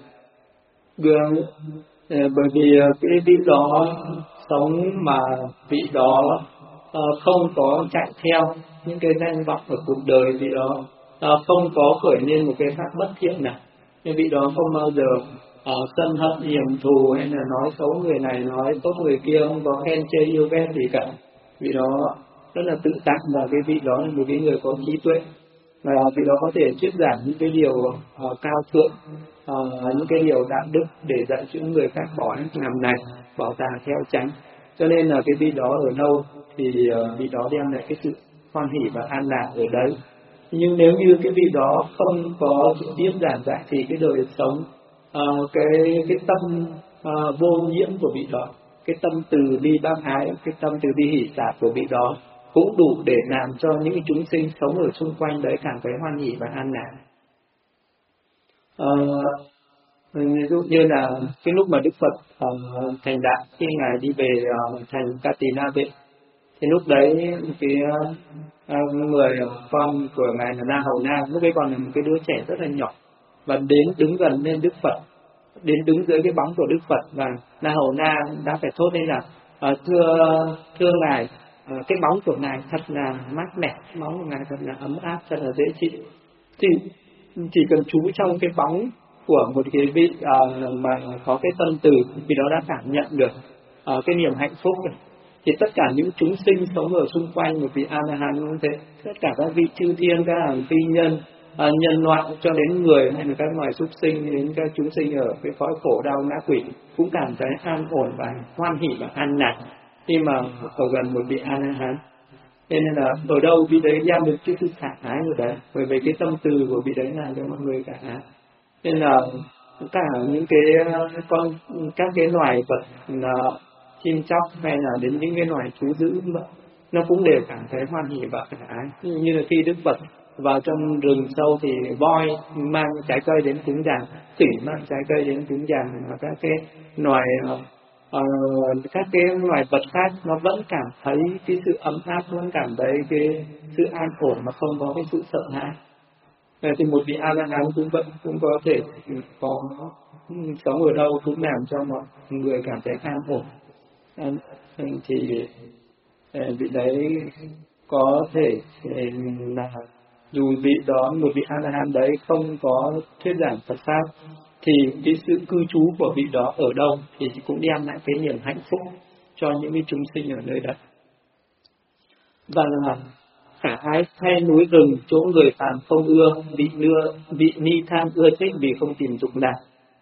Bởi vì cái vị đó sống mà vị đó không có chạy theo những cái danh vọng ở cuộc đời, vị đó không có khởi lên một cái pháp bất thiện nào, nhưng vị đó không bao giờ uh, sân hận hiểm thù hay là nói xấu người này nói tốt người kia, không có khen chê yêu ghét gì cả. Vị đó rất là tự tại, và cái vị đó là một cái người có trí tuệ, và vị đó có thể thuyết giảng những cái điều uh, cao thượng, uh, những cái điều đạo đức để dạy cho những người khác bỏ làm này, bỏ tà theo chánh. Cho nên là cái vị đó ở đâu thì uh, vị đó đem lại cái sự hoan hỷ và an lạc ở đấy. Nhưng nếu như cái vị đó không có trực tiếp giảng dạy thì cái đời sống, uh, cái cái tâm uh, vô nhiễm của vị đó, cái tâm từ bi bác ái, cái tâm từ bi hỷ xả của vị đó cũng đủ để làm cho những chúng sinh sống ở xung quanh đấy cảm thấy hoan hỷ và an lạc. Uh, ví dụ như là cái lúc mà Đức Phật uh, thành đạo, khi ngài đi về uh, thành Katina Vệ, thì lúc đấy cái uh, người con của ngài là Na Hầu Na, lúc ấy còn là một cái đứa trẻ rất là nhỏ, và đến đứng gần lên Đức Phật, đến đứng dưới cái bóng của Đức Phật, và Na Hầu Na đã phải thốt lên là uh, thưa thưa ngài, uh, cái bóng của ngài thật là mát mẻ, bóng của ngài thật là ấm áp, thật là dễ chịu. Thì chỉ cần trú trong cái bóng của một cái vị uh, mà có cái tâm từ, vì đó đã cảm nhận được uh, cái niềm hạnh phúc này, thì tất cả những chúng sinh sống ở xung quanh một vị A-la-hán cũng thế, tất cả các vị chư thiên, các hàng phi nhân, à, nhân loại cho đến người hay là các loài súc sinh, đến các chúng sinh ở cái cõi khổ đau ngã quỷ cũng cảm thấy an ổn và hoan hỷ và an lạc khi mà ở gần một vị A-la-hán. Thế nên là ở đâu vị đấy đem được cái sự khả ái rồi đấy, bởi vì cái tâm từ của vị đấy là cho mọi người khả ái. Nên là cả những cái con các cái loài vật là chim chóc hay là đến những cái loài thú dữ, nó cũng đều cảm thấy hoan hỷ và khả ái. Như là khi Đức Phật vào trong rừng sâu thì voi mang trái cây đến cúng dường, khỉ mang trái cây đến cúng dường, và các cái loài uh, các cái loài vật khác nó vẫn cảm thấy cái sự ấm áp, vẫn cảm thấy cái sự an ổn mà không có cái sự sợ hãi. Thì một vị A-la-hán cũng vẫn cũng có thể có sống ở đâu cũng làm cho mọi người cảm thấy an ổn. Thì vị đấy có thể là dù vị đó, một vị A-la-hán đấy không có thuyết giảng Phật pháp, thì cái sự cư trú của vị đó ở đâu thì cũng đem lại cái niềm hạnh phúc cho những cái chúng sinh ở nơi đó. Và là khả ái thay núi rừng, chỗ người phàm không ưa, vị nưa vị ni tham ưa thích vì không tìm dục lạc.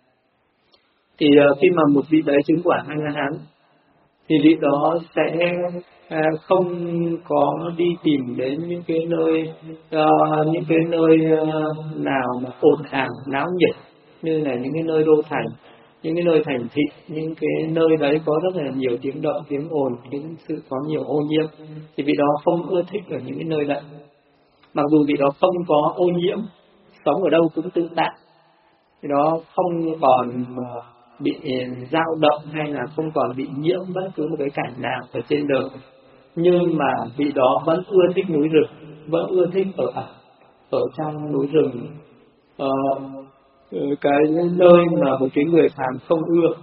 Thì khi mà một vị đấy chứng quả A-la-hán thì vị đó sẽ à, không có đi tìm đến những cái nơi uh, những cái nơi uh, nào mà ồn ào náo nhiệt, như là những cái nơi đô thành, những cái nơi thành thị, những cái nơi đấy có rất là nhiều tiếng động, tiếng ồn, những sự có nhiều ô nhiễm, thì vị đó không ưa thích ở những cái nơi đấy. Mặc dù vị đó không có ô nhiễm, sống ở đâu cũng tự tại, vị đó không còn uh, bị dao động hay là không còn bị nhiễm bất cứ một cái cảnh nào ở trên đời, nhưng mà vị đó vẫn ưa thích núi rừng, vẫn ưa thích ở ở trong núi rừng, ờ, cái nơi mà một cái người phàm không ưa.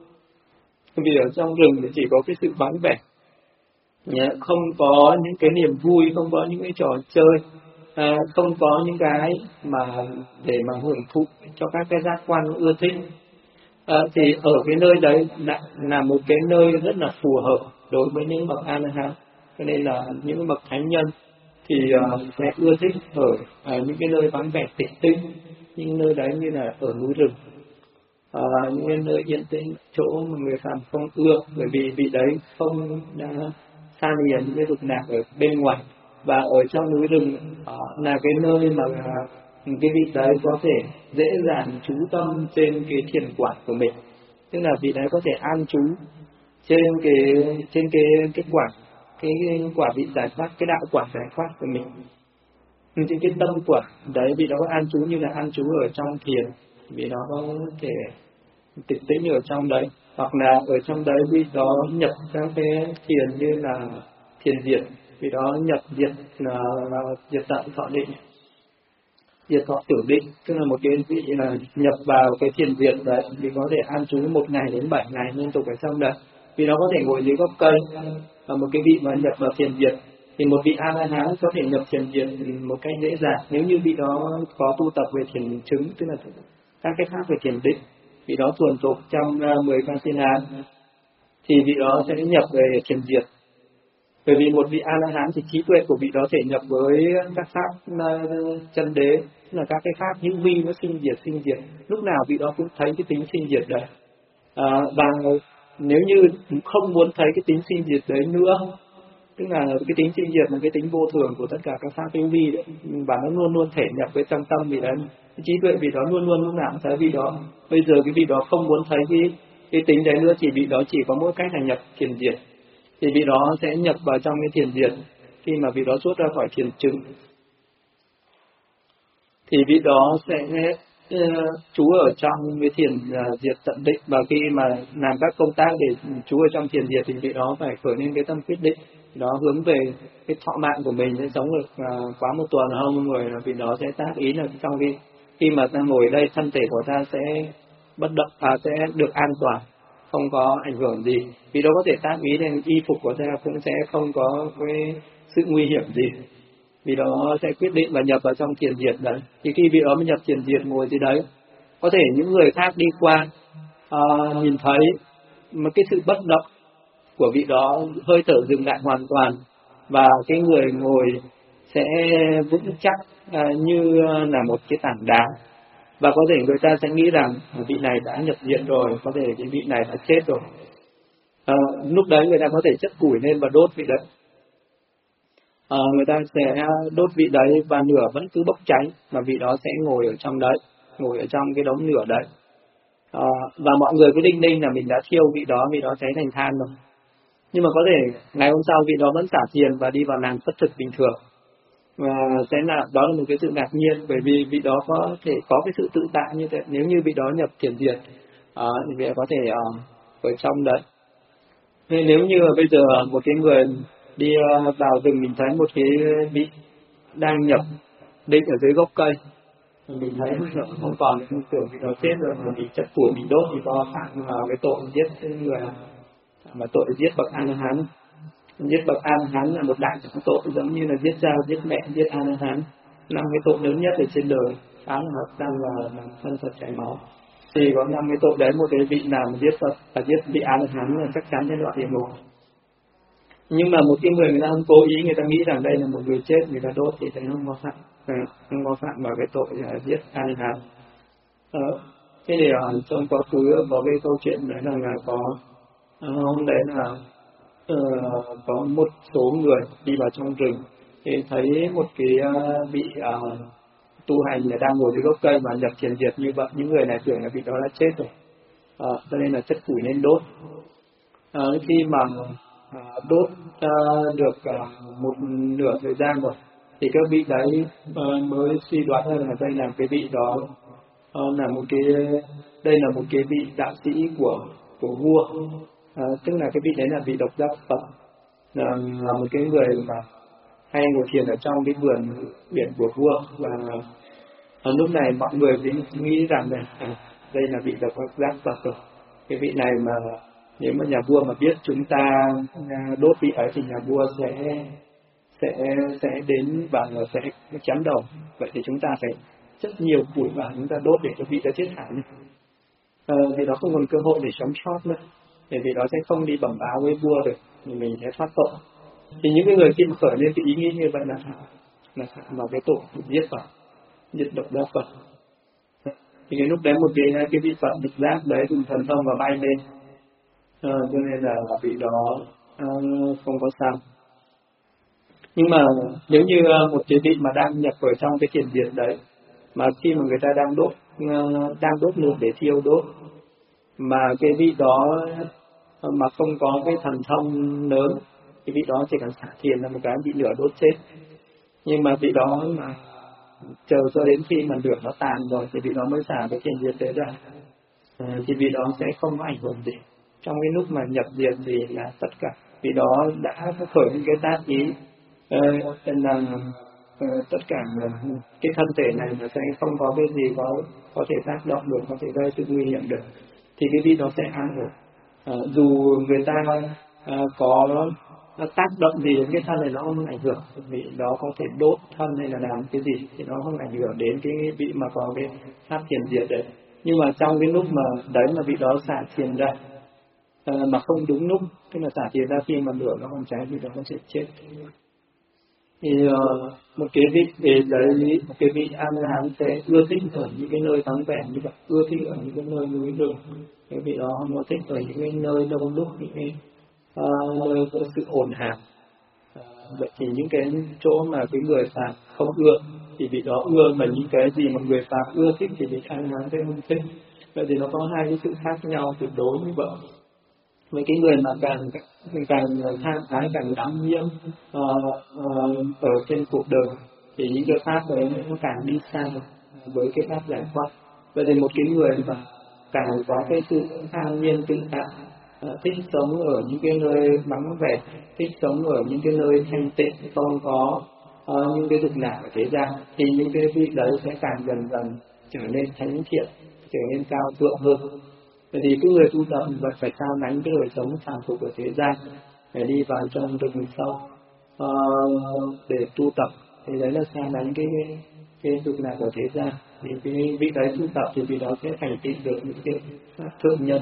Vì ở trong rừng thì chỉ có cái sự vắng vẻ, không có những cái niềm vui, không có những cái trò chơi, à, không có những cái mà để mà hưởng thụ cho các cái giác quan ưa thích. À, thì ở cái nơi đấy là, là một cái nơi rất là phù hợp đối với những bậc A-la-hán. Cho nên là những bậc thánh nhân thì uh, sẽ ưa thích ở uh, những cái nơi vắng vẻ tĩnh tĩnh, những nơi đấy như là ở núi rừng, uh, những cái nơi yên tĩnh, chỗ mà người phàm không ưa, bởi vì vị đấy không đã xa lìa những cái dục lạc ở bên ngoài. Và ở trong núi rừng uh, là cái nơi mà uh, cái vị đấy có thể dễ dàng trú tâm trên cái thiền quả của mình, tức là vị đấy có thể an trú trên cái trên cái cái quả cái quả vị giải thoát, cái đạo quả giải thoát của mình, trên cái tâm quả đấy vị đó có an trú như là an trú ở trong thiền, vị đó có thể tịch tĩnh ở trong đấy, hoặc là ở trong đấy vị đó nhập các cái thiền như là thiền diệt, vị đó nhập diệt là, là diệt tận thọ định, diệt thọ tưởng định, tức là một cái vị là nhập vào cái thiền diệt đấy thì có thể an trú một ngày đến bảy ngày liên tục ở trong đấy, vì đó có thể ngồi dưới gốc cây. Và một cái vị mà nhập vào thiền diệt thì một vị a la hán có thể nhập thiền diệt một cách dễ dàng nếu như vị đó có tu tập về thiền chứng, tức là các cái pháp về thiền định, vị đó thuần thục trong uh, mười Kasina thì vị đó sẽ nhập về thiền diệt. Bởi vì một vị a la hán thì trí tuệ của vị đó thể nhập với các pháp uh, chân đế, tức là các cái pháp hữu vi nó sinh diệt sinh diệt, lúc nào vị đó cũng thấy cái tính sinh diệt đấy. Uh, và nếu như không muốn thấy cái tính sinh diệt đấy nữa, tức là cái tính sinh diệt là cái tính vô thường của tất cả các pháp hữu vi đấy, và nó luôn luôn thể nhập với trong tâm vị đấy, cái trí tuệ vị đó luôn luôn lúc nào cũng thấy vị đó. Bây giờ cái vị đó không muốn thấy cái cái tính đấy nữa, chỉ vị đó chỉ có mỗi cách là nhập thiền diệt, thì vị đó sẽ nhập vào trong cái thiền diệt. Khi mà vị đó xuất ra khỏi thiền chứng thì vị đó sẽ uh, trú ở trong cái thiền uh, diệt tận định, và khi mà làm các công tác để trú ở trong thiền diệt thì vị đó phải khởi lên cái tâm quyết định, đó hướng về cái thọ mạng của mình sẽ sống được uh, quá một tuần không người, là vị đó sẽ tác ý là trong khi khi mà ta ngồi đây thân thể của ta sẽ bất động, à, sẽ được an toàn, không có ảnh hưởng gì, vì đó có thể tác ý nên y phục của ta cũng sẽ không có cái sự nguy hiểm gì, vì đó sẽ quyết định và nhập vào trong thiền diệt đấy. Thì khi vị đó mới nhập thiền diệt ngồi dưới đấy, có thể những người khác đi qua uh, nhìn thấy một cái sự bất động của vị đó, hơi thở dừng lại hoàn toàn, và cái người ngồi sẽ vững chắc uh, như là một cái tảng đá, và có thể người ta sẽ nghĩ rằng vị này đã nhập diệt rồi, có thể cái vị này đã chết rồi. Uh, lúc đấy người ta có thể chất củi lên và đốt vị đấy. À, người ta sẽ đốt vị đấy và lửa vẫn cứ bốc cháy, và vị đó sẽ ngồi ở trong đấy, ngồi ở trong cái đống lửa đấy. À, và mọi người cứ đinh ninh là mình đã thiêu vị đó, vị đó cháy thành than rồi. Nhưng mà có thể ngày hôm sau vị đó vẫn xả thiền và đi vào làm phất thực bình thường. Và sẽ là đó là một cái sự ngạc nhiên, bởi vì vị đó có thể có cái sự tự tại như thế. Nếu như vị đó nhập thiền diệt à, thì vị có thể uh, ở trong đấy. Nên nếu như bây giờ một cái người đi vào rừng, mình thấy một cái vị đang nhập định ở dưới gốc cây, mình thấy không còn, mình tưởng vị đó chết rồi, mà mình chất củi mình đốt thì có phạm vào cái tội giết người, mà tội giết bậc A La Hán. Giết bậc A La Hán là một đại trọng tội, giống như là giết cha, giết mẹ, giết A La Hán, năm cái tội lớn nhất ở trên đời, phá là đang là làm thân Phật chảy máu. Thì có năm cái tội đấy, một cái vị nào mà giết Phật và giết vị A La Hán là chắc chắn sẽ đoạn địa ngục. Nhưng mà một cái người người ta không cố ý, người ta nghĩ rằng đây là một người chết, người ta đốt thì thấy không có phạm, không có phạm vào cái tội là giết A La Hán. Ờ, thế thì ở trong quá khứ có cái câu chuyện đấy là, là có hôm đấy là uh, có một số người đi vào trong rừng thì thấy một cái uh, vị uh, tu hành là đang ngồi dưới gốc cây và nhập thiền diệt như vậy. Những người này tưởng là vị đó đã chết rồi, uh, cho nên là chất củi nên đốt. Uh, khi mà À, đốt à, được à, một nửa thời gian rồi thì các vị đấy à, mới suy đoán là đây là cái vị đó à, là một cái đây là một cái vị đạo sĩ của của vua, à, tức là cái vị đấy là vị độc giác Phật, là, là một cái người mà hay ngồi thiền ở trong cái vườn biển của vua. Và à, lúc này mọi người cũng nghĩ rằng này, à, đây là vị độc giác Phật rồi, cái vị này mà nếu mà nhà vua mà biết chúng ta đốt vị ấy thì nhà vua sẽ sẽ sẽ đến và sẽ chém đầu. Vậy thì chúng ta phải rất nhiều củi vào chúng ta đốt để cho vị đó chết hẳn. Ờ, vì đó không còn cơ hội để sống sót nữa, để vì đó sẽ không đi bẩm báo với vua được, thì mình sẽ thoát tội. Thì những cái người khi mà khởi lên cái ý nghĩ như vậy là là phạm vào cái tội giết Phật, giết độc giác Phật. Thì cái lúc đấy một cái cái vị Phật độc giác đấy dùng thần thông và bay lên. À, cho nên là vị đó à, không có sao. Nhưng mà nếu như một cái vị mà đang nhập ở trong cái thiền diệt đấy, mà khi mà người ta đang đốt đang đốt lửa để thiêu đốt, mà cái vị đó mà không có cái thần thông lớn, cái vị đó chỉ cần xả thiền là một cái bị lửa đốt chết. Nhưng mà vị đó mà chờ cho đến khi mà lửa nó tàn rồi thì vị đó mới xả cái thiền diệt đấy ra. à, thì vị đó sẽ không có ảnh hưởng gì. Trong cái lúc mà nhập diệt thì là tất cả vị đó đã có khởi những cái tác ý, ờ, là ờ, tất cả cái thân thể này nó sẽ không có cái gì có có thể tác động được, có thể gây sự nguy hiểm được, thì cái vị đó sẽ an ổn. Ờ, dù người ta ờ, có tác động gì đến cái thân này nó không ảnh hưởng, vị đó có thể đốt thân hay là làm cái gì thì nó không ảnh hưởng đến cái vị mà có cái pháp thiền diệt đấy. Nhưng mà trong cái lúc mà đấy mà vị đó xả thiền ra, ờ, mà không đúng lúc, tức là xả thiền ra khi mà lửa nó còn cháy, vị đó nó sẽ chết. Thì uh, một cái vị về đấy, một cái vị A La Hán sẽ ưa thích ở những cái nơi vắng vẻ như vậy, ưa thích ở những cái nơi núi rừng. Cái vị đó không có thích ở những cái nơi đông đúc, những cái uh, nơi có sự ồn ào. Uh, vậy thì những cái chỗ mà cái người phàm không ưa thì vị đó ưa, mà những cái gì mà người phàm ưa thích thì vị A La Hán sẽ không thích. Vậy thì nó có hai cái sự khác nhau tuyệt đối như vậy. Với cái người mà càng càng tham ái, càng đắm nhiễm uh, uh, ở trên cuộc đời thì những cái pháp đấy nó càng đi xa với cái pháp giải thoát. Vậy thì một cái người mà càng có cái sự an nhiên tự tại, uh, thích sống ở những cái nơi vắng vẻ, thích sống ở những cái nơi thanh tịnh, không có uh, những cái dục lạc ở thế gian, thì những cái vị đấy sẽ càng dần dần trở nên thánh thiện, trở nên cao thượng hơn. Vậy thì cái người tu tập vậy phải sao đánh cái đời sống phàm tục ở thế gian, phải đi vào trong rừng sâu uh, để tu tập, thì đấy là sao đánh cái cái dục lạc ở thế gian. Thì cái vị đấy tu tập thì vị đó sẽ thành tựu được những cái pháp thượng nhân.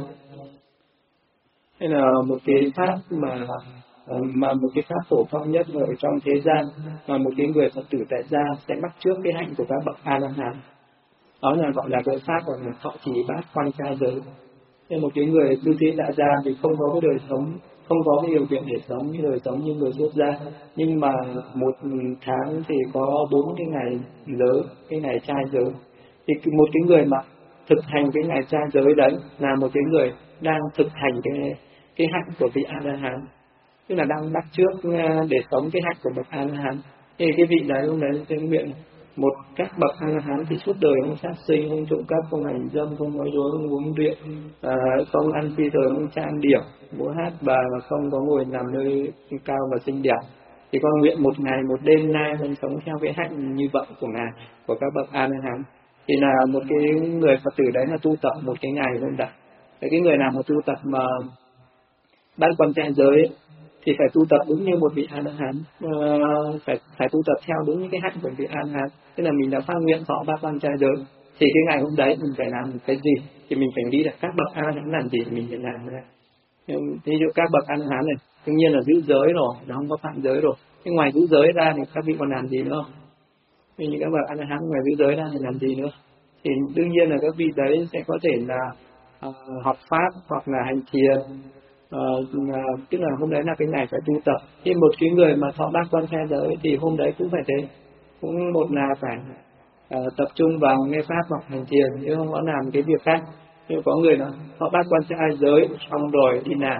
Hay là một cái pháp mà mà một cái pháp phổ thông nhất ở trong thế gian mà một cái người Phật tử tại gia sẽ bắt chước cái hạnh của các bậc A La Hán, đó là gọi là cái pháp gọi là thọ trì bát quan trai giới. Nên một cái người cư sĩ tại gia thì không có cái đời sống, không có cái điều kiện để sống như đời sống như người xuất gia, nhưng mà một tháng thì có bốn cái ngày giới, cái ngày trai giới. Thì một cái người mà thực hành cái ngày trai giới đấy là một cái người đang thực hành cái cái hạnh của vị A La Hán, tức là đang bắt chước để sống cái hạnh của bậc A La Hán. Thì cái vị đấy hôm đấy sẽ nguyện một các bậc A La Hán thì suốt đời không sát sinh, không trộm cắp, không hành dâm, không nói dối, không uống rượu, à, không ăn phi thời, không trang điểm, múa hát bà, và không có ngồi nằm nơi cao và xinh đẹp. Thì con nguyện một ngày một đêm nay con sống theo cái hạnh như vậy của ngài, của các bậc A La Hán. Thì là một cái người Phật tử đấy là tu tập một cái ngày hôm đại. Cái người nào mà tu tập mà bát quan trai giới thì phải tu tập đúng như một vị A La Hán, uh, phải phải tu tập theo đúng những cái hạnh của vị A La Hán. Tức là mình đã phát nguyện thọ bát quan trai giới, thì cái ngày hôm đấy mình phải làm cái gì thì mình phải nghĩ là các bậc A La Hán làm gì thì mình phải làm ra. Ví dụ các bậc A La Hán này đương nhiên là giữ giới rồi, nó không có phạm giới rồi. Nhưng ngoài giữ giới ra thì các vị còn làm gì nữa? Vì như các bậc A La Hán ngoài giữ giới ra thì làm gì nữa? Thì đương nhiên là các vị đấy sẽ có thể là uh, học pháp hoặc là hành thiền. Uh, tức là hôm đấy là cái ngày phải tu tập. Thì một cái người mà thọ bát quan trai giới thì hôm đấy cũng phải thế, cũng một là phải uh, tập trung vào nghe pháp hoặc hành thiền, chứ không có làm cái việc khác. Nhưng có người là thọ bát quan trai giới xong rồi đi làm,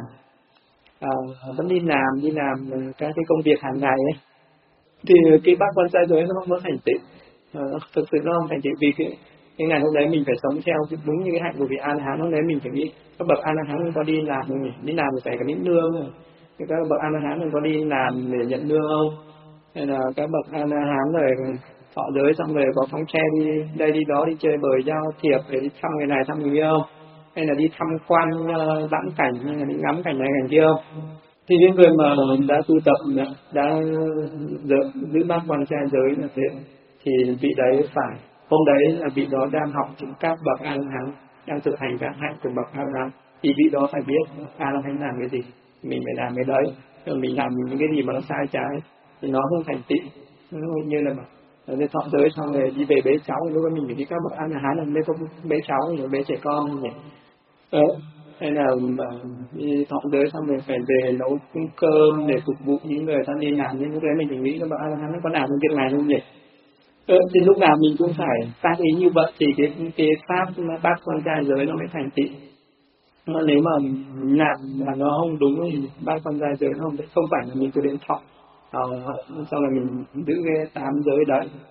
uh, vẫn đi làm đi làm các cái công việc hàng ngày ấy, thì cái bát quan trai giới nó không có thành tựu, uh, thực sự nó không thành tựu. Vì cái cái ngày hôm đấy mình phải sống theo đúng như cái hạnh của vị A La Hán. Hôm đấy mình phải nghĩ các bậc A La Hán không có đi làm không nhỉ? Đi làm thì phải có lĩnh lương rồi. Các bậc A La Hán không có đi làm để nhận lương không? Hay là các bậc A La Hán rồi thọ giới xong rồi có phóng xe đi đây đi đó, đi chơi bời giao thiệp, để đi thăm người này thăm người kia không? Hay là đi tham quan uh, lãng cảnh, hay là đi ngắm cảnh này cảnh kia không? Thì những người mà đã tu tập, đã, đã giữ, giữ bát quan trai giới là thế, thì vị đấy phải, hôm đấy là vị đó đang học những các bậc A La Hán, đang thực hành các hạnh của bậc A La Hán, thì vị đó phải biết A La Hán làm cái gì, mình phải làm cái đấy. Rồi mình làm những cái gì mà nó sai trái thì nó không thành tựu. Như là lên thọ giới xong rồi đi về bế cháu, lúc đó mình phải đi các bậc A La Hán là lên không bế cháu, rồi bế trẻ con nhỉ. Ờ, hay là đi thọ giới xong rồi phải về nấu cơm để phục vụ những người ta đi làm, nhưng lúc đấy mình phải nghĩ các bậc A La Hán có làm cái việc này không nhỉ? Ờ, thì lúc nào mình cũng phải tác ý như vậy thì cái cái pháp bát quan trai giới nó mới thành tựu. Mà nếu mà làm mà nó không đúng thì bát quan trai giới nó không không phải là mình cứ đến thọ, ờ, sau là mình giữ cái tám giới đấy,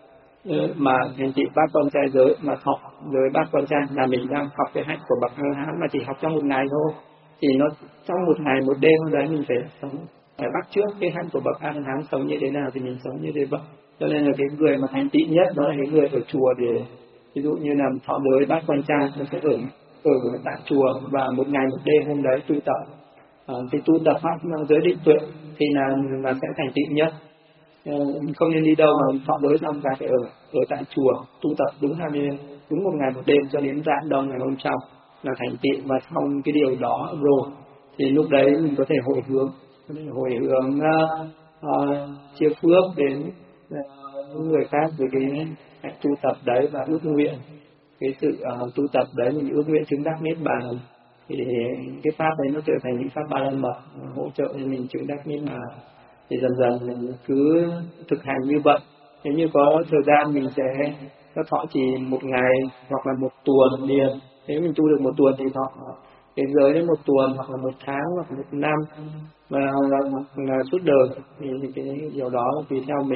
mà thành tựu bát quan trai giới, mà học giới bát quan trai là mình đang học cái hạnh của bậc A La Hán mà chỉ học trong một ngày thôi, thì nó trong một ngày một đêm đấy mình phải sống, phải bắt chước cái hạnh của bậc A La Hán sống như thế nào thì mình sống như thế vậy. Cho nên là cái người mà thành tựu nhất đó là cái người ở chùa, để ví dụ như là thọ giới bát quan trai nó sẽ ở ở tại chùa và một ngày một đêm hôm đấy tu tập, à, thì tu tập pháp giới định tuệ thì là là sẽ thành tựu nhất. Không nên đi đâu mà thọ giới xong ra phải ở ở tại chùa tu tập đúng hai mươi đúng một ngày một đêm cho đến rạng đông ngày hôm sau là thành tựu. Và xong cái điều đó rồi thì lúc đấy mình có thể hồi hướng, có thể hồi hướng uh, uh, chia phước đến uh, những người khác với cái hạnh tu tập đấy, và ước nguyện cái sự uh, tu tập đấy mình ước nguyện chứng đắc niết bàn, thì cái pháp đấy nó trở thành những pháp ba la mật hỗ trợ cho mình chứng đắc niết bàn. Thì dần dần mình cứ thực hành như vậy. Nếu như có thời gian mình sẽ có thọ trì một ngày hoặc là một tuần liền. Nếu mình tu được một tuần thì thọ cái giới đến một tuần hoặc là một tháng hoặc một năm và hoặc là suốt đời, thì cái điều đó tùy theo mình.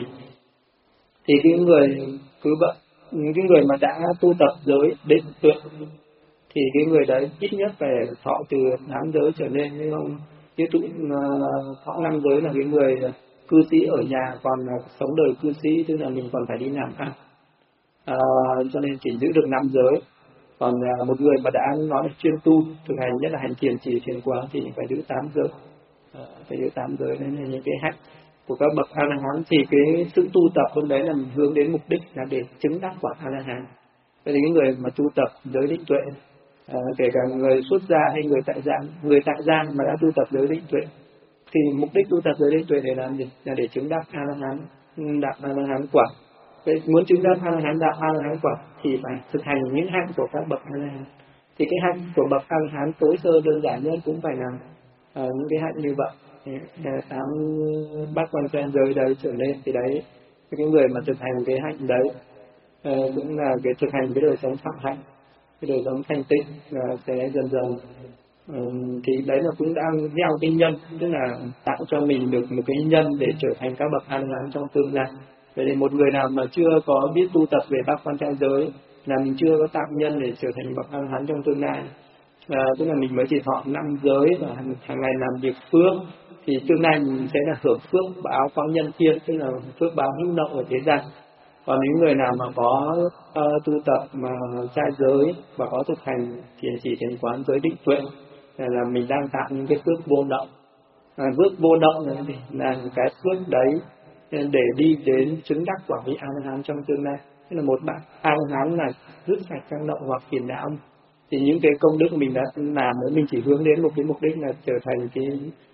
Thì cái người cứ vậy, những cái người mà đã tu tập giới định tuệ thì cái người đấy ít nhất phải thọ từ tám giới trở lên, chứ không như tụ thọ năm giới là cái người cư sĩ ở nhà, còn sống đời cư sĩ tức là mình còn phải đi làm ăn, à, cho nên chỉ giữ được năm giới. Còn à, một người mà đã nói là chuyên tu thực hành nhất là hành thiền chỉ thiền quán thì phải giữ tám giới, à, phải giữ tám giới. Nên là những cái hạnh của các bậc A La Hán thì cái sự tu tập hôm đấy là mình hướng đến mục đích là để chứng đắc quả A La Hán. Vậy thì cái người mà tu tập giới định tuệ, à, kể cả người xuất gia hay người tại gia, người tại gia mà đã tu tập giới định tuệ thì mục đích tu tập giới định tuệ để làm gì? Là để chứng đắc A La Hán, đạt A La Hán quả. Vậy muốn chứng đắc A La Hán, đạt A La Hán quả thì phải thực hành những hạnh của các bậc A La Hán. Thì cái hạnh của bậc A La Hán tối sơ đơn giản nhất cũng phải là uh, những cái hạnh như vậy, tám bát quan trai giới đấy trở lên. Thì đấy cái người mà thực hành cái hạnh đấy uh, cũng là cái thực hành cái đời sống phạm hạnh, cái đời sống thanh tịnh, uh, sẽ dần dần uh, thì đấy là cũng đang gieo cái nhân, tức là tạo cho mình được một cái nhân để trở thành các bậc A La Hán trong tương lai. Vậy thì một người nào mà chưa có biết tu tập về bát quan trai giới là mình chưa có tạo nhân để trở thành bậc A La Hán trong tương lai, à, tức là mình mới chỉ thọ năm giới và hàng, hàng ngày làm việc phước, thì tương lai mình sẽ là hưởng phước báo có nhân thiên, tức là phước báo hữu nộ ở thế gian. Còn những người nào mà có uh, tu tập mà trai giới và có thực hành thiền chỉ thiền quán giới định tuệ là, là mình đang tạo những cái phước vô động. À, phước vô động là, là cái phước đấy để đi đến chứng đắc quả vị A La Hán trong tương lai. Tức là một bạn A La Hán là dứt sạch các động hoặc phiền não, thì những cái công đức mình đã làm nữa mình chỉ hướng đến một cái mục đích là trở thành cái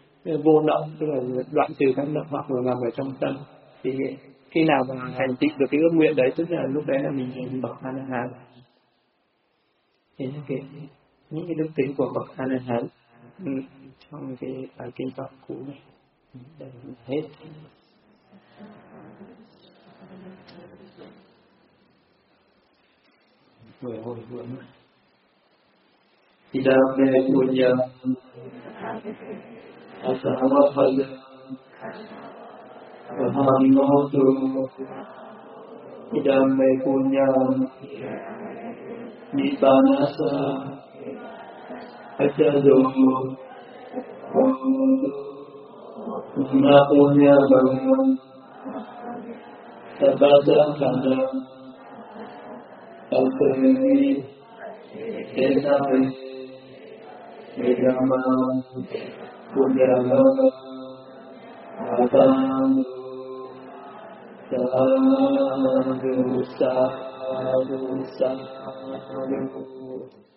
vô động, tức là đoạn trừ các động hoặc là nằm ở trong tâm. Thì khi nào mà thành tựu được cái ước nguyện đấy, tức là lúc đấy là mình thành bậc A La Hán. Thì những cái những cái đức tính của bậc A La Hán trong cái bài kinh Pháp cũ này đây hết. Mười hồi vừa nữa. Idame punya asavapaya vahanotu idame punya nibbanasa ajado na punya bhagavan sabadakana alpeni enape Vedama Punyala Adanu Sadhu Sadhu Sadhu